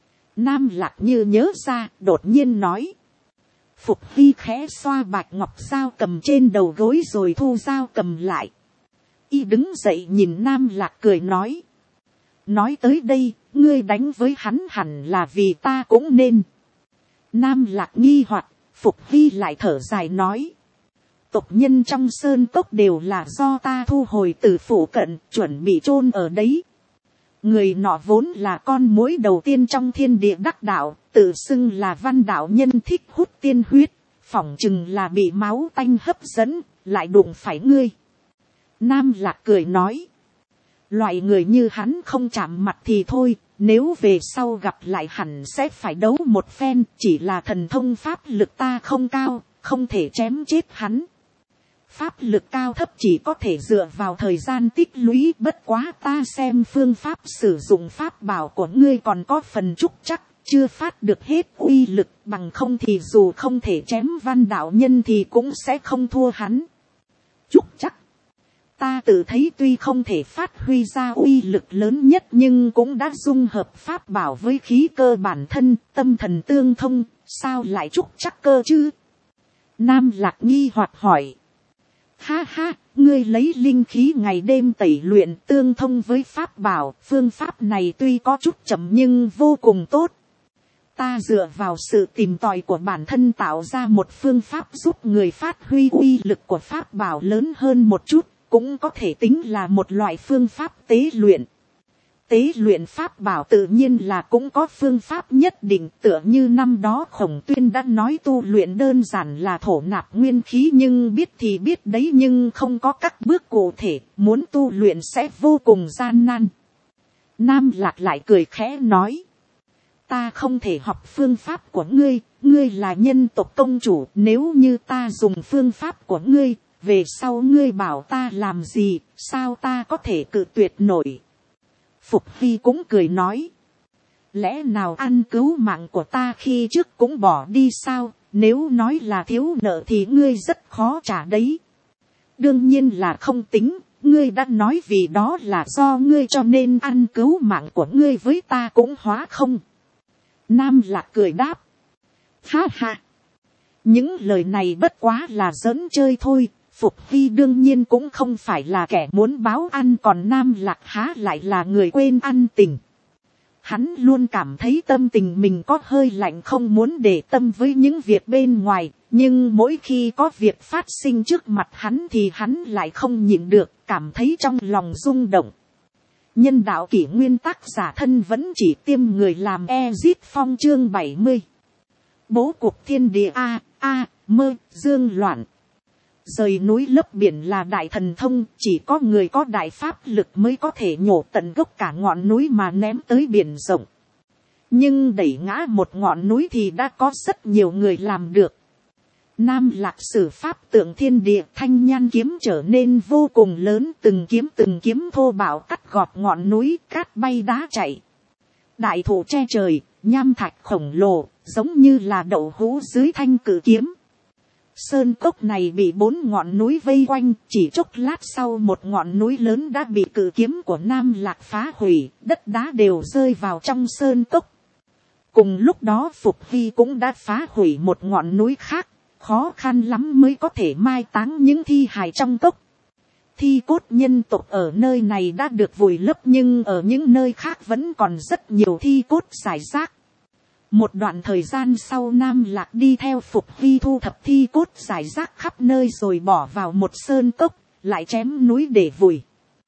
Speaker 1: Nam Lạc như nhớ ra, đột nhiên nói. Phục Hy khẽ xoa bạch ngọc dao cầm trên đầu gối rồi thu dao cầm lại. Y đứng dậy nhìn Nam Lạc cười nói. Nói tới đây, ngươi đánh với hắn hẳn là vì ta cũng nên. Nam Lạc nghi hoặc. Phục Hy lại thở dài nói. Tộc nhân trong sơn cốc đều là do ta thu hồi từ phủ cận, chuẩn bị chôn ở đấy. Người nọ vốn là con mối đầu tiên trong thiên địa đắc đạo, tự xưng là văn đạo nhân thích hút tiên huyết, phỏng chừng là bị máu tanh hấp dẫn, lại đụng phải ngươi. Nam Lạc cười nói. Loại người như hắn không chạm mặt thì thôi. Nếu về sau gặp lại hẳn sẽ phải đấu một phen, chỉ là thần thông pháp lực ta không cao, không thể chém chết hắn. Pháp lực cao thấp chỉ có thể dựa vào thời gian tích lũy, bất quá ta xem phương pháp sử dụng pháp bảo của ngươi còn có phần trúc chắc, chưa phát được hết uy lực, bằng không thì dù không thể chém văn đạo nhân thì cũng sẽ không thua hắn. Trúc chắc. Ta tự thấy tuy không thể phát huy ra uy lực lớn nhất nhưng cũng đã dung hợp pháp bảo với khí cơ bản thân, tâm thần tương thông, sao lại trúc chắc cơ chứ? Nam Lạc nghi hoặc hỏi. Ha ha, ngươi lấy linh khí ngày đêm tẩy luyện tương thông với pháp bảo, phương pháp này tuy có chút chậm nhưng vô cùng tốt. Ta dựa vào sự tìm tòi của bản thân tạo ra một phương pháp giúp người phát huy uy lực của pháp bảo lớn hơn một chút. Cũng có thể tính là một loại phương pháp tế luyện. Tế luyện pháp bảo tự nhiên là cũng có phương pháp nhất định, tựa như năm đó Khổng Tuyên đã nói tu luyện đơn giản là thổ nạp nguyên khí, nhưng biết thì biết đấy nhưng không có các bước cụ thể, muốn tu luyện sẽ vô cùng gian nan. Nam Lạc lại cười khẽ nói. Ta không thể học phương pháp của ngươi, ngươi là nhân tộc công chủ, nếu như ta dùng phương pháp của ngươi, về sau ngươi bảo ta làm gì, sao ta có thể cự tuyệt nổi. Phục Hy cũng cười nói. Lẽ nào ăn cứu mạng của ta khi trước cũng bỏ đi sao, nếu nói là thiếu nợ thì ngươi rất khó trả đấy. Đương nhiên là không tính, ngươi đã nói vì đó là do ngươi cho nên ăn cứu mạng của ngươi với ta cũng hóa không. Nam Lạc cười đáp. Ha ha. Những lời này bất quá là giỡn chơi thôi. Phục Hy đương nhiên cũng không phải là kẻ muốn báo ăn, còn Nam Lạc há lại là người quên ăn tình. Hắn luôn cảm thấy tâm tình mình có hơi lạnh, không muốn để tâm với những việc bên ngoài, nhưng mỗi khi có việc phát sinh trước mặt hắn thì hắn lại không nhịn được, cảm thấy trong lòng rung động. Nhân đạo kỷ nguyên tác giả thân vẫn chỉ tiêm người làm Ezit Phong chương 70. Bố cục thiên địa mơ dương loạn. Rời núi lấp biển là đại thần thông, chỉ có người có đại pháp lực mới có thể nhổ tận gốc cả ngọn núi mà ném tới biển rộng. Nhưng đẩy ngã một ngọn núi thì đã có rất nhiều người làm được. Nam Lạc sử pháp tượng thiên địa, thanh nhan kiếm trở nên vô cùng lớn, từng kiếm thô bạo cắt gọt ngọn núi, cát bay đá chạy. Đại thụ che trời, nham thạch khổng lồ, giống như là đậu hũ dưới thanh cử kiếm. Sơn cốc này bị 4 ngọn núi vây quanh, chỉ chốc lát sau một ngọn núi lớn đã bị cử kiếm của Nam Lạc phá hủy, đất đá đều rơi vào trong sơn cốc. Cùng lúc đó Phục Hy cũng đã phá hủy một ngọn núi khác, khó khăn lắm mới có thể mai táng những thi hài trong cốc. Thi cốt nhân tộc ở nơi này đã được vùi lấp, nhưng ở những nơi khác vẫn còn rất nhiều thi cốt rải rác. Một đoạn thời gian sau, Nam Lạc đi theo Phục Hy thu thập thi cốt rải rác khắp nơi rồi bỏ vào một sơn cốc, lại chém núi để vùi.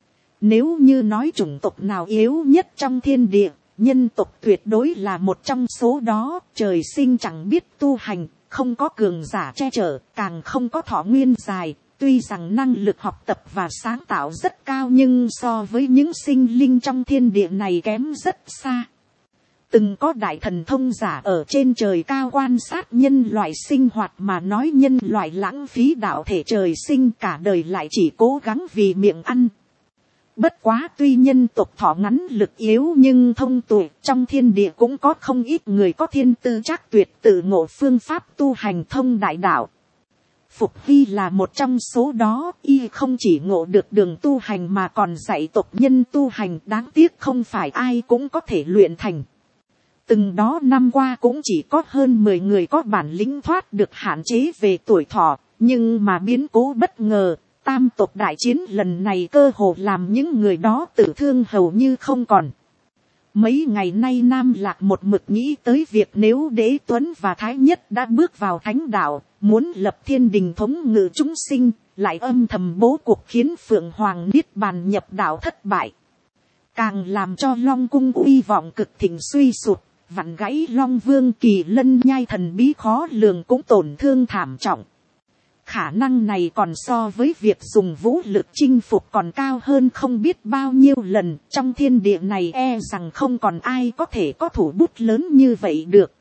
Speaker 1: Nếu như nói chủng tộc nào yếu nhất trong thiên địa, nhân tộc tuyệt đối là một trong số đó. Trời sinh chẳng biết tu hành, không có cường giả che chở, càng không có thọ nguyên dài. Tuy rằng năng lực học tập và sáng tạo rất cao, nhưng so với những sinh linh trong thiên địa này kém rất xa. Từng có đại thần thông giả ở trên trời cao quan sát nhân loại sinh hoạt mà nói nhân loại lãng phí đạo thể trời sinh, cả đời lại chỉ cố gắng vì miệng ăn. Bất quá tuy nhân tộc thọ ngắn lực yếu nhưng thông tuệ, trong thiên địa cũng có không ít người có thiên tư trác tuyệt, tự ngộ phương pháp tu hành thông đại đạo. Phục Hy là một trong số đó, y không chỉ ngộ được đường tu hành mà còn dạy tộc nhân tu hành, đáng tiếc không phải ai cũng có thể luyện thành. Từng đó năm qua cũng chỉ có hơn 10 người có bản lĩnh thoát được hạn chế về tuổi thọ, nhưng mà biến cố bất ngờ, tam tộc đại chiến lần này cơ hồ làm những người đó tử thương hầu như không còn. Mấy ngày nay Nam Lạc một mực nghĩ tới việc nếu Đế Tuấn và Thái Nhất đã bước vào thánh đạo, muốn lập thiên đình thống ngự chúng sinh, lại âm thầm bố cuộc khiến Phượng Hoàng Niết Bàn nhập đạo thất bại. Càng làm cho Long Cung uy vọng cực thịnh suy sụt, vặn gãy Long Vương Kỳ Lân nhai thần bí khó lường cũng tổn thương thảm trọng. Khả năng này còn so với việc dùng vũ lực chinh phục còn cao hơn không biết bao nhiêu lần. Trong thiên địa này e rằng không còn ai có thể có thủ bút lớn như vậy được.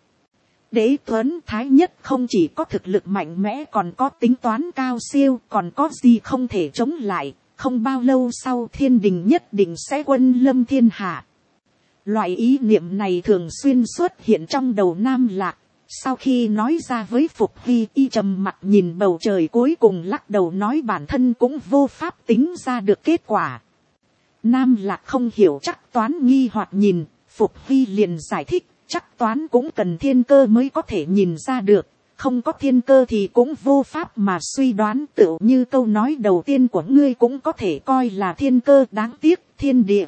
Speaker 1: Đế Tuấn Thái Nhất không chỉ có thực lực mạnh mẽ còn có tính toán cao siêu, còn có gì không thể chống lại. Không bao lâu sau thiên đình nhất định sẽ quân lâm thiên hạ. Loại ý niệm này thường xuyên xuất hiện trong đầu Nam Lạc. Sau khi nói ra với Phục Hy, y trầm mặt nhìn bầu trời, cuối cùng lắc đầu nói bản thân cũng vô pháp tính ra được kết quả. Nam Lạc không hiểu chắc toán, nghi hoặc nhìn, Phục Hy liền giải thích, chắc toán cũng cần thiên cơ mới có thể nhìn ra được, không có thiên cơ thì cũng vô pháp mà suy đoán. Tựu như câu nói đầu tiên của ngươi cũng có thể coi là thiên cơ, đáng tiếc thiên địa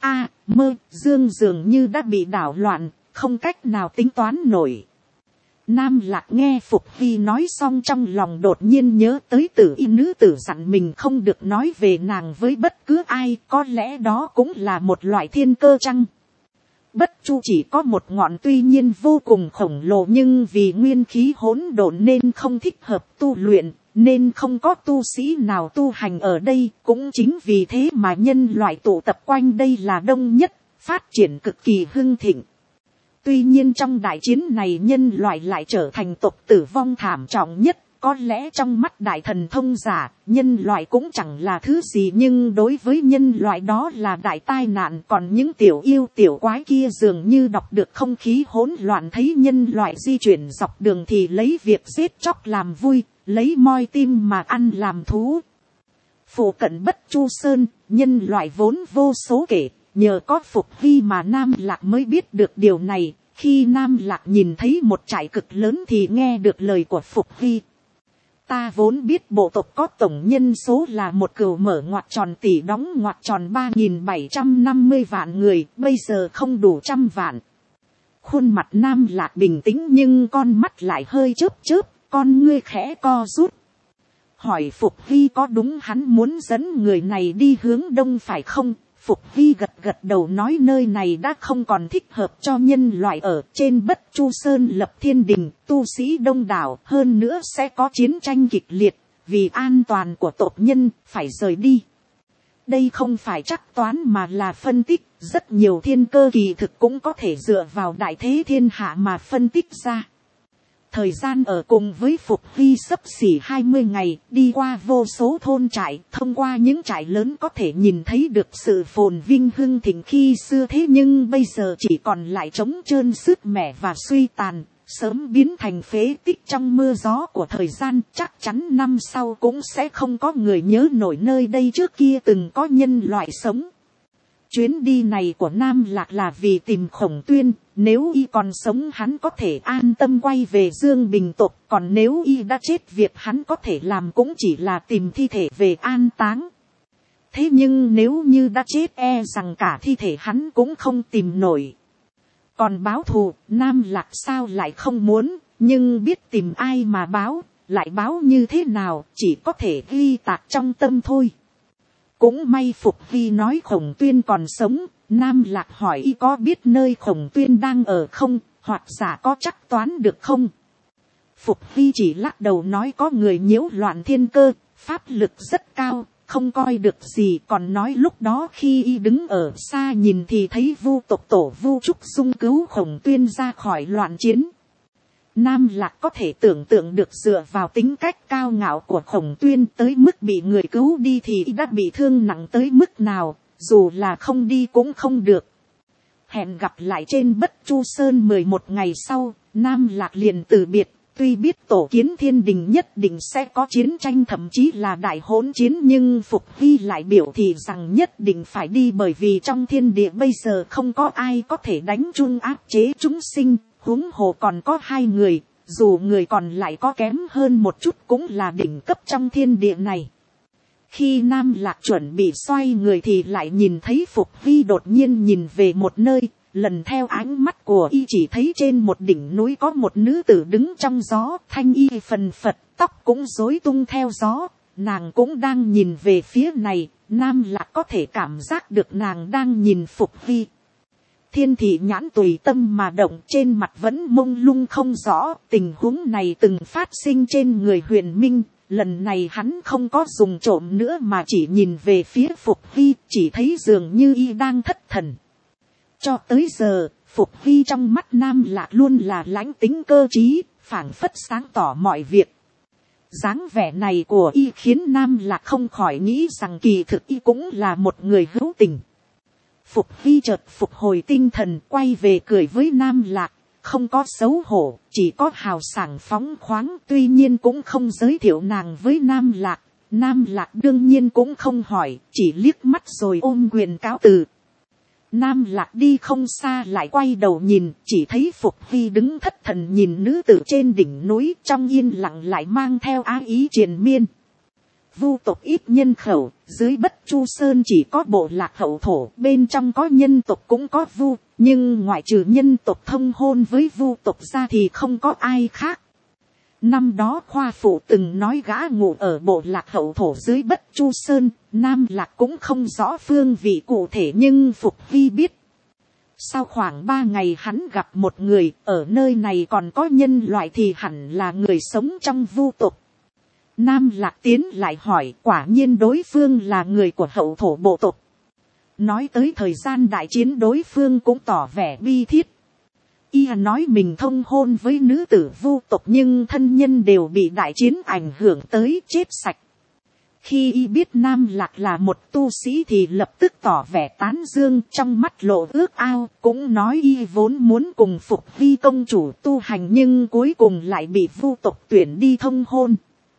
Speaker 1: mơ dương dường như đã bị đảo loạn, không cách nào tính toán nổi. Nam Lạc nghe Phục Hy nói xong trong lòng đột nhiên nhớ tới Tử Y nữ tử dặn mình không được nói về nàng với bất cứ ai, có lẽ đó cũng là một loại thiên cơ chăng? Bất chu chỉ có một ngọn, tuy nhiên vô cùng khổng lồ, nhưng vì nguyên khí hỗn độn nên không thích hợp tu luyện, nên không có tu sĩ nào tu hành ở đây. Cũng chính vì thế mà nhân loại tụ tập quanh đây là đông nhất, phát triển cực kỳ hưng thịnh. Tuy nhiên trong đại chiến này nhân loại lại trở thành tộc tử vong thảm trọng nhất. Có lẽ trong mắt đại thần thông giả, nhân loại cũng chẳng là thứ gì, nhưng đối với nhân loại đó là đại tai nạn. Còn những tiểu yêu tiểu quái kia dường như đọc được không khí hỗn loạn, thấy nhân loại di chuyển dọc đường thì lấy việc giết chóc làm vui, lấy moi tim mà ăn làm thú. Phụ cận Bất Chu Sơn, nhân loại vốn vô số kể, nhờ có Phục Hy mà Nam Lạc mới biết được điều này. Khi Nam Lạc nhìn thấy một trại cực lớn thì nghe được lời của Phục Hy. Ta vốn biết bộ tộc có tổng nhân số là một cừu mở ngoặc tròn tỷ đóng ngoặc tròn 3.750 vạn người, bây giờ không đủ 100 vạn. Khuôn mặt Nam Lạc bình tĩnh nhưng con mắt lại hơi chớp chớp, con ngươi khẽ co rút. Hỏi Phục Hy có đúng hắn muốn dẫn người này đi hướng đông phải không? Phục Hy gật gật đầu nói nơi này đã không còn thích hợp cho nhân loại ở. Trên Bất Chu Sơn lập thiên đình, tu sĩ đông đảo, hơn nữa sẽ có chiến tranh kịch liệt, vì an toàn của tộc nhân phải rời đi. Đây không phải trắc toán mà là phân tích, rất nhiều thiên cơ kỳ thực cũng có thể dựa vào đại thế thiên hạ mà phân tích ra. Thời gian ở cùng với Phục Hy xấp xỉ 20 ngày, đi qua vô số thôn trại, thông qua những trại lớn có thể nhìn thấy được sự phồn vinh hưng thịnh khi xưa, thế nhưng bây giờ chỉ còn lại trống trơn sứt mẻ và suy tàn, sớm biến thành phế tích trong mưa gió của thời gian. Chắc chắn năm sau cũng sẽ không có người nhớ nổi nơi đây trước kia từng có nhân loại sống. Chuyến đi này của Nam Lạc là vì tìm Khổng Tuyên, nếu y còn sống hắn có thể an tâm quay về Dương Bình tộc, còn nếu y đã chết việc hắn có thể làm cũng chỉ là tìm thi thể về an táng. Thế nhưng nếu như đã chết e rằng cả thi thể hắn cũng không tìm nổi. Còn báo thù, Nam Lạc sao lại không muốn, nhưng biết tìm ai mà báo, lại báo như thế nào, chỉ có thể ghi tạc trong tâm thôi. Cũng may Phục Hy nói Khổng Tuyên còn sống, Nam Lạc hỏi y có biết nơi Khổng Tuyên đang ở không, hoặc giả có chắc toán được không. Phục Hy chỉ lắc đầu nói có người nhiễu loạn thiên cơ, pháp lực rất cao, không coi được gì, còn nói lúc đó khi y đứng ở xa nhìn thì thấy Vu tộc tổ Vu Trúc Dung cứu Khổng Tuyên ra khỏi loạn chiến. Nam Lạc có thể tưởng tượng được dựa vào tính cách cao ngạo của Khổng Tuyên tới mức bị người cứu đi thì đã bị thương nặng tới mức nào, dù là không đi cũng không được. Hẹn gặp lại trên Bất Chu Sơn 11 ngày sau, Nam Lạc liền từ biệt, tuy biết tổ kiến thiên đình nhất định sẽ có chiến tranh thậm chí là đại hỗn chiến, nhưng Phục Hy lại biểu thị rằng nhất định phải đi, bởi vì trong thiên địa bây giờ không có ai có thể đánh chung áp chế chúng sinh. Huống hồ còn có 2 người, dù người còn lại có kém hơn một chút cũng là đỉnh cấp trong thiên địa này. Khi Nam Lạc chuẩn bị xoay người thì lại nhìn thấy Phục Hy đột nhiên nhìn về một nơi, lần theo ánh mắt của y chỉ thấy trên một đỉnh núi có một nữ tử đứng trong gió, thanh y phần phật, tóc cũng rối tung theo gió, nàng cũng đang nhìn về phía này. Nam Lạc có thể cảm giác được nàng đang nhìn Phục Hy. Thiên thị nhãn tùy tâm mà động, trên mặt vẫn mông lung không rõ, tình huống này từng phát sinh trên người Huyền Minh, lần này hắn không có dùng trộm nữa mà chỉ nhìn về phía Phục Hy, chỉ thấy dường như y đang thất thần. Cho tới giờ, Phục Hy trong mắt Nam Lạc luôn là lãnh tính cơ trí, phảng phất sáng tỏ mọi việc. Dáng vẻ này của y khiến Nam Lạc không khỏi nghĩ rằng kỳ thực y cũng là một người hữu tình. Phục Hy chợt phục hồi tinh thần, quay về cười với Nam Lạc, không có xấu hổ, chỉ có hào sảng phóng khoáng, tuy nhiên cũng không giới thiệu nàng với Nam Lạc. Nam Lạc đương nhiên cũng không hỏi, chỉ liếc mắt rồi ôm quyền cáo từ. Nam Lạc đi không xa lại quay đầu nhìn, chỉ thấy Phục Hy đứng thất thần nhìn nữ tử trên đỉnh núi, trong yên lặng lại mang theo ái ý triền miên. Vu tộc ít nhân khẩu, dưới Bất Chu Sơn chỉ có bộ lạc hậu thổ, bên trong có nhân tộc cũng có Vu, nhưng ngoại trừ nhân tộc thông hôn với Vu tộc ra thì không có ai khác. Năm đó Khoa Phụ từng nói gã ngủ ở bộ lạc hậu thổ dưới Bất Chu Sơn, Nam Lạc cũng không rõ phương vị cụ thể nhưng Phục Hy biết. Sau khoảng 3 ngày hắn gặp một người, ở nơi này còn có nhân loại thì hẳn là người sống trong Vu tộc. Nam Lạc tiến lại hỏi, quả nhiên đối phương là người của hậu thổ bộ tộc. Nói tới thời gian đại chiến đối phương cũng tỏ vẻ bi thiết. Y nói mình thông hôn với nữ tử Vu tộc nhưng thân nhân đều bị đại chiến ảnh hưởng tới chết sạch. Khi y biết Nam Lạc là một tu sĩ thì lập tức tỏ vẻ tán dương, trong mắt lộ ước ao, cũng nói y vốn muốn cùng Phục Hy công chủ tu hành nhưng cuối cùng lại bị Vu tộc tuyển đi thông hôn.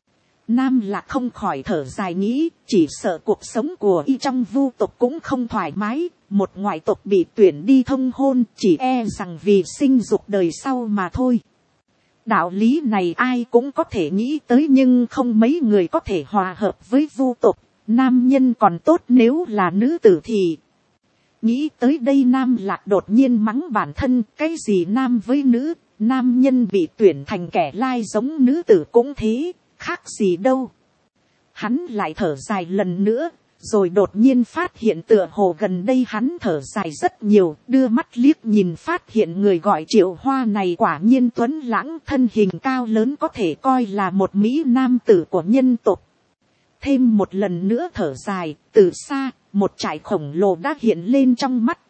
Speaker 1: Nam Lạc không khỏi thở dài nghĩ, chỉ sợ cuộc sống của y trong Vu tộc cũng không thoải mái, một ngoại tộc bị tuyển đi thông hôn chỉ e rằng vì sinh dục đời sau mà thôi. Đạo lý này ai cũng có thể nghĩ tới nhưng không mấy người có thể hòa hợp với Vu tộc, nam nhân còn tốt nếu là nữ tử thì... Nghĩ tới đây Nam Lạc đột nhiên mắng bản thân, cái gì nam với nữ, nam nhân bị tuyển thành kẻ lai giống nữ tử cũng thế. Khác gì đâu. Hắn lại thở dài lần nữa, rồi đột nhiên phát hiện tựa hồ gần đây hắn thở dài rất nhiều, đưa mắt liếc nhìn phát hiện người gọi Triệu Hoa này quả nhiên tuấn lãng, thân hình cao lớn, có thể coi là một mỹ nam tử của nhân tộc. Thêm một lần nữa thở dài, từ xa, một trại khổng lồ đã hiện lên trong mắt,